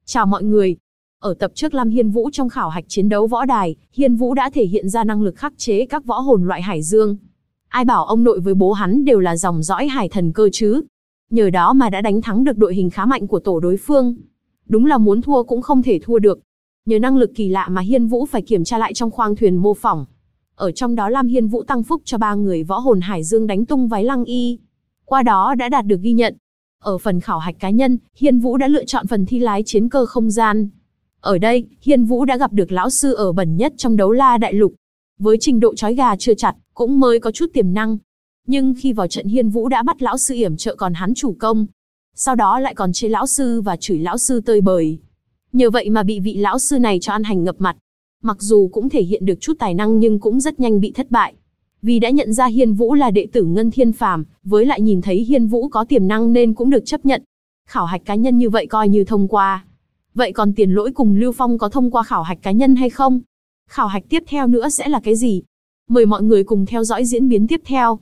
Chào mọi người. Ở tập trước Lam Hiên Vũ trong khảo hạch chiến đấu võ đài, Hiên Vũ đã thể hiện ra năng lực khắc chế các võ hồn loại hải dương. Ai bảo ông nội với bố hắn đều là dòng dõi hải thần cơ chứ. Nhờ đó mà đã đánh thắng được đội hình khá mạnh của tổ đối phương. Đúng là muốn thua cũng không thể thua được. Nhờ năng lực kỳ lạ mà Hiên Vũ phải kiểm tra lại trong khoang thuyền mô phỏng. Ở trong đó Lam Hiên Vũ tăng phúc cho 3 người võ hồn hải dương đánh tung váy Lăng Y. Qua đó đã đạt được ghi nhận. Ở phần khảo hạch cá nhân, Hiên Vũ đã lựa chọn phần thi lái chiến cơ không gian. Ở đây, Hiên Vũ đã gặp được lão sư ở bẩn nhất trong Đấu La Đại Lục. Với trình độ trói gà chưa chặt, cũng mới có chút tiềm năng. Nhưng khi vào trận Hiên Vũ đã bắt lão sư yểm trợ còn hắn chủ công. Sau đó lại còn chê lão sư và chửi lão sư tơi bời. Nhờ vậy mà bị vị lão sư này cho ăn hành ngập mặt. Mặc dù cũng thể hiện được chút tài năng nhưng cũng rất nhanh bị thất bại. Vì đã nhận ra Hiên Vũ là đệ tử Ngân Thiên Phàm, với lại nhìn thấy Hiên Vũ có tiềm năng nên cũng được chấp nhận. Khảo hạch cá nhân như vậy coi như thông qua. Vậy còn Tiền Lỗi cùng Lưu Phong có thông qua khảo hạch cá nhân hay không? Khảo hạch tiếp theo nữa sẽ là cái gì? Mời mọi người cùng theo dõi diễn biến tiếp theo.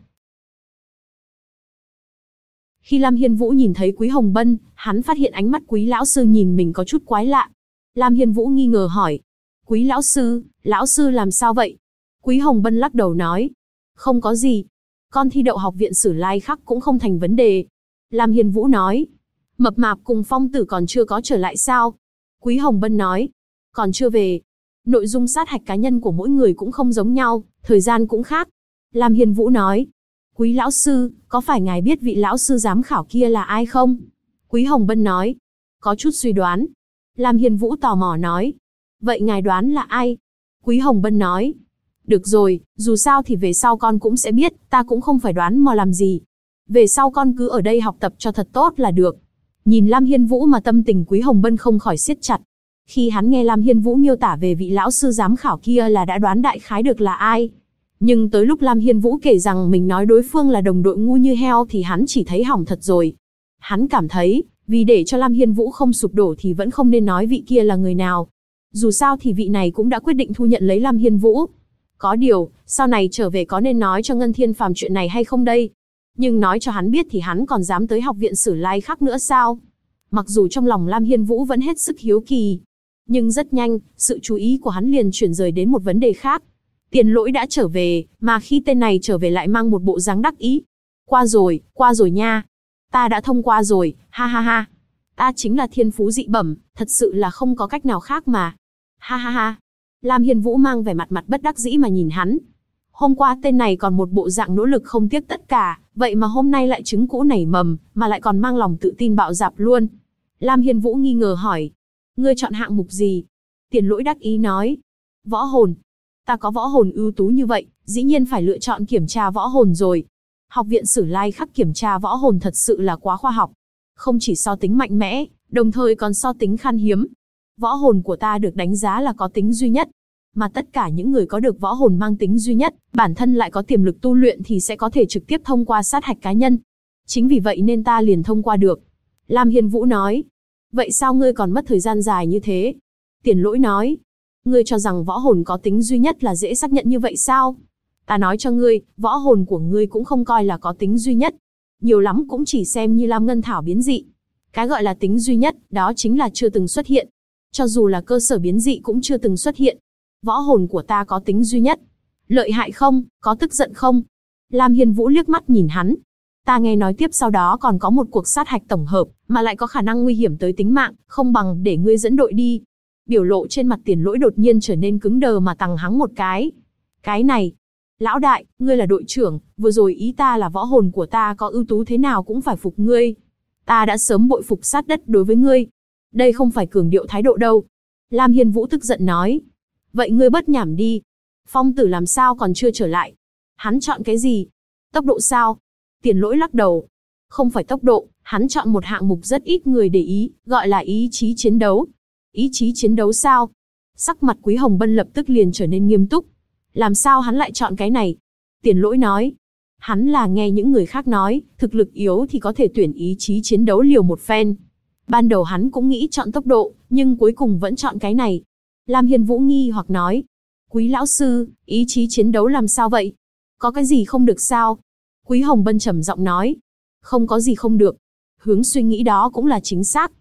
Khi Lam Hiên Vũ nhìn thấy Quý Hồng Bân, hắn phát hiện ánh mắt Quý lão sư nhìn mình có chút quái lạ. Lam Hiên Vũ nghi ngờ hỏi: Quý lão sư làm sao vậy? Quý Hồng Bân lắc đầu nói: Không có gì. Con thi đậu học viện Sử Lai Khắc cũng không thành vấn đề. Lam Hiên Vũ nói: Mập Mạp cùng Phong Tử còn chưa có trở lại sao? Quý Hồng Bân nói: Còn chưa về. Nội dung sát hạch cá nhân của mỗi người cũng không giống nhau, thời gian cũng khác. Lam Hiên Vũ nói: Quý lão sư, có phải ngài biết vị lão sư giám khảo kia là ai không? Quý Hồng Bân nói: Có chút suy đoán. Lam Hiên Vũ tò mò nói: Vậy ngài đoán là ai? Quý Hồng Bân nói: Được rồi, dù sao thì về sau con cũng sẽ biết, ta cũng không phải đoán mò làm gì. Về sau con cứ ở đây học tập cho thật tốt là được. Nhìn Lam Hiên Vũ mà tâm tình Quý Hồng Bân không khỏi siết chặt. Khi hắn nghe Lam Hiên Vũ miêu tả về vị lão sư giám khảo kia là đã đoán đại khái được là ai. Nhưng tới lúc Lam Hiên Vũ kể rằng mình nói đối phương là đồng đội ngu như heo thì hắn chỉ thấy hỏng thật rồi. Hắn cảm thấy, vì để cho Lam Hiên Vũ không sụp đổ thì vẫn không nên nói vị kia là người nào. Dù sao thì vị này cũng đã quyết định thu nhận lấy Lam Hiên Vũ. Có điều, sau này trở về có nên nói cho Ngân Thiên Phàm chuyện này hay không đây? Nhưng nói cho hắn biết thì hắn còn dám tới học viện Sử Lai Khắc nữa sao? Mặc dù trong lòng Lam Hiên Vũ vẫn hết sức hiếu kỳ. Nhưng rất nhanh, sự chú ý của hắn liền chuyển rời đến một vấn đề khác. Tiền Lỗi đã trở về, mà khi tên này trở về lại mang một bộ dáng đắc ý. Qua rồi nha. Ta đã thông qua rồi, ha ha ha. Ta chính là thiên phú dị bẩm, thật sự là không có cách nào khác mà. Ha ha ha. Lam Hiên Vũ mang vẻ mặt bất đắc dĩ mà nhìn hắn. Hôm qua tên này còn một bộ dạng nỗ lực không tiếc tất cả, vậy mà hôm nay lại trứng cũ nảy mầm, mà lại còn mang lòng tự tin bạo dạp luôn. Lam Hiên Vũ nghi ngờ hỏi: Ngươi chọn hạng mục gì? Tiền Lỗi đắc ý nói: Võ hồn. Ta có võ hồn ưu tú như vậy, dĩ nhiên phải lựa chọn kiểm tra võ hồn rồi. Học viện Sử Lai Khắc kiểm tra võ hồn thật sự là quá khoa học. Không chỉ so tính mạnh mẽ, đồng thời còn so tính khan hiếm. Võ hồn của ta được đánh giá là có tính duy nhất. Mà tất cả những người có được võ hồn mang tính duy nhất, bản thân lại có tiềm lực tu luyện thì sẽ có thể trực tiếp thông qua sát hạch cá nhân. Chính vì vậy nên ta liền thông qua được. Lam Hiên Vũ nói: Vậy sao ngươi còn mất thời gian dài như thế? Tiền Lỗi nói: Ngươi cho rằng võ hồn có tính duy nhất là dễ xác nhận như vậy sao? Ta nói cho ngươi, võ hồn của ngươi cũng không coi là có tính duy nhất. Nhiều lắm cũng chỉ xem như Lam Ngân Thảo biến dị. Cái gọi là tính duy nhất, đó chính là chưa từng xuất hiện. Cho dù là cơ sở biến dị cũng chưa từng xuất hiện. Võ hồn của ta có tính duy nhất. Lợi hại không, có tức giận không? Lam Hiên Vũ liếc mắt nhìn hắn. Ta nghe nói tiếp sau đó còn có một cuộc sát hạch tổng hợp, mà lại có khả năng nguy hiểm tới tính mạng, không bằng để ngươi dẫn đội đi. Biểu lộ trên mặt Tiền Lỗi đột nhiên trở nên cứng đờ mà tằng hắng một cái. Cái này, lão đại, ngươi là đội trưởng, vừa rồi ý ta là võ hồn của ta có ưu tú thế nào cũng phải phục ngươi. Ta đã sớm bội phục sát đất đối với ngươi. Đây không phải cường điệu thái độ đâu. Lam Hiên Vũ tức giận nói: Vậy ngươi bớt nhảm đi. Phong Tử làm sao còn chưa trở lại? Hắn chọn cái gì? Tốc độ sao? Tiền Lỗi lắc đầu: Không phải tốc độ, hắn chọn một hạng mục rất ít người để ý, gọi là ý chí chiến đấu. Ý chí chiến đấu sao? Sắc mặt Quý Hồng Bân lập tức liền trở nên nghiêm túc. Làm sao hắn lại chọn cái này? Tiền Lỗi nói: Hắn là nghe những người khác nói, thực lực yếu thì có thể tuyển ý chí chiến đấu liều một phen. Ban đầu hắn cũng nghĩ chọn tốc độ, nhưng cuối cùng vẫn chọn cái này. Lam Hiên Vũ nghi hoặc nói: Quý lão sư, ý chí chiến đấu làm sao vậy? Có cái gì không được sao? Quý Hồng Bân trầm giọng nói: Không có gì không được. Hướng suy nghĩ đó cũng là chính xác.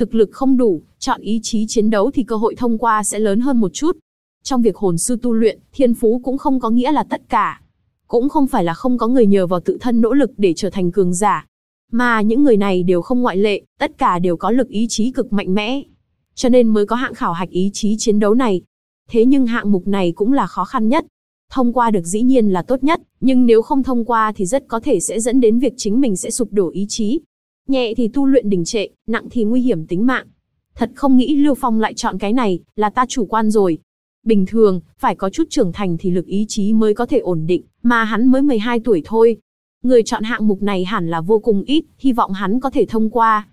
Thực lực không đủ, chọn ý chí chiến đấu thì cơ hội thông qua sẽ lớn hơn một chút. Trong việc hồn sư tu luyện, thiên phú cũng không có nghĩa là tất cả. Cũng không phải là không có người nhờ vào tự thân nỗ lực để trở thành cường giả. Mà những người này đều không ngoại lệ, tất cả đều có lực ý chí cực mạnh mẽ. Cho nên mới có hạng khảo hạch ý chí chiến đấu này. Thế nhưng hạng mục này cũng là khó khăn nhất. Thông qua được dĩ nhiên là tốt nhất, nhưng nếu không thông qua thì rất có thể sẽ dẫn đến việc chính mình sẽ sụp đổ ý chí. Nhẹ thì tu luyện đình trệ, nặng thì nguy hiểm tính mạng. Thật không nghĩ Lưu Phong lại chọn cái này, là ta chủ quan rồi. Bình thường, phải có chút trưởng thành thì lực ý chí mới có thể ổn định, mà hắn mới 12 tuổi thôi. Người chọn hạng mục này hẳn là vô cùng ít, hy vọng hắn có thể thông qua.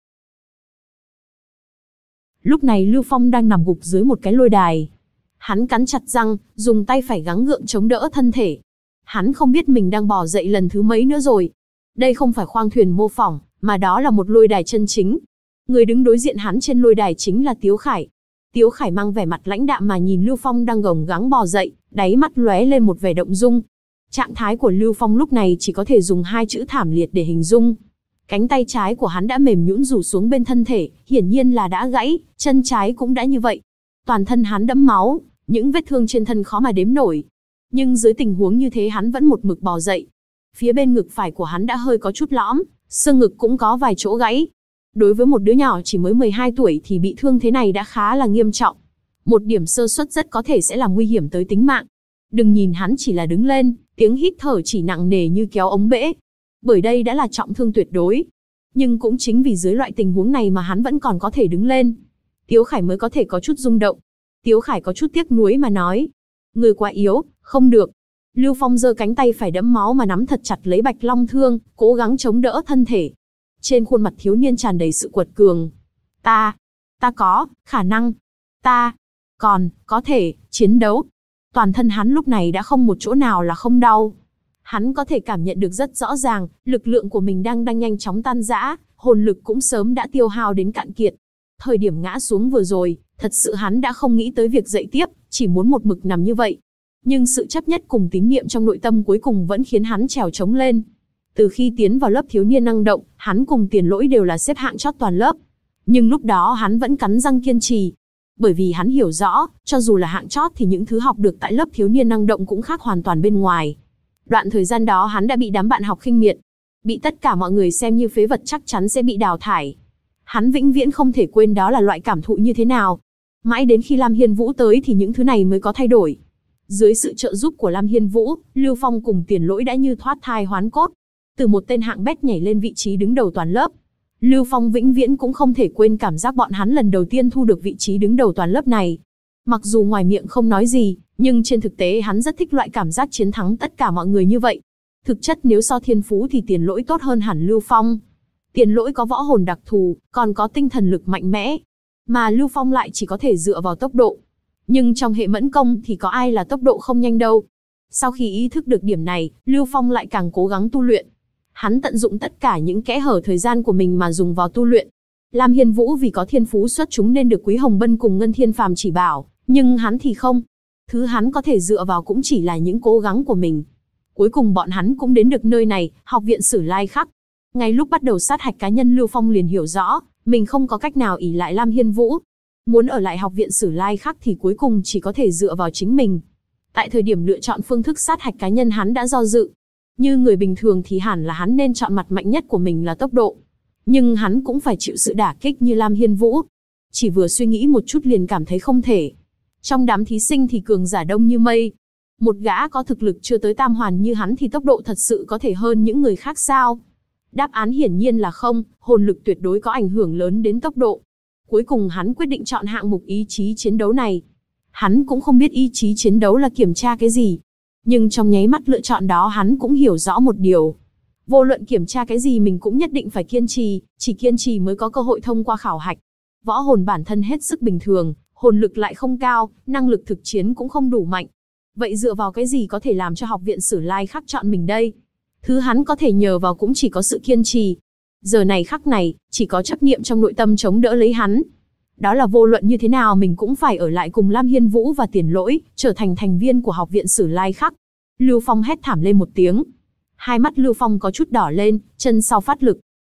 Lúc này Lưu Phong đang nằm gục dưới một cái lôi đài. Hắn cắn chặt răng, dùng tay phải gắng gượng chống đỡ thân thể. Hắn không biết mình đang bò dậy lần thứ mấy nữa rồi. Đây không phải khoang thuyền mô phỏng, mà đó là một lôi đài chân chính. Người đứng đối diện hắn trên lôi đài chính là Tiếu Khải. Tiếu Khải mang vẻ mặt lãnh đạm mà nhìn Lưu Phong đang gồng gắng bò dậy, đáy mắt lóe lên một vẻ động dung. Trạng thái của Lưu Phong lúc này chỉ có thể dùng hai chữ thảm liệt để hình dung. Cánh tay trái của hắn đã mềm nhũn rủ xuống bên thân thể, hiển nhiên là đã gãy, chân trái cũng đã như vậy. Toàn thân hắn đẫm máu, những vết thương trên thân khó mà đếm nổi. Nhưng dưới tình huống như thế hắn vẫn một mực bò dậy. Phía bên ngực phải của hắn đã hơi có chút lõm, xương ngực cũng có vài chỗ gãy. Đối với một đứa nhỏ chỉ mới 12 tuổi thì bị thương thế này đã khá là nghiêm trọng. Một điểm sơ suất rất có thể sẽ làm nguy hiểm tới tính mạng. Đừng nhìn hắn chỉ là đứng lên, tiếng hít thở chỉ nặng nề như kéo ống bể. Bởi đây đã là trọng thương tuyệt đối. Nhưng cũng chính vì dưới loại tình huống này mà hắn vẫn còn có thể đứng lên. Tiếu Khải mới có thể có chút rung động. Tiếu Khải có chút tiếc nuối mà nói. Người quá yếu, không được. Lưu Phong giơ cánh tay phải đẫm máu mà nắm thật chặt lấy Bạch Long Thương, cố gắng chống đỡ thân thể. Trên khuôn mặt thiếu niên tràn đầy sự quật cường. Ta có, khả năng. Ta còn, có thể, chiến đấu. Toàn thân hắn lúc này đã không một chỗ nào là không đau. Hắn có thể cảm nhận được rất rõ ràng, lực lượng của mình đang nhanh chóng tan rã, hồn lực cũng sớm đã tiêu hao đến cạn kiệt. Thời điểm ngã xuống vừa rồi, thật sự hắn đã không nghĩ tới việc dậy tiếp, chỉ muốn một mực nằm như vậy. Nhưng sự chấp nhất cùng tín niệm trong nội tâm cuối cùng vẫn khiến hắn trèo trống lên. Từ khi tiến vào lớp thiếu niên năng động, hắn cùng Tiền Lỗi đều là xếp hạng chót toàn lớp. Nhưng lúc đó hắn vẫn cắn răng kiên trì. Bởi vì hắn hiểu rõ, cho dù là hạng chót thì những thứ học được tại lớp thiếu niên năng động cũng khác hoàn toàn bên ngoài. Đoạn thời gian đó hắn đã bị đám bạn học khinh miệt. Bị tất cả mọi người xem như phế vật chắc chắn sẽ bị đào thải. Hắn vĩnh viễn không thể quên đó là loại cảm thụ như thế nào. Mãi đến khi Lam Hiên Vũ tới thì những thứ này mới có thay đổi. Dưới sự trợ giúp của Lam Hiên Vũ, Lưu Phong cùng Tiền Lỗi đã như thoát thai hoán cốt. Từ một tên hạng bét nhảy lên vị trí đứng đầu toàn lớp. Lưu Phong vĩnh viễn cũng không thể quên cảm giác bọn hắn lần đầu tiên thu được vị trí đứng đầu toàn lớp này. Mặc dù ngoài miệng không nói gì, nhưng trên thực tế hắn rất thích loại cảm giác chiến thắng tất cả mọi người như vậy. Thực chất nếu so thiên phú thì Tiền Lỗi tốt hơn hẳn Lưu Phong. Tiền Lỗi có võ hồn đặc thù, còn có tinh thần lực mạnh mẽ. Mà Lưu Phong lại chỉ có thể dựa vào tốc độ. Nhưng trong hệ mẫn công thì có ai là tốc độ không nhanh đâu. Sau khi ý thức được điểm này, Lưu Phong lại càng cố gắng tu luyện. Hắn tận dụng tất cả những kẽ hở thời gian của mình mà dùng vào tu luyện. Lam Hiên Vũ vì có thiên phú xuất chúng nên được Quý Hồng Bân cùng Ngân Thiên Phàm chỉ bảo, nhưng hắn thì không. Thứ hắn có thể dựa vào cũng chỉ là những cố gắng của mình. Cuối cùng bọn hắn cũng đến được nơi này, Học viện Sử Lai Khắc. Ngay lúc bắt đầu sát hạch cá nhân Lưu Phong liền hiểu rõ, mình không có cách nào ỷ lại Lam Hiên Vũ. Muốn ở lại Học viện Sử Lai Khắc thì cuối cùng chỉ có thể dựa vào chính mình. Tại thời điểm lựa chọn phương thức sát hạch cá nhân hắn đã do dự. Như người bình thường thì hẳn là hắn nên chọn mặt mạnh nhất của mình là tốc độ. Nhưng hắn cũng phải chịu sự đả kích như Lam Hiên Vũ. Chỉ vừa suy nghĩ một chút liền cảm thấy không thể. Trong đám thí sinh thì cường giả đông như mây. Một gã có thực lực chưa tới tam hoàn như hắn thì tốc độ thật sự có thể hơn những người khác sao? Đáp án hiển nhiên là không, hồn lực tuyệt đối có ảnh hưởng lớn đến tốc độ. Cuối cùng hắn quyết định chọn hạng mục ý chí chiến đấu này. Hắn cũng không biết ý chí chiến đấu là kiểm tra cái gì. Nhưng trong nháy mắt lựa chọn đó hắn cũng hiểu rõ một điều. Vô luận kiểm tra cái gì mình cũng nhất định phải kiên trì, chỉ kiên trì mới có cơ hội thông qua khảo hạch. Võ hồn bản thân hết sức bình thường, hồn lực lại không cao, năng lực thực chiến cũng không đủ mạnh. Vậy dựa vào cái gì có thể làm cho Học viện Sử Lai Khắc chọn mình đây? Thứ hắn có thể nhờ vào cũng chỉ có sự kiên trì. Giờ này khắc này, chỉ có chấp niệm trong nội tâm chống đỡ lấy hắn. Đó là vô luận như thế nào mình cũng phải ở lại cùng Lam Hiên Vũ và Tiền Lỗi, trở thành thành viên của Học viện Sử Lai Khắc. Lưu Phong hét thảm lên một tiếng. Hai mắt Lưu Phong có chút đỏ lên, chân sau phát lực.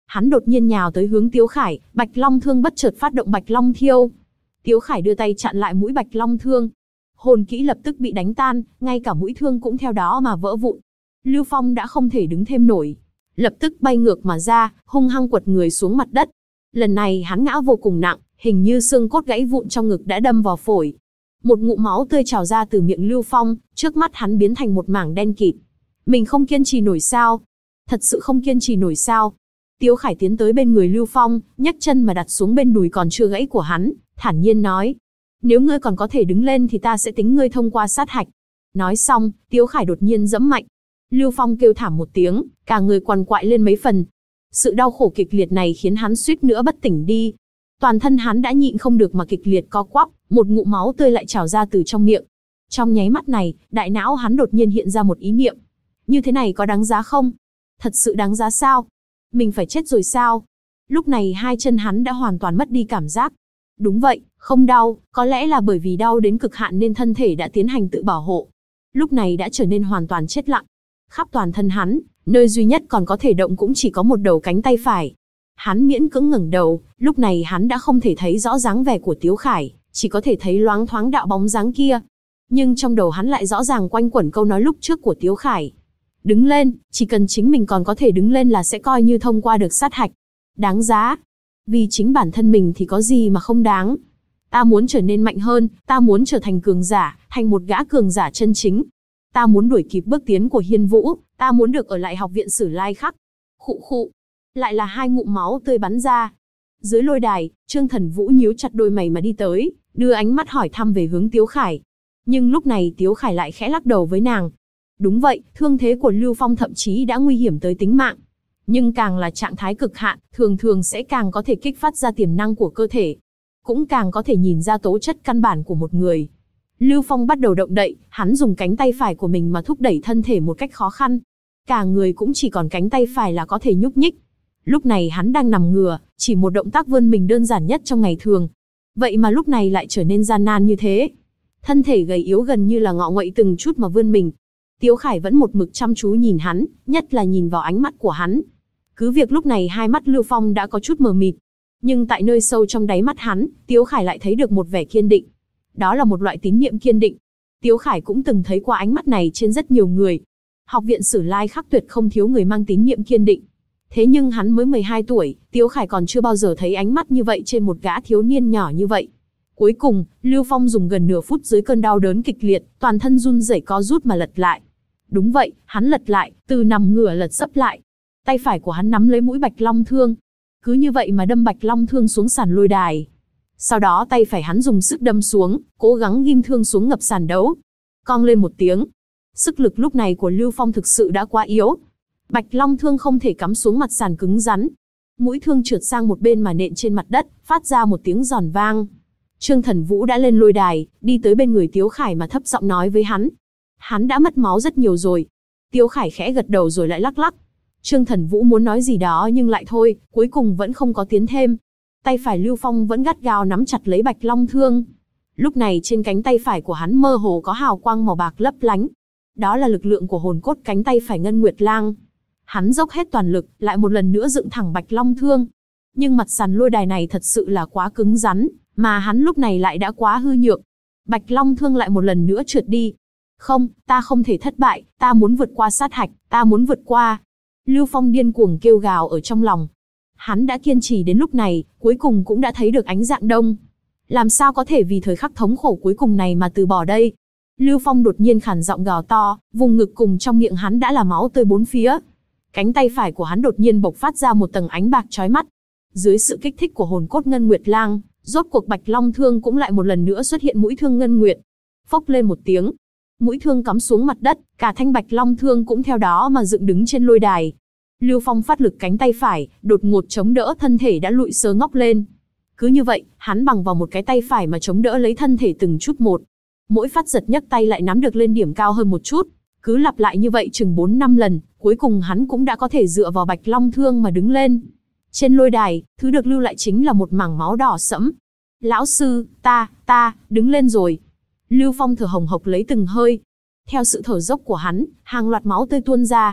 Hắn đột nhiên nhào tới hướng Tiếu Khải, Bạch Long Thương bất chợt phát động Bạch Long Thiêu. Tiếu Khải đưa tay chặn lại mũi Bạch Long Thương. Hồn kỹ lập tức bị đánh tan, ngay cả mũi thương cũng theo đó mà vỡ vụn. Lưu Phong đã không thể đứng thêm nổi, lập tức bay ngược mà ra, hung hăng quật người xuống mặt đất. Lần này hắn ngã vô cùng nặng, hình như xương cốt gãy vụn trong ngực đã đâm vào phổi. Một ngụm máu tươi trào ra từ miệng Lưu Phong, trước mắt hắn biến thành một mảng đen kịt. Mình không kiên trì nổi sao? Thật sự không kiên trì nổi sao? Tiếu Khải tiến tới bên người Lưu Phong, nhấc chân mà đặt xuống bên đùi còn chưa gãy của hắn, thản nhiên nói: nếu ngươi còn có thể đứng lên thì ta sẽ tính ngươi thông qua sát hạch. Nói xong, Tiếu Khải đột nhiên giẫm mạnh. Lưu Phong kêu thảm một tiếng, cả người quằn quại lên mấy phần. Sự đau khổ kịch liệt này khiến hắn suýt nữa bất tỉnh đi. Toàn thân hắn đã nhịn không được mà kịch liệt co quắp, một ngụm máu tươi lại trào ra từ trong miệng. Trong nháy mắt này, đại não hắn đột nhiên hiện ra một ý niệm. Như thế này có đáng giá không? Thật sự đáng giá sao? Mình phải chết rồi sao? Lúc này hai chân hắn đã hoàn toàn mất đi cảm giác. Đúng vậy, không đau, có lẽ là bởi vì đau đến cực hạn nên thân thể đã tiến hành tự bảo hộ. Lúc này đã trở nên hoàn toàn chết lặng. Khắp toàn thân hắn, nơi duy nhất còn có thể động cũng chỉ có một đầu cánh tay phải. Hắn miễn cưỡng ngẩng đầu, lúc này hắn đã không thể thấy rõ dáng vẻ của Tiếu Khải, chỉ có thể thấy loáng thoáng đạo bóng dáng kia. Nhưng trong đầu hắn lại rõ ràng quanh quẩn câu nói lúc trước của Tiếu Khải. Đứng lên, chỉ cần chính mình còn có thể đứng lên là sẽ coi như thông qua được sát hạch. Đáng giá. Vì chính bản thân mình thì có gì mà không đáng. Ta muốn trở nên mạnh hơn, ta muốn trở thành cường giả, thành một gã cường giả chân chính. Ta muốn đuổi kịp bước tiến của Hiên Vũ, ta muốn được ở lại học viện Sử Lai Khắc. Khụ khụ. Lại là hai ngụm máu tươi bắn ra. Dưới lôi đài, Trương Thần Vũ nhíu chặt đôi mày mà đi tới, đưa ánh mắt hỏi thăm về hướng Tiếu Khải. Nhưng lúc này Tiếu Khải lại khẽ lắc đầu với nàng. Đúng vậy, thương thế của Lưu Phong thậm chí đã nguy hiểm tới tính mạng. Nhưng càng là trạng thái cực hạn, thường thường sẽ càng có thể kích phát ra tiềm năng của cơ thể. Cũng càng có thể nhìn ra tố chất căn bản của một người. Lưu Phong bắt đầu động đậy, hắn dùng cánh tay phải của mình mà thúc đẩy thân thể một cách khó khăn. Cả người cũng chỉ còn cánh tay phải là có thể nhúc nhích. Lúc này hắn đang nằm ngửa, chỉ một động tác vươn mình đơn giản nhất trong ngày thường. Vậy mà lúc này lại trở nên gian nan như thế. Thân thể gầy yếu gần như là ngọ nguậy từng chút mà vươn mình. Tiếu Khải vẫn một mực chăm chú nhìn hắn, nhất là nhìn vào ánh mắt của hắn. Cứ việc lúc này hai mắt Lưu Phong đã có chút mờ mịt. Nhưng tại nơi sâu trong đáy mắt hắn, Tiếu Khải lại thấy được một vẻ kiên định. Đó là một loại tín niệm kiên định. Tiếu Khải cũng từng thấy qua ánh mắt này trên rất nhiều người. Học viện Sử Lai Khắc tuyệt không thiếu người mang tín niệm kiên định. Thế nhưng hắn mới 12 tuổi, Tiếu Khải còn chưa bao giờ thấy ánh mắt như vậy trên một gã thiếu niên nhỏ như vậy. Cuối cùng, Lưu Phong dùng gần nửa phút dưới cơn đau đớn kịch liệt, toàn thân run rẩy co rút mà lật lại. Đúng vậy, hắn lật lại, từ nằm ngửa lật sấp lại. Tay phải của hắn nắm lấy mũi Bạch Long Thương. Cứ như vậy mà đâm Bạch Long Thương xuống sàn lôi đài. Sau đó tay phải hắn dùng sức đâm xuống, cố gắng ghim thương xuống ngập sàn đấu. Cong lên một tiếng. Sức lực lúc này của Lưu Phong thực sự đã quá yếu. Bạch Long Thương không thể cắm xuống mặt sàn cứng rắn. Mũi thương trượt sang một bên mà nện trên mặt đất, phát ra một tiếng giòn vang. Trương Thần Vũ đã lên lôi đài, đi tới bên người Tiếu Khải mà thấp giọng nói với hắn. Hắn đã mất máu rất nhiều rồi. Tiếu Khải khẽ gật đầu rồi lại lắc lắc. Trương Thần Vũ muốn nói gì đó nhưng lại thôi, cuối cùng vẫn không có tiến thêm. Tay phải Lưu Phong vẫn gắt gao nắm chặt lấy Bạch Long Thương. Lúc này trên cánh tay phải của hắn mơ hồ có hào quang màu bạc lấp lánh. Đó là lực lượng của hồn cốt cánh tay phải Ngân Nguyệt Lang. Hắn dốc hết toàn lực, lại một lần nữa dựng thẳng Bạch Long Thương. Nhưng mặt sàn lôi đài này thật sự là quá cứng rắn, mà hắn lúc này lại đã quá hư nhược. Bạch Long Thương lại một lần nữa trượt đi. Không, ta không thể thất bại, ta muốn vượt qua sát hạch, ta muốn vượt qua. Lưu Phong điên cuồng kêu gào ở trong lòng. Hắn đã kiên trì đến lúc này, cuối cùng cũng đã thấy được ánh dạng đông. Làm sao có thể vì thời khắc thống khổ cuối cùng này mà từ bỏ đây? Lưu Phong đột nhiên khản giọng gào to, vùng ngực cùng trong miệng hắn đã là máu tươi bốn phía. Cánh tay phải của hắn đột nhiên bộc phát ra một tầng ánh bạc chói mắt. Dưới sự kích thích của hồn cốt Ngân Nguyệt Lang, rốt cuộc Bạch Long Thương cũng lại một lần nữa xuất hiện mũi thương ngân nguyệt. Phốc lên một tiếng, mũi thương cắm xuống mặt đất, cả thanh Bạch Long Thương cũng theo đó mà dựng đứng trên lôi đài. Lưu Phong phát lực cánh tay phải, đột ngột chống đỡ thân thể đã lụi sớ ngóc lên. Cứ như vậy, hắn bằng vào một cái tay phải mà chống đỡ lấy thân thể từng chút một. Mỗi phát giật nhấc tay lại nắm được lên điểm cao hơn một chút. Cứ lặp lại như vậy chừng 4-5 lần, cuối cùng hắn cũng đã có thể dựa vào Bạch Long Thương mà đứng lên. Trên lôi đài, thứ được lưu lại chính là một mảng máu đỏ sẫm. Lão sư, ta, đứng lên rồi. Lưu Phong thở hồng hộc lấy từng hơi. Theo sự thở dốc của hắn, hàng loạt máu tươi tuôn ra.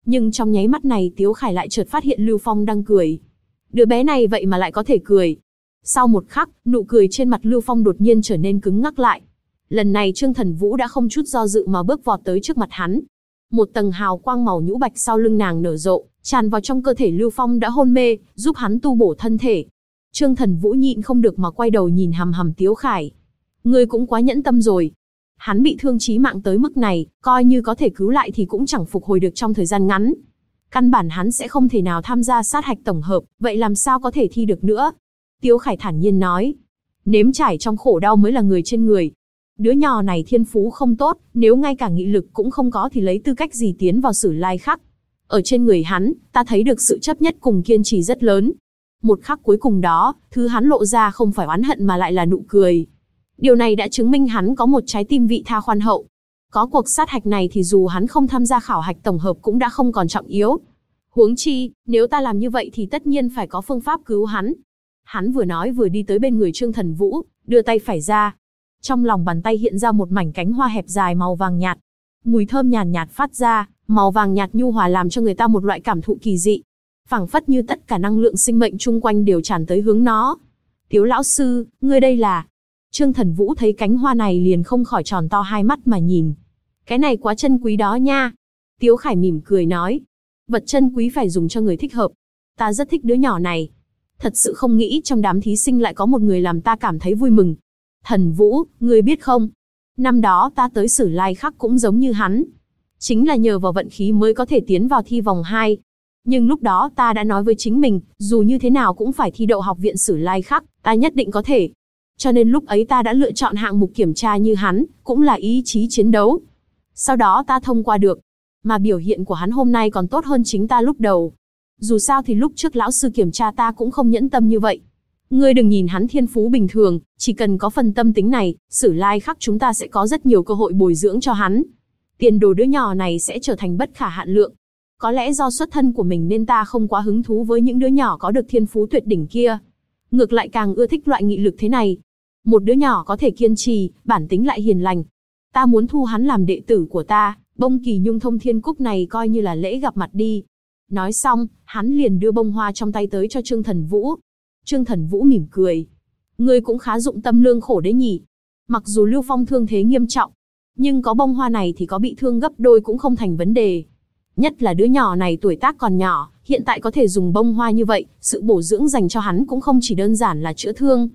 Nhưng trong nháy mắt này Tiếu Khải lại chợt phát hiện Lưu Phong đang cười. Đứa bé này vậy mà lại có thể cười. Sau một khắc, nụ cười trên mặt Lưu Phong đột nhiên trở nên cứng ngắc lại. Lần này Trương Thần Vũ đã không chút do dự mà bước vọt tới trước mặt hắn. Một tầng hào quang màu nhũ bạch sau lưng nàng nở rộ, tràn vào trong cơ thể Lưu Phong đã hôn mê, giúp hắn tu bổ thân thể. Trương Thần Vũ nhịn không được mà quay đầu nhìn hằm hằm Tiếu Khải. Ngươi cũng quá nhẫn tâm rồi. Hắn bị thương chí mạng tới mức này, coi như có thể cứu lại thì cũng chẳng phục hồi được trong thời gian ngắn. Căn bản hắn sẽ không thể nào tham gia sát hạch tổng hợp, vậy làm sao có thể thi được nữa? Tiếu Khải thản nhiên nói. Nếm trải trong khổ đau mới là người trên người. Đứa nhỏ này thiên phú không tốt, nếu ngay cả nghị lực cũng không có thì lấy tư cách gì tiến vào Sử Lai Khắc. Ở trên người hắn, ta thấy được sự chấp nhất cùng kiên trì rất lớn. Một khắc cuối cùng đó, thứ hắn lộ ra không phải oán hận mà lại là nụ cười. Điều này đã chứng minh hắn có một trái tim vị tha khoan hậu. Có cuộc sát hạch này thì dù hắn không tham gia khảo hạch tổng hợp cũng đã không còn trọng yếu. Huống chi, nếu ta làm như vậy thì tất nhiên phải có phương pháp cứu hắn. Hắn vừa nói vừa đi tới bên người Trương Thần Vũ, đưa tay phải ra. Trong lòng bàn tay hiện ra một mảnh cánh hoa hẹp dài màu vàng nhạt. Mùi thơm nhàn nhạt phát ra, màu vàng nhạt nhu hòa làm cho người ta một loại cảm thụ kỳ dị. Phảng phất như tất cả năng lượng sinh mệnh chung quanh đều tràn tới hướng nó. Tiếu lão sư, ngươi đây là... Trương Thần Vũ thấy cánh hoa này liền không khỏi tròn to hai mắt mà nhìn. Cái này quá chân quý đó nha. Tiếu Khải mỉm cười nói. Vật chân quý phải dùng cho người thích hợp. Ta rất thích đứa nhỏ này. Thật sự không nghĩ trong đám thí sinh lại có một người làm ta cảm thấy vui mừng. Thần Vũ, ngươi biết không? Năm đó ta tới Sử Lai Khắc cũng giống như hắn. Chính là nhờ vào vận khí mới có thể tiến vào thi vòng 2. Nhưng lúc đó ta đã nói với chính mình, dù như thế nào cũng phải thi đậu học viện Sử Lai Khắc, ta nhất định có thể. Cho nên lúc ấy ta đã lựa chọn hạng mục kiểm tra như hắn, cũng là ý chí chiến đấu. Sau đó ta thông qua được. Mà biểu hiện của hắn hôm nay còn tốt hơn chính ta lúc đầu. Dù sao thì lúc trước lão sư kiểm tra ta cũng không nhẫn tâm như vậy. Ngươi đừng nhìn hắn thiên phú bình thường, chỉ cần có phần tâm tính này, Sử Lai Khắc chúng ta sẽ có rất nhiều cơ hội bồi dưỡng cho hắn. Tiền đồ đứa nhỏ này sẽ trở thành bất khả hạn lượng. Có lẽ do xuất thân của mình nên ta không quá hứng thú với những đứa nhỏ có được thiên phú tuyệt đỉnh kia. Ngược lại càng ưa thích loại nghị lực thế này. Một đứa nhỏ có thể kiên trì, bản tính lại hiền lành. Ta muốn thu hắn làm đệ tử của ta, bông kỳ nhung thông thiên cúc này coi như là lễ gặp mặt đi. Nói xong, hắn liền đưa bông hoa trong tay tới cho Trương Thần Vũ. Trương Thần Vũ mỉm cười. Ngươi cũng khá dụng tâm lương khổ đấy nhỉ. Mặc dù Lưu Phong thương thế nghiêm trọng, nhưng có bông hoa này thì có bị thương gấp đôi cũng không thành vấn đề. Nhất là đứa nhỏ này tuổi tác còn nhỏ, hiện tại có thể dùng bông hoa như vậy, sự bổ dưỡng dành cho hắn cũng không chỉ đơn giản là chữa thương.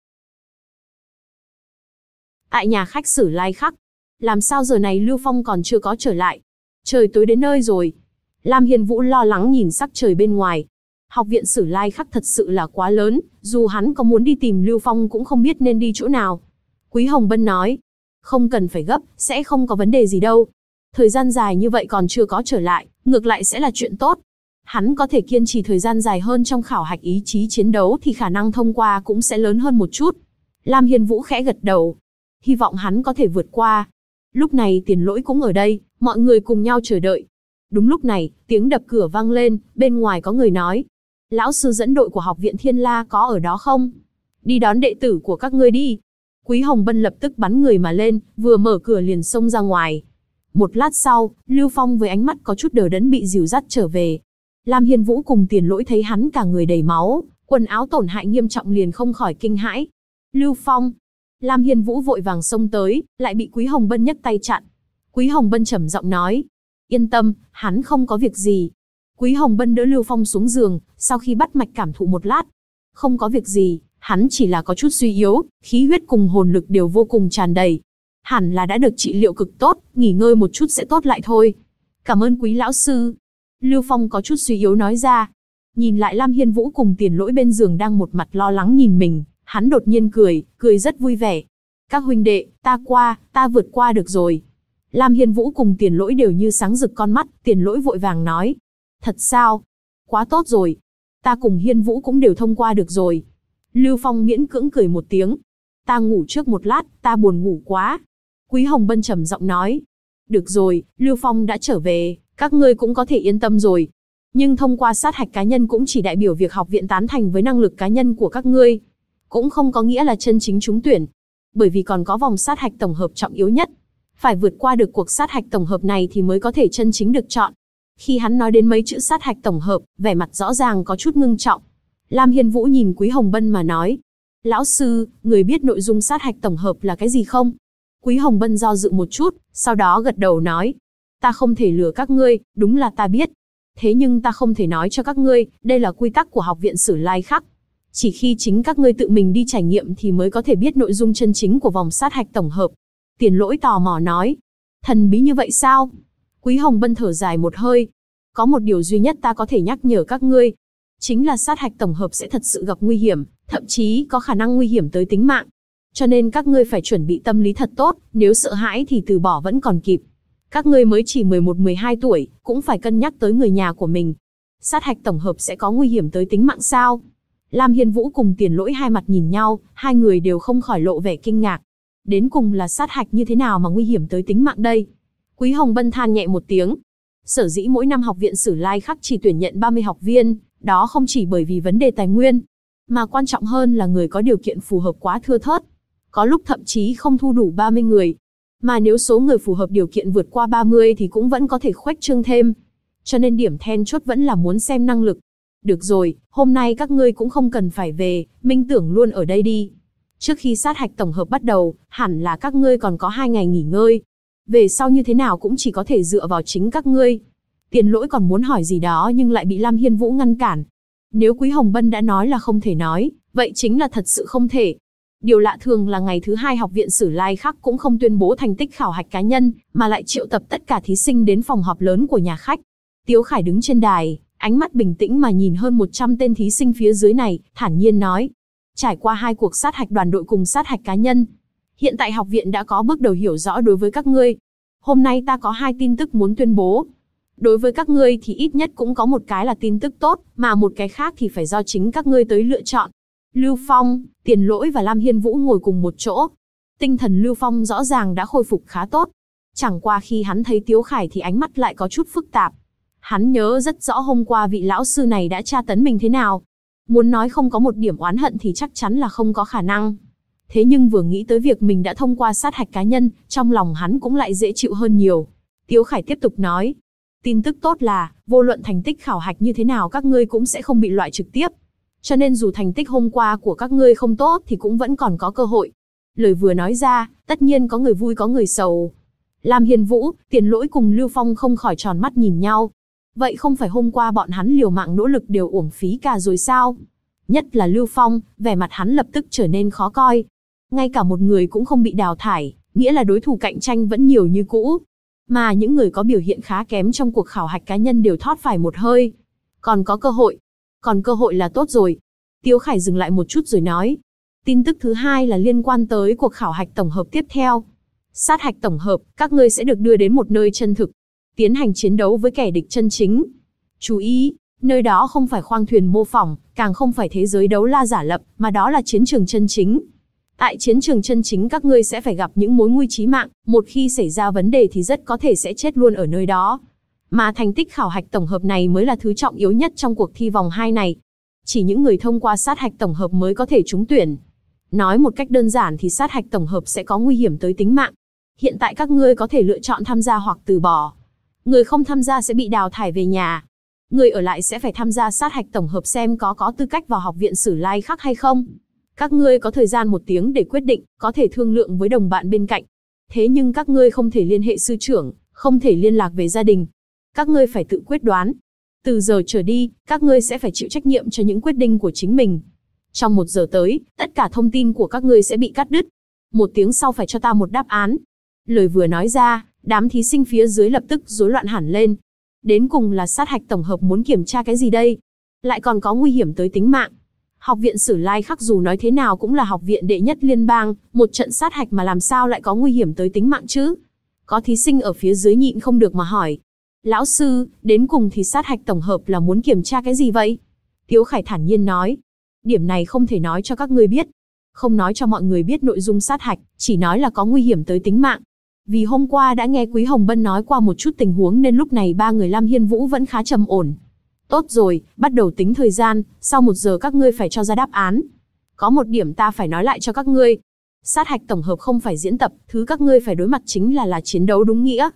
Tại nhà khách Sử Lai Khắc, làm sao giờ này Lưu Phong còn chưa có trở lại? Trời tối đến nơi rồi. Lam Hiên Vũ lo lắng nhìn sắc trời bên ngoài. Học viện Sử Lai Khắc thật sự là quá lớn, dù hắn có muốn đi tìm Lưu Phong cũng không biết nên đi chỗ nào. Quý Hồng Bân nói, không cần phải gấp, sẽ không có vấn đề gì đâu. Thời gian dài như vậy còn chưa có trở lại, ngược lại sẽ là chuyện tốt. Hắn có thể kiên trì thời gian dài hơn trong khảo hạch ý chí chiến đấu thì khả năng thông qua cũng sẽ lớn hơn một chút. Lam Hiên Vũ khẽ gật đầu. Hy vọng hắn có thể vượt qua. Lúc này Tiền Lỗi cũng ở đây, mọi người cùng nhau chờ đợi. Đúng lúc này, tiếng đập cửa vang lên, bên ngoài có người nói. Lão sư dẫn đội của học viện Thiên La có ở đó không? Đi đón đệ tử của các ngươi đi. Quý Hồng Bân lập tức bắn người mà lên, vừa mở cửa liền xông ra ngoài. Một lát sau, Lưu Phong với ánh mắt có chút đờ đẫn bị dìu dắt trở về. Lam Hiên Vũ cùng Tiền Lỗi thấy hắn cả người đầy máu, quần áo tổn hại nghiêm trọng liền không khỏi kinh hãi. Lưu Phong. Lam Hiên Vũ vội vàng xông tới, lại bị Quý Hồng Bân nhấc tay chặn. Quý Hồng Bân trầm giọng nói. Yên tâm, hắn không có việc gì. Quý Hồng Bân đỡ Lưu Phong xuống giường, sau khi bắt mạch cảm thụ một lát. Không có việc gì, hắn chỉ là có chút suy yếu, khí huyết cùng hồn lực đều vô cùng tràn đầy. Hẳn là đã được trị liệu cực tốt, nghỉ ngơi một chút sẽ tốt lại thôi. Cảm ơn Quý lão sư. Lưu Phong có chút suy yếu nói ra. Nhìn lại Lam Hiên Vũ cùng Tiền Lỗi bên giường đang một mặt lo lắng nhìn mình, hắn đột nhiên cười rất vui vẻ. Các huynh đệ, ta vượt qua được rồi. Lam Hiên Vũ cùng Tiền Lỗi đều như sáng rực con mắt, Tiền Lỗi vội vàng nói. Thật sao? Quá tốt rồi. Ta cùng Hiên Vũ cũng đều thông qua được rồi. Lưu Phong miễn cưỡng cười một tiếng. Ta ngủ trước một lát, ta buồn ngủ quá. Quý Hồng Bân trầm giọng nói. Được rồi, Lưu Phong đã trở về, các ngươi cũng có thể yên tâm rồi. Nhưng thông qua sát hạch cá nhân cũng chỉ đại biểu việc học viện tán thành với năng lực cá nhân của các ngươi. Cũng không có nghĩa là chân chính trúng tuyển. Bởi vì còn có vòng sát hạch tổng hợp trọng yếu nhất. Phải vượt qua được cuộc sát hạch tổng hợp này thì mới có thể chân chính được chọn. Khi hắn nói đến mấy chữ sát hạch tổng hợp, vẻ mặt rõ ràng có chút ngưng trọng. Lam Hiên Vũ nhìn Quý Hồng Bân mà nói. Lão sư, người biết nội dung sát hạch tổng hợp là cái gì không? Quý Hồng Bân do dự một chút, sau đó gật đầu nói. Ta không thể lừa các ngươi, đúng là ta biết. Thế nhưng ta không thể nói cho các ngươi, đây là quy tắc của học viện Sử Lai Khắc. Chỉ khi chính các ngươi tự mình đi trải nghiệm thì mới có thể biết nội dung chân chính của vòng sát hạch tổng hợp. Tiền Lỗi tò mò nói. Thần bí như vậy sao? Quý Hồng Bân thở dài một hơi. Có một điều duy nhất ta có thể nhắc nhở các ngươi. Chính là sát hạch tổng hợp sẽ thật sự gặp nguy hiểm, thậm chí có khả năng nguy hiểm tới tính mạng. Cho nên các ngươi phải chuẩn bị tâm lý thật tốt, nếu sợ hãi thì từ bỏ vẫn còn kịp. Các ngươi mới chỉ 11-12 tuổi, cũng phải cân nhắc tới người nhà của mình. Sát hạch tổng hợp sẽ có nguy hiểm tới tính mạng sao? Lam Hiên Vũ cùng Tiền Lỗi hai mặt nhìn nhau, hai người đều không khỏi lộ vẻ kinh ngạc. Đến cùng là sát hạch như thế nào mà nguy hiểm tới tính mạng đây? Quý Hồng Bân than nhẹ một tiếng. Sở dĩ mỗi năm học viện Sử Lai Khắc chỉ tuyển nhận 30 học viên, đó không chỉ bởi vì vấn đề tài nguyên, mà quan trọng hơn là người có điều kiện phù hợp quá thưa thớt. Có lúc thậm chí không thu đủ 30 người. Mà nếu số người phù hợp điều kiện vượt qua 30 thì cũng vẫn có thể khuếch trương thêm. Cho nên điểm then chốt vẫn là muốn xem năng lực. Được rồi, hôm nay các ngươi cũng không cần phải về, Minh Tưởng luôn ở đây đi. Trước khi sát hạch tổng hợp bắt đầu, hẳn là các ngươi còn có 2 ngày nghỉ ngơi. Về sau như thế nào cũng chỉ có thể dựa vào chính các ngươi. Tiền Lỗi còn muốn hỏi gì đó nhưng lại bị Lam Hiên Vũ ngăn cản. Nếu Quý Hồng Bân đã nói là không thể nói, vậy chính là thật sự không thể. Điều lạ thường là ngày thứ 2 học viện Sử Lai Khắc cũng không tuyên bố thành tích khảo hạch cá nhân, mà lại triệu tập tất cả thí sinh đến phòng họp lớn của nhà khách. Tiếu Khải đứng trên đài, ánh mắt bình tĩnh mà nhìn hơn 100 tên thí sinh phía dưới này, thản nhiên nói. Trải qua 2 cuộc sát hạch đoàn đội cùng sát hạch cá nhân, hiện tại học viện đã có bước đầu hiểu rõ đối với các ngươi. Hôm nay ta có 2 tin tức muốn tuyên bố. Đối với các ngươi thì ít nhất cũng có một cái là tin tức tốt, mà một cái khác thì phải do chính các ngươi tới lựa chọn. Lưu Phong, Tiền Lỗi và Lam Hiên Vũ ngồi cùng một chỗ. Tinh thần Lưu Phong rõ ràng đã khôi phục khá tốt. Chẳng qua khi hắn thấy Tiếu Khải thì ánh mắt lại có chút phức tạp. Hắn nhớ rất rõ hôm qua vị lão sư này đã tra tấn mình thế nào. Muốn nói không có một điểm oán hận thì chắc chắn là không có khả năng. Thế nhưng vừa nghĩ tới việc mình đã thông qua sát hạch cá nhân, trong lòng hắn cũng lại dễ chịu hơn nhiều. Tiếu Khải tiếp tục nói. Tin tức tốt là, vô luận thành tích khảo hạch như thế nào các ngươi cũng sẽ không bị loại trực tiếp. Cho nên dù thành tích hôm qua của các ngươi không tốt thì cũng vẫn còn có cơ hội. Lời vừa nói ra, tất nhiên có người vui có người sầu. Lam Hiên Vũ, Tiền Lỗi cùng Lưu Phong không khỏi tròn mắt nhìn nhau. Vậy không phải hôm qua bọn hắn liều mạng nỗ lực đều uổng phí cả rồi sao? Nhất là Lưu Phong, vẻ mặt hắn lập tức trở nên khó coi. Ngay cả một người cũng không bị đào thải, nghĩa là đối thủ cạnh tranh vẫn nhiều như cũ. Mà những người có biểu hiện khá kém trong cuộc khảo hạch cá nhân đều thót phải một hơi. Còn có cơ hội. Còn cơ hội là tốt rồi. Tiếu Khải dừng lại một chút rồi nói. Tin tức thứ 2 là liên quan tới cuộc khảo hạch tổng hợp tiếp theo. Sát hạch tổng hợp, các ngươi sẽ được đưa đến một nơi chân thực. Tiến hành chiến đấu với kẻ địch chân chính. Chú ý, nơi đó không phải khoang thuyền mô phỏng, càng không phải thế giới đấu la giả lập, mà đó là chiến trường chân chính. Tại chiến trường chân chính các ngươi sẽ phải gặp những mối nguy chí mạng, một khi xảy ra vấn đề thì rất có thể sẽ chết luôn ở nơi đó. Mà thành tích khảo hạch tổng hợp này mới là thứ trọng yếu nhất trong cuộc thi vòng 2 này. Chỉ những người thông qua sát hạch tổng hợp mới có thể trúng tuyển. Nói một cách đơn giản thì sát hạch tổng hợp sẽ có nguy hiểm tới tính mạng. Hiện tại các ngươi có thể lựa chọn tham gia hoặc từ bỏ. Người không tham gia sẽ bị đào thải về nhà. Người ở lại sẽ phải tham gia sát hạch tổng hợp xem có tư cách vào học viện Sử Lai Khắc hay không. Các ngươi có thời gian 1 tiếng để quyết định, có thể thương lượng với đồng bạn bên cạnh. Thế nhưng các ngươi không thể liên hệ sư trưởng, không thể liên lạc về gia đình. Các ngươi phải tự quyết đoán. Từ giờ trở đi, các ngươi sẽ phải chịu trách nhiệm cho những quyết định của chính mình. Trong 1 giờ tới, tất cả thông tin của các ngươi sẽ bị cắt đứt. 1 tiếng sau phải cho ta một đáp án. Lời vừa nói ra, đám thí sinh phía dưới lập tức rối loạn hẳn lên. Đến cùng là sát hạch tổng hợp muốn kiểm tra cái gì đây? Lại còn có nguy hiểm tới tính mạng. Học viện Sử Lai Khắc dù nói thế nào cũng là học viện đệ nhất liên bang, một trận sát hạch mà làm sao lại có nguy hiểm tới tính mạng chứ? Có thí sinh ở phía dưới nhịn không được mà hỏi. Lão sư, đến cùng thì sát hạch tổng hợp là muốn kiểm tra cái gì vậy? Tiếu Khải thản nhiên nói. Điểm này không thể nói cho các ngươi biết. Không nói cho mọi người biết nội dung sát hạch, chỉ nói là có nguy hiểm tới tính mạng. Vì hôm qua đã nghe Quý Hồng Bân nói qua một chút tình huống nên lúc này 3 người Lam Hiên Vũ vẫn khá trầm ổn. Tốt rồi, bắt đầu tính thời gian, sau 1 giờ các ngươi phải cho ra đáp án. Có một điểm ta phải nói lại cho các ngươi. Sát hạch tổng hợp không phải diễn tập, thứ các ngươi phải đối mặt chính là chiến đấu đúng nghĩa.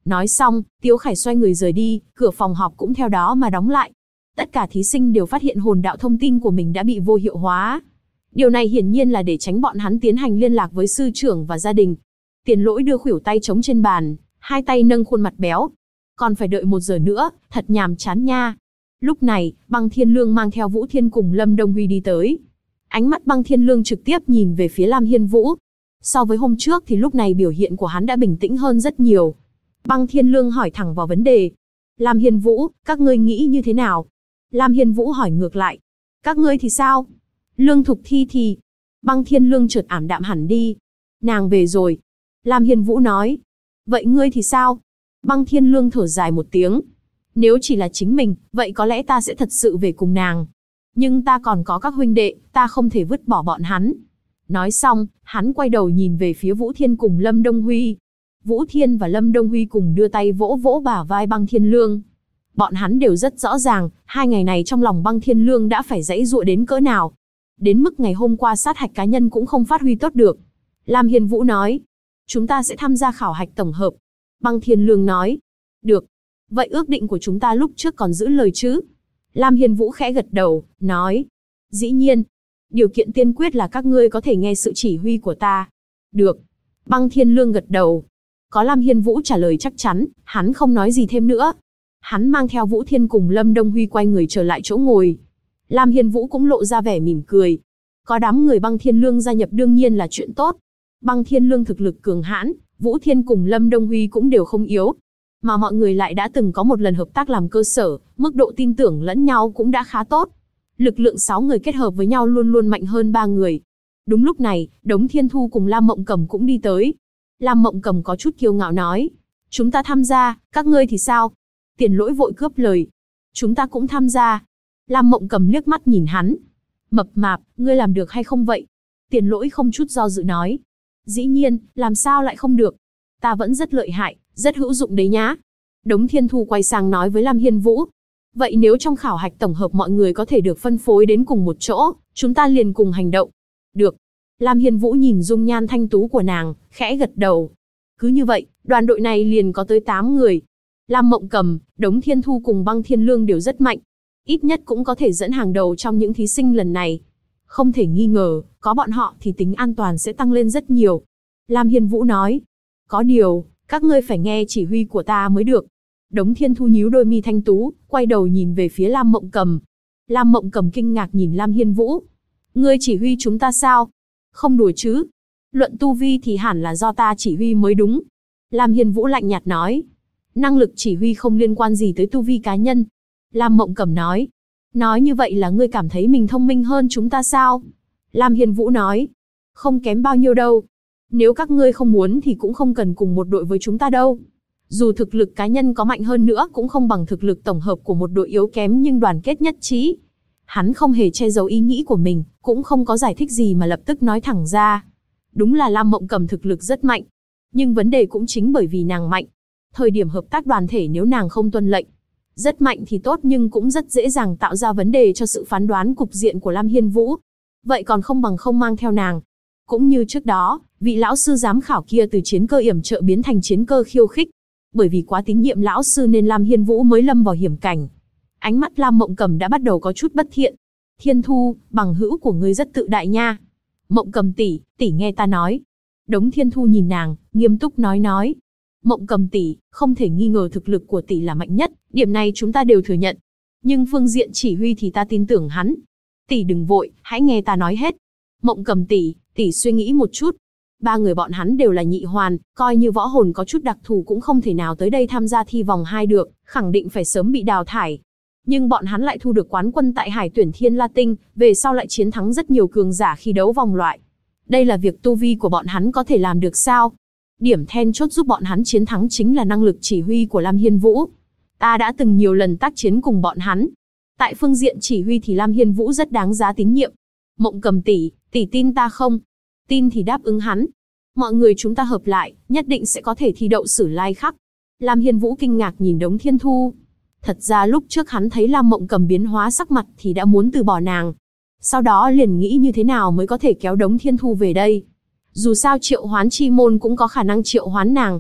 Nói xong, Tiếu Khải xoay người rời đi, cửa phòng họp cũng theo đó mà đóng lại. Tất cả thí sinh đều phát hiện hồn đạo thông tin của mình đã bị vô hiệu hóa. Điều này hiển nhiên là để tránh bọn hắn tiến hành liên lạc với sư trưởng và gia đình. Tiền Lỗi đưa khuỷu tay trống trên bàn, hai tay nâng khuôn mặt béo. Còn phải đợi 1 giờ nữa, thật nhàm chán nha. Lúc này, Băng Thiên Lương mang theo Vũ Thiên cùng Lâm Đông Huy đi tới. Ánh mắt Băng Thiên Lương trực tiếp nhìn về phía Lam Hiên Vũ. So với hôm trước thì lúc này biểu hiện của hắn đã bình tĩnh hơn rất nhiều. Băng Thiên Lương hỏi thẳng vào vấn đề. Lam Hiên Vũ, các ngươi nghĩ như thế nào? Lam Hiên Vũ hỏi ngược lại. Các ngươi thì sao? Lương Thục Thi thì... Băng Thiên Lương chợt ảm đạm hẳn đi. Nàng về rồi. Lam Hiên Vũ nói. Vậy ngươi thì sao? Băng Thiên Lương thở dài một tiếng. Nếu chỉ là chính mình, vậy có lẽ ta sẽ thật sự về cùng nàng. Nhưng ta còn có các huynh đệ, ta không thể vứt bỏ bọn hắn. Nói xong, hắn quay đầu nhìn về phía Vũ Thiên cùng Lâm Đông Huy. Vũ Thiên và Lâm Đông Huy cùng đưa tay vỗ vỗ bả vai Băng Thiên Lương. Bọn hắn đều rất rõ ràng, 2 ngày này trong lòng Băng Thiên Lương đã phải giãy giụa đến cỡ nào. Đến mức ngày hôm qua sát hạch cá nhân cũng không phát huy tốt được. Lam Hiên Vũ nói, chúng ta sẽ tham gia khảo hạch tổng hợp. Băng Thiên Lương nói, được. Vậy ước định của chúng ta lúc trước còn giữ lời chứ? Lam Hiên Vũ khẽ gật đầu, nói, dĩ nhiên. Điều kiện tiên quyết là các ngươi có thể nghe sự chỉ huy của ta. Được. Băng Thiên Lương gật đầu. Có Lam Hiên Vũ trả lời chắc chắn, hắn không nói gì thêm nữa. Hắn mang theo Vũ Thiên cùng Lâm Đông Huy quay người trở lại chỗ ngồi. Lam Hiên Vũ cũng lộ ra vẻ mỉm cười. Có đám người Băng Thiên Lương gia nhập đương nhiên là chuyện tốt. Băng Thiên Lương thực lực cường hãn, Vũ Thiên cùng Lâm Đông Huy cũng đều không yếu. Mà mọi người lại đã từng có một lần hợp tác làm cơ sở, mức độ tin tưởng lẫn nhau cũng đã khá tốt. Lực lượng 6 người kết hợp với nhau luôn luôn mạnh hơn 3 người. Đúng lúc này, Đống Thiên Thu cùng Lam Mộng Cầm cũng đi tới. Lam Mộng Cầm có chút kiêu ngạo nói, chúng ta tham gia, các ngươi thì sao? Tiền Lỗi vội cướp lời, chúng ta cũng tham gia. Lam Mộng Cầm liếc mắt nhìn hắn. Mập mạp, ngươi làm được hay không vậy? Tiền Lỗi không chút do dự nói, dĩ nhiên, làm sao lại không được? Ta vẫn rất lợi hại, rất hữu dụng đấy nhá. Đống Thiên Thu quay sang nói với Lam Hiên Vũ, vậy nếu trong khảo hạch tổng hợp mọi người có thể được phân phối đến cùng một chỗ, chúng ta liền cùng hành động. Được. Lam Hiên Vũ nhìn dung nhan thanh tú của nàng, khẽ gật đầu. Cứ như vậy, đoàn đội này liền có tới 8 người. Lam Mộng Cầm, Đống Thiên Thu cùng Băng Thiên Lương đều rất mạnh. Ít nhất cũng có thể dẫn hàng đầu trong những thí sinh lần này. Không thể nghi ngờ, có bọn họ thì tính an toàn sẽ tăng lên rất nhiều. Lam Hiên Vũ nói, có điều, các ngươi phải nghe chỉ huy của ta mới được. Đống Thiên Thu nhíu đôi mi thanh tú, quay đầu nhìn về phía Lam Mộng Cầm. Lam Mộng Cầm kinh ngạc nhìn Lam Hiên Vũ. Ngươi chỉ huy chúng ta sao? Không đùa chứ? Luận tu vi thì hẳn là do ta chỉ huy mới đúng. Lam Hiên Vũ lạnh nhạt nói. Năng lực chỉ huy không liên quan gì tới tu vi cá nhân. Lam Mộng Cầm nói. Nói như vậy là ngươi cảm thấy mình thông minh hơn chúng ta sao? Lam Hiên Vũ nói. Không kém bao nhiêu đâu. Nếu các ngươi không muốn thì cũng không cần cùng một đội với chúng ta đâu. Dù thực lực cá nhân có mạnh hơn nữa cũng không bằng thực lực tổng hợp của một đội yếu kém nhưng đoàn kết nhất trí. Hắn không hề che giấu ý nghĩ của mình, cũng không có giải thích gì mà lập tức nói thẳng ra. Đúng là Lam Mộng Cầm thực lực rất mạnh. Nhưng vấn đề cũng chính bởi vì nàng mạnh. Thời điểm hợp tác đoàn thể nếu nàng không tuân lệnh. Rất mạnh thì tốt nhưng cũng rất dễ dàng tạo ra vấn đề cho sự phán đoán cục diện của Lam Hiên Vũ. Vậy còn không bằng không mang theo nàng. Cũng như trước đó, vị lão sư giám khảo kia từ chiến cơ yểm trợ biến thành chiến cơ khiêu khích. Bởi vì quá tín nhiệm lão sư nên Lam Hiên Vũ mới lâm vào hiểm cảnh. Ánh mắt Lam Mộng Cầm đã bắt đầu có chút bất thiện. Thiên Thu, bằng hữu của ngươi rất tự đại nha. Mộng Cầm tỷ, tỷ nghe ta nói. Đống Thiên Thu nhìn nàng, nghiêm túc nói. Mộng Cầm tỷ, không thể nghi ngờ thực lực của tỷ là mạnh nhất, điểm này chúng ta đều thừa nhận. Nhưng phương diện chỉ huy thì ta tin tưởng hắn. Tỷ đừng vội, hãy nghe ta nói hết. Mộng Cầm tỷ, tỷ suy nghĩ một chút. 3 người bọn hắn đều là nhị hoàn, coi như võ hồn có chút đặc thù cũng không thể nào tới đây tham gia thi vòng 2 được, khẳng định phải sớm bị đào thải. Nhưng bọn hắn lại thu được quán quân tại Hải tuyển Thiên La Tinh, về sau lại chiến thắng rất nhiều cường giả khi đấu vòng loại. Đây là việc tu vi của bọn hắn có thể làm được sao? Điểm then chốt giúp bọn hắn chiến thắng chính là năng lực chỉ huy của Lam Hiên Vũ. Ta đã từng nhiều lần tác chiến cùng bọn hắn. Tại phương diện chỉ huy thì Lam Hiên Vũ rất đáng giá tín nhiệm. Mộng Cầm tỷ, tỷ tin ta không? Tin thì đáp ứng hắn. Mọi người chúng ta hợp lại, nhất định sẽ có thể thi đậu Sử Lai Khắc. Lam Hiên Vũ kinh ngạc nhìn Đống Thiên Thu. Thật ra lúc trước hắn thấy Lam Mộng Cầm biến hóa sắc mặt thì đã muốn từ bỏ nàng. Sau đó liền nghĩ như thế nào mới có thể kéo Đống Thiên Thu về đây. Dù sao triệu hoán chi môn cũng có khả năng triệu hoán nàng.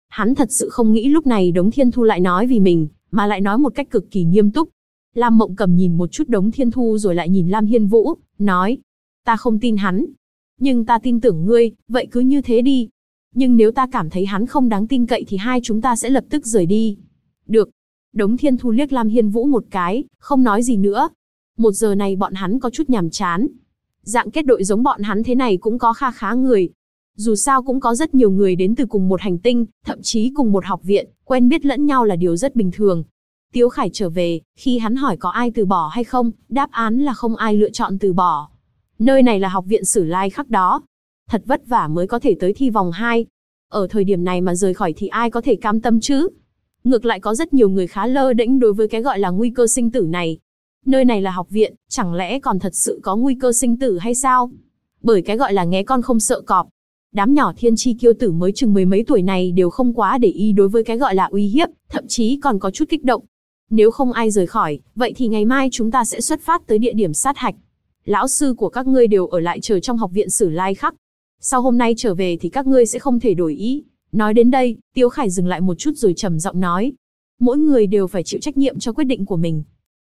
Hắn thật sự không nghĩ lúc này Đống Thiên Thu lại nói vì mình, mà lại nói một cách cực kỳ nghiêm túc. Lam Mộng Cầm nhìn một chút Đống Thiên Thu rồi lại nhìn Lam Hiên Vũ, nói. Ta không tin hắn. Nhưng ta tin tưởng ngươi, vậy cứ như thế đi. Nhưng nếu ta cảm thấy hắn không đáng tin cậy thì hai chúng ta sẽ lập tức rời đi. Được. Đống Thiên Thu liếc Lam Hiên Vũ một cái, không nói gì nữa. Một giờ này bọn hắn có chút nhàm chán. Dạng kết đội giống bọn hắn thế này cũng có kha khá người. Dù sao cũng có rất nhiều người đến từ cùng một hành tinh, thậm chí cùng một học viện, quen biết lẫn nhau là điều rất bình thường. Tiếu Khải trở về, khi hắn hỏi có ai từ bỏ hay không, đáp án là không ai lựa chọn từ bỏ. Nơi này là học viện Sử Lai Khắc đó. Thật vất vả mới có thể tới thi vòng 2. Ở thời điểm này mà rời khỏi thì ai có thể cam tâm chứ? Ngược lại có rất nhiều người khá lơ đễnh đối với cái gọi là nguy cơ sinh tử này. Nơi này là học viện, chẳng lẽ còn thật sự có nguy cơ sinh tử hay sao? Bởi cái gọi là nghé con không sợ cọp. Đám nhỏ thiên chi kiêu tử mới chừng mười mấy tuổi này đều không quá để ý đối với cái gọi là uy hiếp, thậm chí còn có chút kích động. Nếu không ai rời khỏi, vậy thì ngày mai chúng ta sẽ xuất phát tới địa điểm sát hạch. Lão sư của các ngươi đều ở lại chờ trong học viện Sử Lai Khắc. Sau hôm nay trở về thì các ngươi sẽ không thể đổi ý. Nói đến đây, Tiếu Khải dừng lại một chút rồi trầm giọng nói. Mỗi người đều phải chịu trách nhiệm cho quyết định của mình.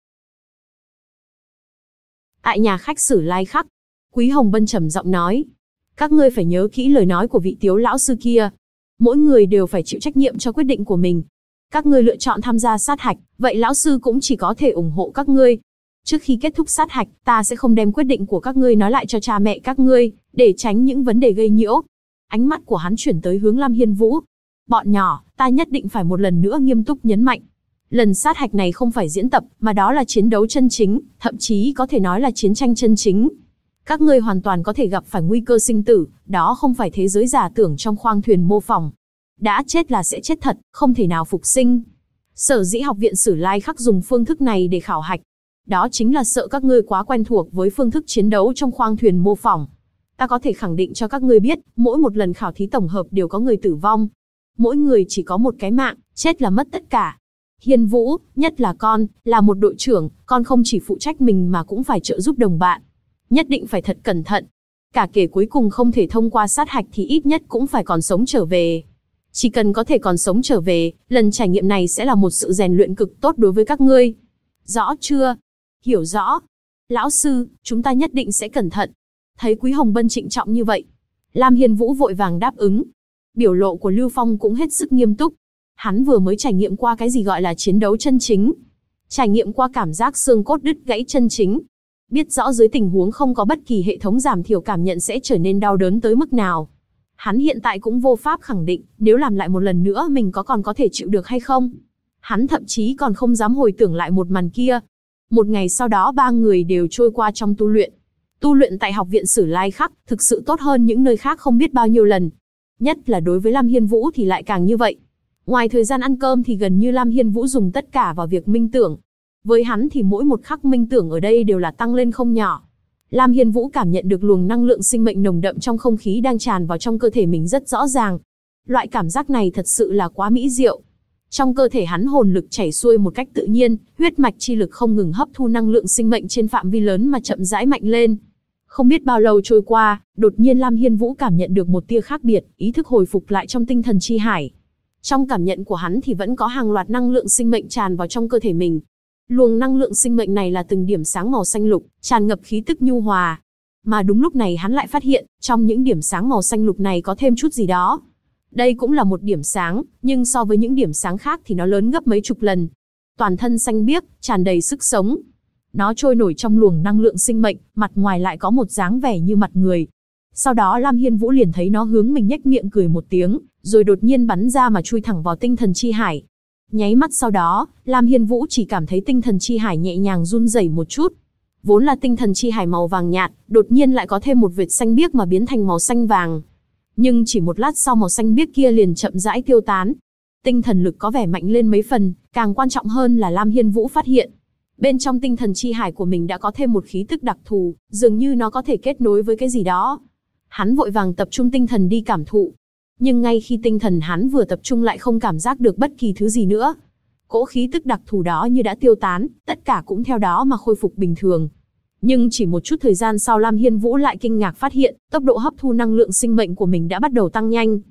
Tại nhà khách Sử Lai Khắc, Quý Hồng Bân trầm giọng nói. Các ngươi phải nhớ kỹ lời nói của vị Tiếu lão sư kia. Mỗi người đều phải chịu trách nhiệm cho quyết định của mình. Các ngươi lựa chọn tham gia sát hạch, vậy lão sư cũng chỉ có thể ủng hộ các ngươi. Trước khi kết thúc sát hạch, ta sẽ không đem quyết định của các ngươi nói lại cho cha mẹ các ngươi, để tránh những vấn đề gây nhiễu. Ánh mắt của hắn chuyển tới hướng Lam Hiên Vũ. Bọn nhỏ, ta nhất định phải một lần nữa nghiêm túc nhấn mạnh. Lần sát hạch này không phải diễn tập, mà đó là chiến đấu chân chính, thậm chí có thể nói là chiến tranh chân chính. Các ngươi hoàn toàn có thể gặp phải nguy cơ sinh tử, đó không phải thế giới giả tưởng trong khoang thuyền mô phỏng. Đã chết là sẽ chết thật, không thể nào phục sinh. Sở dĩ học viện Sử Lai Khắc dùng phương thức này để khảo hạch. Đó chính là sợ các ngươi quá quen thuộc với phương thức chiến đấu trong khoang thuyền mô phỏng. Ta có thể khẳng định cho các ngươi biết, mỗi một lần khảo thí tổng hợp đều có người tử vong. Mỗi người chỉ có một cái mạng, chết là mất tất cả. Hiên Vũ, nhất là con, là một đội trưởng, con không chỉ phụ trách mình mà cũng phải trợ giúp đồng bạn. Nhất định phải thật cẩn thận. Cả kể cuối cùng không thể thông qua sát hạch thì ít nhất cũng phải còn sống trở về. Chỉ cần có thể còn sống trở về, lần trải nghiệm này sẽ là một sự rèn luyện cực tốt đối với các ngươi. Rõ chưa? Hiểu rõ. Lão sư, chúng ta nhất định sẽ cẩn thận. Thấy Quý Hồng Bân trịnh trọng như vậy, Lam Hiên Vũ vội vàng đáp ứng. Biểu lộ của Lưu Phong cũng hết sức nghiêm túc. Hắn vừa mới trải nghiệm qua cái gì gọi là chiến đấu chân chính. Trải nghiệm qua cảm giác xương cốt đứt gãy chân chính. Biết rõ dưới tình huống không có bất kỳ hệ thống giảm thiểu cảm nhận sẽ trở nên đau đớn tới mức nào. Hắn hiện tại cũng vô pháp khẳng định, nếu làm lại một lần nữa mình còn có thể chịu được hay không. Hắn thậm chí còn không dám hồi tưởng lại một màn kia. Một ngày sau đó ba người đều trôi qua trong tu luyện. Tu luyện tại học viện Sử Lai Khắc thực sự tốt hơn những nơi khác không biết bao nhiêu lần. Nhất là đối với Lam Hiên Vũ thì lại càng như vậy. Ngoài thời gian ăn cơm thì gần như Lam Hiên Vũ dùng tất cả vào việc minh tưởng. Với hắn thì mỗi một khắc minh tưởng ở đây đều là tăng lên không nhỏ. Lam Hiên Vũ cảm nhận được luồng năng lượng sinh mệnh nồng đậm trong không khí đang tràn vào trong cơ thể mình rất rõ ràng. Loại cảm giác này thật sự là quá mỹ diệu. Trong cơ thể hắn hồn lực chảy xuôi một cách tự nhiên, huyết mạch chi lực không ngừng hấp thu năng lượng sinh mệnh trên phạm vi lớn mà chậm rãi mạnh lên. Không biết bao lâu trôi qua, đột nhiên Lam Hiên Vũ cảm nhận được một tia khác biệt, ý thức hồi phục lại trong tinh thần chi hải. Trong cảm nhận của hắn thì vẫn có hàng loạt năng lượng sinh mệnh tràn vào trong cơ thể mình. Luồng năng lượng sinh mệnh này là từng điểm sáng màu xanh lục, tràn ngập khí tức nhu hòa. Mà đúng lúc này hắn lại phát hiện, trong những điểm sáng màu xanh lục này có thêm chút gì đó. Đây cũng là một điểm sáng, nhưng so với những điểm sáng khác thì nó lớn gấp mấy chục lần. Toàn thân xanh biếc, tràn đầy sức sống. Nó trôi nổi trong luồng năng lượng sinh mệnh, mặt ngoài lại có một dáng vẻ như mặt người. Sau đó Lam Hiên Vũ liền thấy nó hướng mình nhếch miệng cười một tiếng, rồi đột nhiên bắn ra mà chui thẳng vào tinh thần chi hải. Nháy mắt sau đó, Lam Hiên Vũ chỉ cảm thấy tinh thần chi hải nhẹ nhàng run rẩy một chút. Vốn là tinh thần chi hải màu vàng nhạt, đột nhiên lại có thêm một vệt xanh biếc mà biến thành màu xanh vàng. Nhưng chỉ một lát sau màu xanh biếc kia liền chậm rãi tiêu tán. Tinh thần lực có vẻ mạnh lên mấy phần, càng quan trọng hơn là Lam Hiên Vũ phát hiện. Bên trong tinh thần chi hải của mình đã có thêm một khí tức đặc thù, dường như nó có thể kết nối với cái gì đó. Hắn vội vàng tập trung tinh thần đi cảm thụ. Nhưng ngay khi tinh thần hắn vừa tập trung lại không cảm giác được bất kỳ thứ gì nữa. Cỗ khí tức đặc thù đó như đã tiêu tán, tất cả cũng theo đó mà khôi phục bình thường. Nhưng chỉ một chút thời gian sau Lam Hiên Vũ lại kinh ngạc phát hiện, tốc độ hấp thu năng lượng sinh mệnh của mình đã bắt đầu tăng nhanh.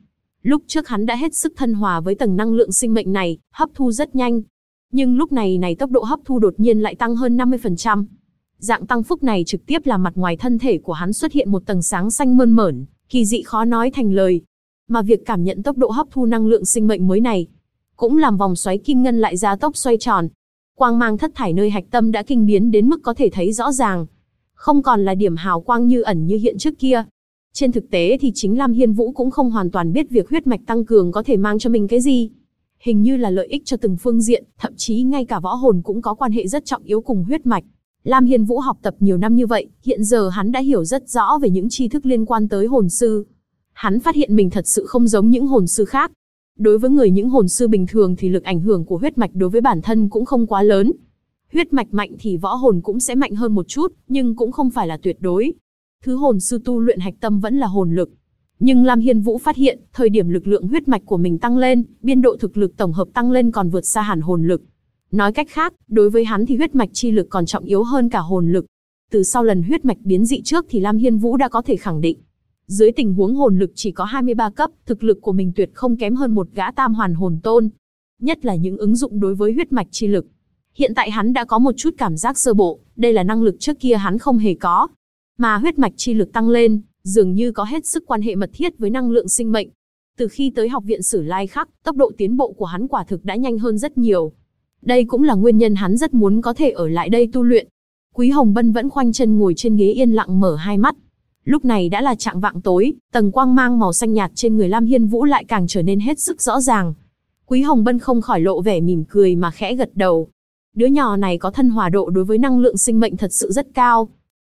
Lúc trước hắn đã hết sức thân hòa với tầng năng lượng sinh mệnh này, hấp thu rất nhanh. Nhưng lúc này tốc độ hấp thu đột nhiên lại tăng hơn 50%. Dạng tăng phúc này trực tiếp làm mặt ngoài thân thể của hắn xuất hiện một tầng sáng xanh mơn mởn, kỳ dị khó nói thành lời. Mà việc cảm nhận tốc độ hấp thu năng lượng sinh mệnh mới này, cũng làm vòng xoáy kim ngân lại gia tốc xoay tròn. Quang mang thất thải nơi hạch tâm đã kinh biến đến mức có thể thấy rõ ràng. Không còn là điểm hào quang như ẩn như hiện trước kia. Trên thực tế thì chính Lam Hiên Vũ cũng không hoàn toàn biết việc huyết mạch tăng cường có thể mang cho mình cái gì. Hình như là lợi ích cho từng phương diện, thậm chí ngay cả võ hồn cũng có quan hệ rất trọng yếu cùng huyết mạch. Lam Hiên Vũ học tập nhiều năm như vậy, hiện giờ hắn đã hiểu rất rõ về những tri thức liên quan tới hồn sư. Hắn phát hiện mình thật sự không giống những hồn sư khác. Đối với những hồn sư bình thường thì lực ảnh hưởng của huyết mạch đối với bản thân cũng không quá lớn. Huyết mạch mạnh thì võ hồn cũng sẽ mạnh hơn một chút, nhưng cũng không phải là tuyệt đối. Thứ hồn sư tu luyện hạch tâm vẫn là hồn lực. Nhưng Lam Hiên Vũ phát hiện, thời điểm lực lượng huyết mạch của mình tăng lên, biên độ thực lực tổng hợp tăng lên còn vượt xa hẳn hồn lực. Nói cách khác, đối với hắn thì huyết mạch chi lực còn trọng yếu hơn cả hồn lực. Từ sau lần huyết mạch biến dị trước thì Lam Hiên Vũ đã có thể khẳng định, dưới tình huống hồn lực chỉ có 23 cấp, thực lực của mình tuyệt không kém hơn một gã tam hoàn hồn tôn. Nhất là những ứng dụng đối với huyết mạch chi lực. Hiện tại hắn đã có một chút cảm giác sơ bộ, đây là năng lực trước kia hắn không hề có. Mà huyết mạch chi lực tăng lên, dường như có hết sức quan hệ mật thiết với năng lượng sinh mệnh. Từ khi tới học viện Sử Lai Khắc, tốc độ tiến bộ của hắn quả thực đã nhanh hơn rất nhiều. Đây cũng là nguyên nhân hắn rất muốn có thể ở lại đây tu luyện. Quý Hồng Bân vẫn khoanh chân ngồi trên ghế yên lặng mở hai mắt. Lúc này đã là chạng vạng tối, tầng quang mang màu xanh nhạt trên người Lam Hiên Vũ lại càng trở nên hết sức rõ ràng. Quý Hồng Bân không khỏi lộ vẻ mỉm cười mà khẽ gật đầu. Đứa nhỏ này có thân hòa độ đối với năng lượng sinh mệnh thật sự rất cao.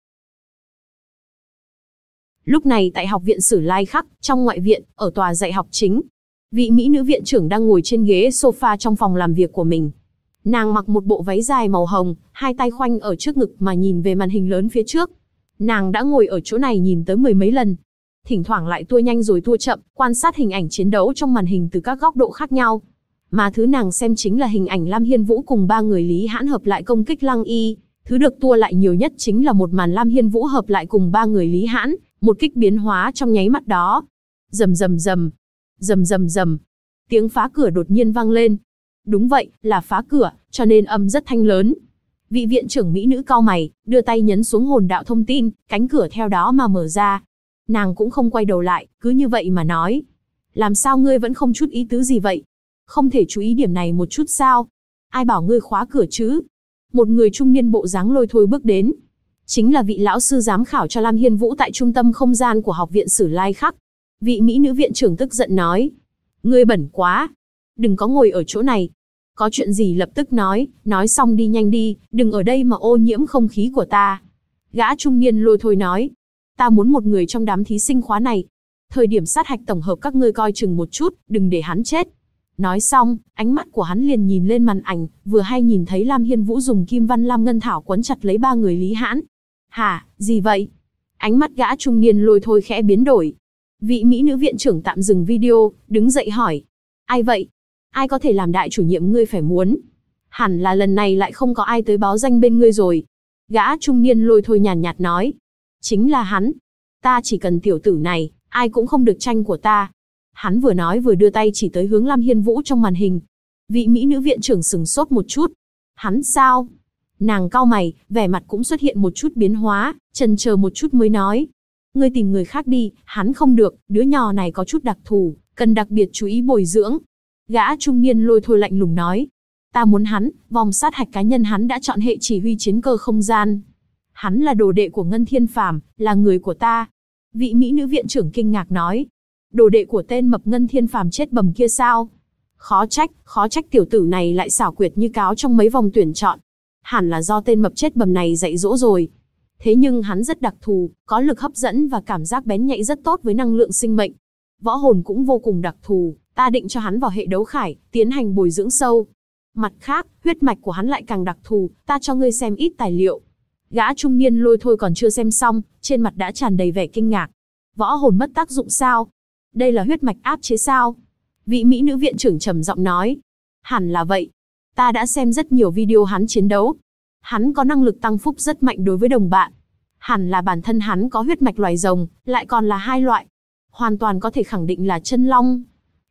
Lúc này tại học viện Sử Lai Khắc, trong ngoại viện, ở tòa dạy học chính, vị mỹ nữ viện trưởng đang ngồi trên ghế sofa trong phòng làm việc của mình. Nàng mặc một bộ váy dài màu hồng, hai tay khoanh ở trước ngực mà nhìn về màn hình lớn phía trước. Nàng đã ngồi ở chỗ này nhìn tới mười mấy lần. Thỉnh thoảng lại tua nhanh rồi tua chậm, quan sát hình ảnh chiến đấu trong màn hình từ các góc độ khác nhau. Mà thứ nàng xem chính là hình ảnh Lam Hiên Vũ cùng ba người Lý Hãn hợp lại công kích Lăng Y. Thứ được tua lại nhiều nhất chính là một màn Lam Hiên Vũ hợp lại cùng ba người Lý Hãn, một kích biến hóa trong nháy mắt đó. Rầm rầm rầm, rầm rầm rầm. Tiếng phá cửa đột nhiên vang lên. Đúng vậy, là phá cửa, cho nên âm rất thanh lớn. Vị viện trưởng mỹ nữ cau mày, đưa tay nhấn xuống hồn đạo thông tin, cánh cửa theo đó mà mở ra. Nàng cũng không quay đầu lại, cứ như vậy mà nói. Làm sao ngươi vẫn không chút ý tứ gì vậy? Không thể chú ý điểm này một chút sao? Ai bảo ngươi khóa cửa chứ? Một người trung niên bộ dáng lôi thôi bước đến. Chính là vị lão sư giám khảo cho Lam Hiên Vũ tại trung tâm không gian của học viện Sử Lai Khắc. Vị mỹ nữ viện trưởng tức giận nói. Ngươi bẩn quá. Đừng có ngồi ở chỗ này. Có chuyện gì lập tức nói xong đi nhanh đi, đừng ở đây mà ô nhiễm không khí của ta. Gã trung niên lôi thôi nói. Ta muốn một người trong đám thí sinh khóa này. Thời điểm sát hạch tổng hợp các ngươi coi chừng một chút, đừng để hắn chết. Nói xong, ánh mắt của hắn liền nhìn lên màn ảnh, vừa hay nhìn thấy Lam Hiên Vũ dùng kim văn lam ngân thảo quấn chặt lấy ba người Lý Hãn. Hả, gì vậy? Ánh mắt gã trung niên lôi thôi khẽ biến đổi. Vị mỹ nữ viện trưởng tạm dừng video, đứng dậy hỏi. Ai vậy? Ai có thể làm đại chủ nhiệm ngươi phải muốn? Hẳn là lần này lại không có ai tới báo danh bên ngươi rồi. Gã trung niên lôi thôi nhàn nhạt nói. Chính là hắn. Ta chỉ cần tiểu tử này, ai cũng không được tranh của ta. Hắn vừa nói vừa đưa tay chỉ tới hướng Lam Hiên Vũ trong màn hình. Vị mỹ nữ viện trưởng sừng sốt một chút. Hắn sao? Nàng cau mày, vẻ mặt cũng xuất hiện một chút biến hóa, chần chờ một chút mới nói. Ngươi tìm người khác đi, hắn không được, đứa nhỏ này có chút đặc thù, cần đặc biệt chú ý bồi dưỡng. Gã trung niên lôi thôi lạnh lùng nói. Ta muốn hắn, vòng sát hạch cá nhân hắn đã chọn hệ chỉ huy chiến cơ không gian. Hắn là đồ đệ của Ngân Thiên Phàm, là người của ta. Vị mỹ nữ viện trưởng kinh ngạc nói. Đồ đệ của tên mập Ngân Thiên Phàm chết bầm kia sao? Khó trách tiểu tử này lại xảo quyệt như cáo trong mấy vòng tuyển chọn. Hẳn là do tên mập chết bầm này dạy dỗ rồi. Thế nhưng hắn rất đặc thù, có lực hấp dẫn và cảm giác bén nhạy rất tốt với năng lượng sinh mệnh. Võ hồn cũng vô cùng đặc thù, ta định cho hắn vào hệ đấu khải, tiến hành bồi dưỡng sâu. Mặt khác, huyết mạch của hắn lại càng đặc thù, ta cho ngươi xem ít tài liệu. Gã trung niên lôi thôi còn chưa xem xong, trên mặt đã tràn đầy vẻ kinh ngạc. Võ hồn mất tác dụng sao? Đây là huyết mạch áp chế sao? Vị mỹ nữ viện trưởng trầm giọng nói. Hẳn là vậy. Ta đã xem rất nhiều video hắn chiến đấu. Hắn có năng lực tăng phúc rất mạnh đối với đồng bạn. Hẳn là bản thân hắn có huyết mạch loài rồng, lại còn là hai loại. Hoàn toàn có thể khẳng định là chân long.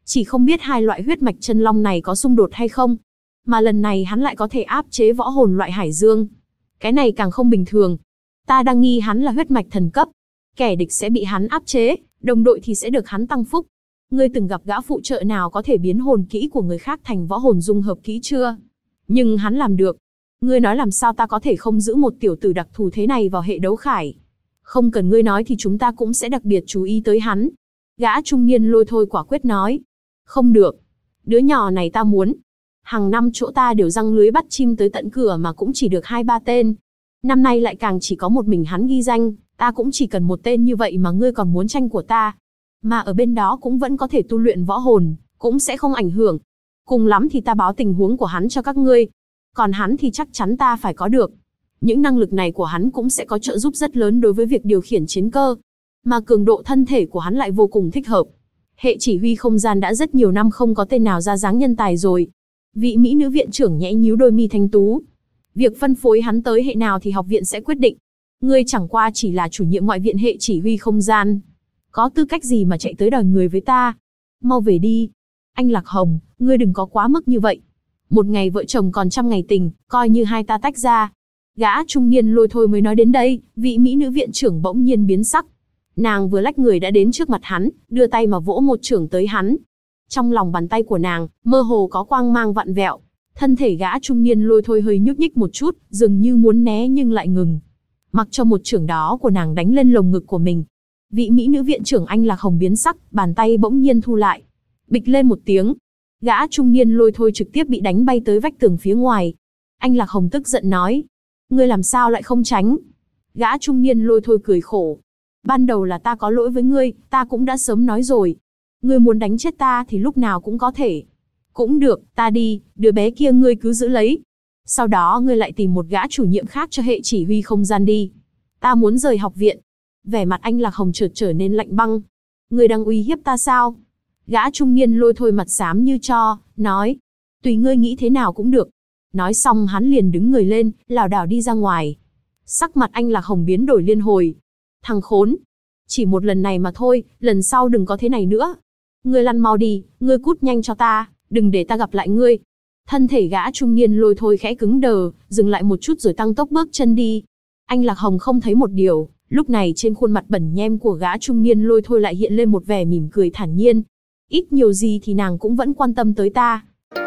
Chỉ không biết hai loại huyết mạch chân long này có xung đột hay không. Mà lần này hắn lại có thể áp chế võ hồn loại hải dương. Cái này càng không bình thường. Ta đang nghi hắn là huyết mạch thần cấp. Kẻ địch sẽ bị hắn áp chế, đồng đội thì sẽ được hắn tăng phúc. Ngươi từng gặp gã phụ trợ nào có thể biến hồn kỹ của người khác thành võ hồn dung hợp kỹ chưa? Nhưng hắn làm được. Ngươi nói làm sao ta có thể không giữ một tiểu tử đặc thù thế này vào hệ đấu khải? Không cần ngươi nói thì chúng ta cũng sẽ đặc biệt chú ý tới hắn. Gã trung niên Lôi Thôi quả quyết nói. Không được. Đứa nhỏ này ta muốn. Hàng năm chỗ ta đều giăng lưới bắt chim tới tận cửa mà cũng chỉ được 2-3 tên. Năm nay lại càng chỉ có một mình hắn ghi danh, ta cũng chỉ cần một tên như vậy mà ngươi còn muốn tranh của ta. Mà ở bên đó cũng vẫn có thể tu luyện võ hồn, cũng sẽ không ảnh hưởng. Cùng lắm thì ta báo tình huống của hắn cho các ngươi. Còn hắn thì chắc chắn ta phải có được. Những năng lực này của hắn cũng sẽ có trợ giúp rất lớn đối với việc điều khiển chiến cơ. Mà cường độ thân thể của hắn lại vô cùng thích hợp. Hệ chỉ huy không gian đã rất nhiều năm không có tên nào ra dáng nhân tài rồi. Vị mỹ nữ viện trưởng nhẽ nhíu đôi mi thanh tú. Việc phân phối hắn tới hệ nào thì học viện sẽ quyết định. Ngươi chẳng qua chỉ là chủ nhiệm ngoại viện hệ chỉ huy không gian. Có tư cách gì mà chạy tới đòi người với ta? Mau về đi. Anh Lạc Hồng, ngươi đừng có quá mức như vậy. Một ngày vợ chồng còn trăm ngày tình, coi như hai ta tách ra. Gã trung niên Lôi Thôi mới nói đến đây, vị mỹ nữ viện trưởng bỗng nhiên biến sắc. Nàng vừa lách người đã đến trước mặt hắn, đưa tay mà vỗ một chưởng tới hắn. Trong lòng bàn tay của nàng, mơ hồ có quang mang vặn vẹo. Thân thể gã trung niên Lôi Thôi hơi nhúc nhích một chút, dường như muốn né nhưng lại ngừng. Mặc cho một chưởng đó của nàng đánh lên lồng ngực của mình. Vị mỹ nữ viện trưởng Anh Lạc Hồng biến sắc, bàn tay bỗng nhiên thu lại. Bịch lên một tiếng. Gã trung niên Lôi Thôi trực tiếp bị đánh bay tới vách tường phía ngoài. Anh Lạc Hồng tức giận nói. Ngươi làm sao lại không tránh? Gã trung niên Lôi Thôi cười khổ. Ban đầu là ta có lỗi với ngươi, ta cũng đã sớm nói rồi. Ngươi muốn đánh chết ta thì lúc nào cũng có thể. Cũng được, ta đi, đứa bé kia ngươi cứ giữ lấy. Sau đó ngươi lại tìm một gã chủ nhiệm khác cho hệ chỉ huy không gian đi. Ta muốn rời học viện. Vẻ mặt anh Lạc Hồng chợt trở nên lạnh băng. Ngươi đang uy hiếp ta sao? Gã trung niên Lôi Thôi mặt xám như tro, nói. Tùy ngươi nghĩ thế nào cũng được. Nói xong hắn liền đứng người lên, lảo đảo đi ra ngoài. Sắc mặt anh Lạc Hồng biến đổi liên hồi. Thằng khốn. Chỉ một lần này mà thôi, lần sau đừng có thế này nữa. Ngươi lăn mau đi, ngươi cút nhanh cho ta, đừng để ta gặp lại ngươi. Thân thể gã trung niên Lôi Thôi khẽ cứng đờ, dừng lại một chút rồi tăng tốc bước chân đi. Anh Lạc Hồng không thấy một điều, lúc này trên khuôn mặt bẩn nhem của gã trung niên Lôi Thôi lại hiện lên một vẻ mỉm cười thản nhiên. Ít nhiều gì thì nàng cũng vẫn quan tâm tới ta.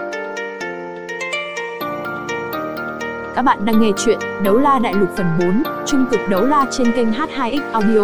Các bạn đang nghe chuyện Đấu La Đại Lục phần 4, Trung cực đấu la trên kênh H2X Audio.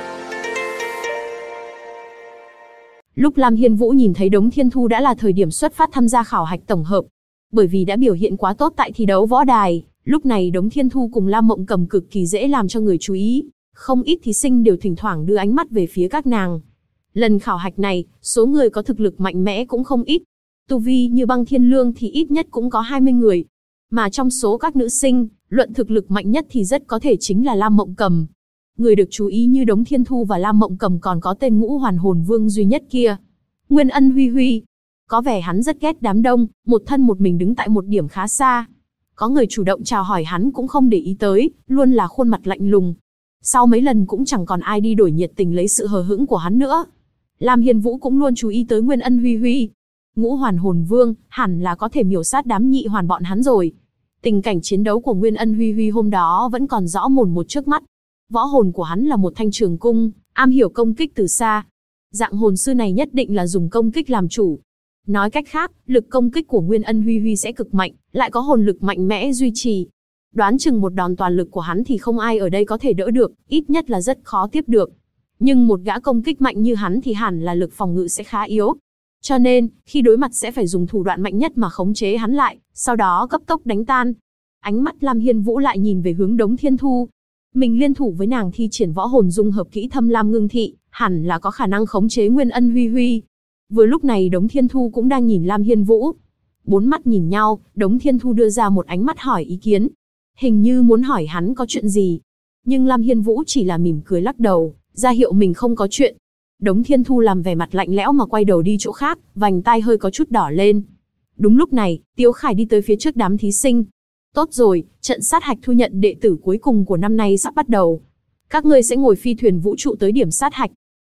Lúc Lam Hiên Vũ nhìn thấy Đống Thiên Thu đã là thời điểm xuất phát tham gia khảo hạch tổng hợp. Bởi vì đã biểu hiện quá tốt tại thi đấu võ đài, lúc này Đống Thiên Thu cùng Lam Mộng Cầm cực kỳ dễ làm cho người chú ý. Không ít thí sinh đều thỉnh thoảng đưa ánh mắt về phía các nàng. Lần khảo hạch này, số người có thực lực mạnh mẽ cũng không ít. Tu vi như Băng Thiên Lương thì ít nhất cũng có 20 người. Mà trong số các nữ sinh, luận thực lực mạnh nhất thì rất có thể chính là Lam Mộng Cầm. Người được chú ý như Đống Thiên Thu và Lam Mộng Cầm còn có tên Ngũ Hoàn Hồn Vương duy nhất kia, Nguyên Ân Huy Huy. Có vẻ hắn rất ghét đám đông, một thân một mình đứng tại một điểm khá xa. Có người chủ động chào hỏi hắn cũng không để ý tới, luôn là khuôn mặt lạnh lùng. Sau mấy lần cũng chẳng còn ai đi đổi nhiệt tình lấy sự hờ hững của hắn nữa. Lam Hiên Vũ cũng luôn chú ý tới Nguyên Ân Huy Huy. Ngũ Hoàn Hồn Vương, hẳn là có thể miểu sát đám nhị hoàn bọn hắn rồi. Tình cảnh chiến đấu của Nguyên Ân Huy Huy hôm đó vẫn còn rõ mồn một trước mắt. Võ hồn của hắn là một thanh trường cung, am hiểu công kích từ xa. Dạng hồn sư này nhất định là dùng công kích làm chủ. Nói cách khác, lực công kích của Nguyên Ân Huy Huy sẽ cực mạnh, lại có hồn lực mạnh mẽ duy trì. Đoán chừng một đòn toàn lực của hắn thì không ai ở đây có thể đỡ được, ít nhất là rất khó tiếp được. Nhưng một gã công kích mạnh như hắn thì hẳn là lực phòng ngự sẽ khá yếu. Cho nên, khi đối mặt sẽ phải dùng thủ đoạn mạnh nhất mà khống chế hắn lại, sau đó cấp tốc đánh tan. Ánh mắt Lam Hiên Vũ lại nhìn về hướng Đống Thiên Thu. Mình liên thủ với nàng thi triển võ hồn dung hợp kỹ Thâm Lam Ngưng Thị, hẳn là có khả năng khống chế Nguyên Ân Huy Huy. Vừa lúc này Đống Thiên Thu cũng đang nhìn Lam Hiên Vũ. Bốn mắt nhìn nhau, Đống Thiên Thu đưa ra một ánh mắt hỏi ý kiến. Hình như muốn hỏi hắn có chuyện gì. Nhưng Lam Hiên Vũ chỉ là mỉm cười lắc đầu, ra hiệu mình không có chuyện. Đống Thiên Thu làm vẻ mặt lạnh lẽo mà quay đầu đi chỗ khác, vành tai hơi có chút đỏ lên. Đúng lúc này, Tiếu Khải đi tới phía trước đám thí sinh. Tốt rồi, trận sát hạch thu nhận đệ tử cuối cùng của năm nay sắp bắt đầu. Các ngươi sẽ ngồi phi thuyền vũ trụ tới điểm sát hạch.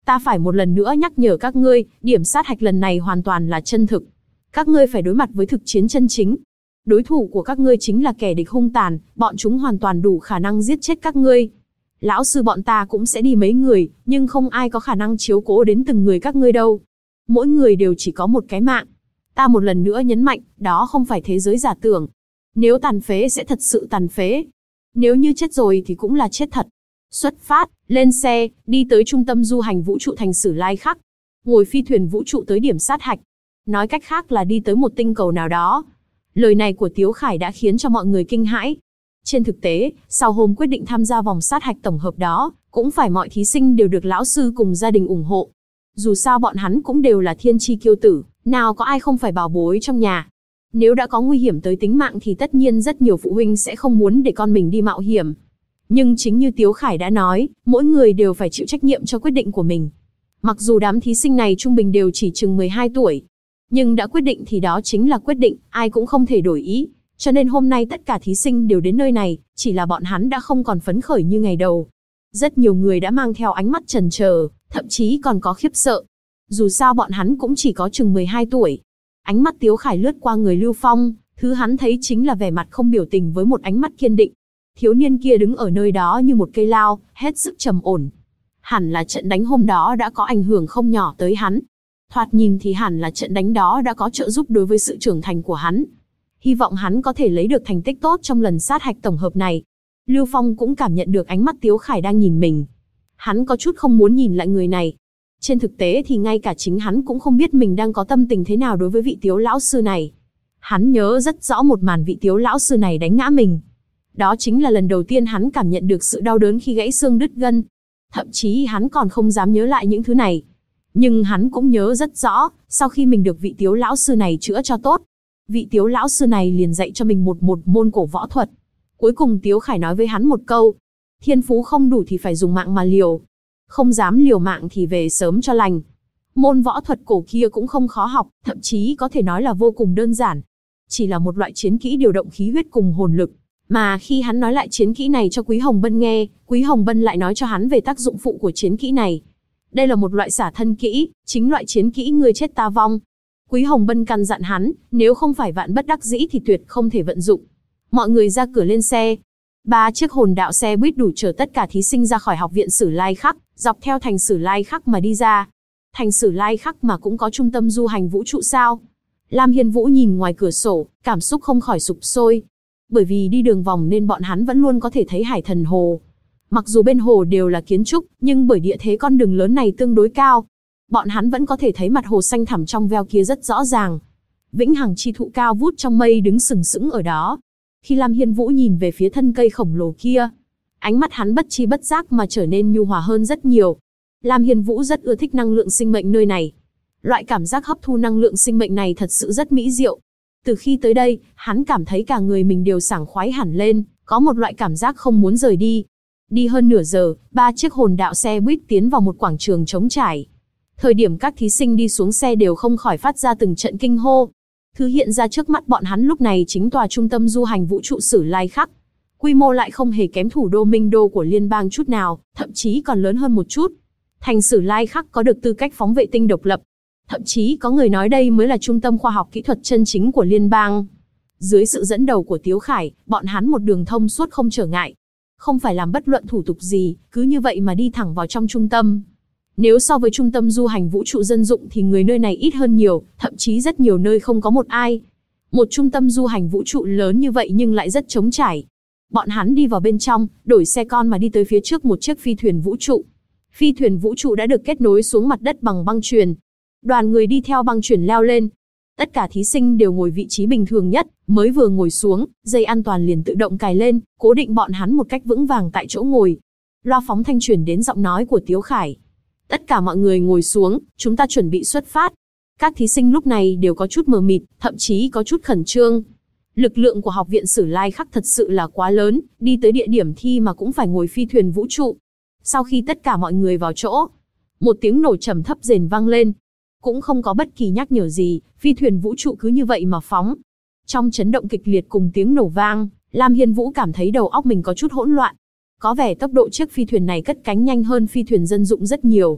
Ta phải một lần nữa nhắc nhở các ngươi, điểm sát hạch lần này hoàn toàn là chân thực. Các ngươi phải đối mặt với thực chiến chân chính. Đối thủ của các ngươi chính là kẻ địch hung tàn, bọn chúng hoàn toàn đủ khả năng giết chết các ngươi. Lão sư bọn ta cũng sẽ đi mấy người, nhưng không ai có khả năng chiếu cố đến từng người các ngươi đâu. Mỗi người đều chỉ có một cái mạng. Ta một lần nữa nhấn mạnh, đó không phải thế giới giả tưởng. Nếu tàn phế sẽ thật sự tàn phế. Nếu như chết rồi thì cũng là chết thật. Xuất phát, lên xe, đi tới trung tâm du hành vũ trụ thành Sử Lai Khắc. Ngồi phi thuyền vũ trụ tới điểm sát hạch. Nói cách khác là đi tới một tinh cầu nào đó. Lời này của Tiếu Khải đã khiến cho mọi người kinh hãi. Trên thực tế, sau hôm quyết định tham gia vòng sát hạch tổng hợp đó, cũng phải mọi thí sinh đều được lão sư cùng gia đình ủng hộ. Dù sao bọn hắn cũng đều là thiên chi kiêu tử, nào có ai không phải bảo bối trong nhà. Nếu đã có nguy hiểm tới tính mạng thì tất nhiên rất nhiều phụ huynh sẽ không muốn để con mình đi mạo hiểm. Nhưng chính như Tiếu Khải đã nói, mỗi người đều phải chịu trách nhiệm cho quyết định của mình. Mặc dù đám thí sinh này trung bình đều chỉ chừng 12 tuổi, nhưng đã quyết định thì đó chính là quyết định, ai cũng không thể đổi ý. Cho nên hôm nay tất cả thí sinh đều đến nơi này, chỉ là bọn hắn đã không còn phấn khởi như ngày đầu. Rất nhiều người đã mang theo ánh mắt chần chờ, thậm chí còn có khiếp sợ. Dù sao bọn hắn cũng chỉ có chừng 12 tuổi. Ánh mắt Tiếu Khải lướt qua người Lưu Phong, thứ hắn thấy chính là vẻ mặt không biểu tình với một ánh mắt kiên định. Thiếu niên kia đứng ở nơi đó như một cây lao, hết sức trầm ổn. Hẳn là trận đánh hôm đó đã có ảnh hưởng không nhỏ tới hắn. Thoạt nhìn thì hẳn là trận đánh đó đã có trợ giúp đối với sự trưởng thành của hắn. Hy vọng hắn có thể lấy được thành tích tốt trong lần sát hạch tổng hợp này. Lưu Phong cũng cảm nhận được ánh mắt Tiếu Khải đang nhìn mình. Hắn có chút không muốn nhìn lại người này. Trên thực tế thì ngay cả chính hắn cũng không biết mình đang có tâm tình thế nào đối với vị Tiếu lão sư này. Hắn nhớ rất rõ một màn vị Tiếu lão sư này đánh ngã mình. Đó chính là lần đầu tiên hắn cảm nhận được sự đau đớn khi gãy xương đứt gân. Thậm chí hắn còn không dám nhớ lại những thứ này. Nhưng hắn cũng nhớ rất rõ, sau khi mình được vị Tiếu lão sư này chữa cho tốt, vị Tiếu lão sư này liền dạy cho mình một môn cổ võ thuật. Cuối cùng Tiếu Khải nói với hắn một câu, thiên phú không đủ thì phải dùng mạng mà liều. Không dám liều mạng thì về sớm cho lành. Môn võ thuật cổ kia cũng không khó học, thậm chí có thể nói là vô cùng đơn giản. Chỉ là một loại chiến kỹ điều động khí huyết cùng hồn lực. Mà khi hắn nói lại chiến kỹ này cho Quý Hồng Bân nghe, Quý Hồng Bân lại nói cho hắn về tác dụng phụ của chiến kỹ này. Đây là một loại xả thân kỹ, chính loại chiến kỹ người chết ta vong. Quý Hồng Bân căn dặn hắn, nếu không phải vạn bất đắc dĩ thì tuyệt không thể vận dụng. Mọi người ra cửa lên xe. 3 chiếc hồn đạo xe buýt đủ chở tất cả thí sinh ra khỏi học viện Sử Lai Khắc, dọc theo thành Sử Lai Khắc mà đi ra. Thành Sử Lai Khắc mà cũng có trung tâm du hành vũ trụ sao? Lam Hiên Vũ nhìn ngoài cửa sổ, cảm xúc không khỏi sục sôi. Bởi vì đi đường vòng nên bọn hắn vẫn luôn có thể thấy Hải Thần Hồ. Mặc dù bên hồ đều là kiến trúc, nhưng bởi địa thế con đường lớn này tương đối cao, bọn hắn vẫn có thể thấy mặt hồ xanh thẳm trong veo kia rất rõ ràng. Vĩnh hằng chi thụ cao vút trong mây đứng sừng sững ở đó. Khi Lam Hiên Vũ nhìn về phía thân cây khổng lồ kia, ánh mắt hắn bất chi bất giác mà trở nên nhu hòa hơn rất nhiều. Lam Hiên Vũ rất ưa thích năng lượng sinh mệnh nơi này. Loại cảm giác hấp thu năng lượng sinh mệnh này thật sự rất mỹ diệu. Từ khi tới đây, hắn cảm thấy cả người mình đều sảng khoái hẳn lên, có một loại cảm giác không muốn rời đi. Đi hơn nửa giờ, 3 chiếc hồn đạo xe buýt tiến vào một quảng trường trống trải. Thời điểm các thí sinh đi xuống xe đều không khỏi phát ra từng trận kinh hô. Thứ hiện ra trước mắt bọn hắn lúc này chính tòa trung tâm du hành vũ trụ Sử Lai Khắc. Quy mô lại không hề kém thủ đô Minh Đô của liên bang chút nào, thậm chí còn lớn hơn một chút. Thành Sử Lai Khắc có được tư cách phóng vệ tinh độc lập. Thậm chí có người nói đây mới là trung tâm khoa học kỹ thuật chân chính của liên bang. Dưới sự dẫn đầu của Tiếu Khải, bọn hắn một đường thông suốt không trở ngại. Không phải làm bất luận thủ tục gì, cứ như vậy mà đi thẳng vào trong trung tâm. Nếu so với trung tâm du hành vũ trụ dân dụng thì người nơi này ít hơn nhiều, thậm chí rất nhiều nơi không có một ai. Một trung tâm du hành vũ trụ lớn như vậy nhưng lại rất trống trải. Bọn hắn đi vào bên trong, đổi xe con mà đi tới phía trước một chiếc phi thuyền vũ trụ. Phi thuyền vũ trụ đã được kết nối xuống mặt đất bằng băng chuyền. Đoàn người đi theo băng chuyền leo lên. Tất cả thí sinh đều ngồi vị trí bình thường nhất, mới vừa ngồi xuống, dây an toàn liền tự động cài lên, cố định bọn hắn một cách vững vàng tại chỗ ngồi. Loa phóng thanh truyền đến giọng nói của Tiếu Khải. Tất cả mọi người ngồi xuống, chúng ta chuẩn bị xuất phát. Các thí sinh lúc này đều có chút mờ mịt, thậm chí có chút khẩn trương. Lực lượng của học viện Sử Lai Khắc thật sự là quá lớn, đi tới địa điểm thi mà cũng phải ngồi phi thuyền vũ trụ. Sau khi tất cả mọi người vào chỗ, một tiếng nổ trầm thấp rền vang lên. Cũng không có bất kỳ nhắc nhở gì, phi thuyền vũ trụ cứ như vậy mà phóng. Trong chấn động kịch liệt cùng tiếng nổ vang, Lam Hiên Vũ cảm thấy đầu óc mình có chút hỗn loạn. Có vẻ tốc độ chiếc phi thuyền này cất cánh nhanh hơn phi thuyền dân dụng rất nhiều.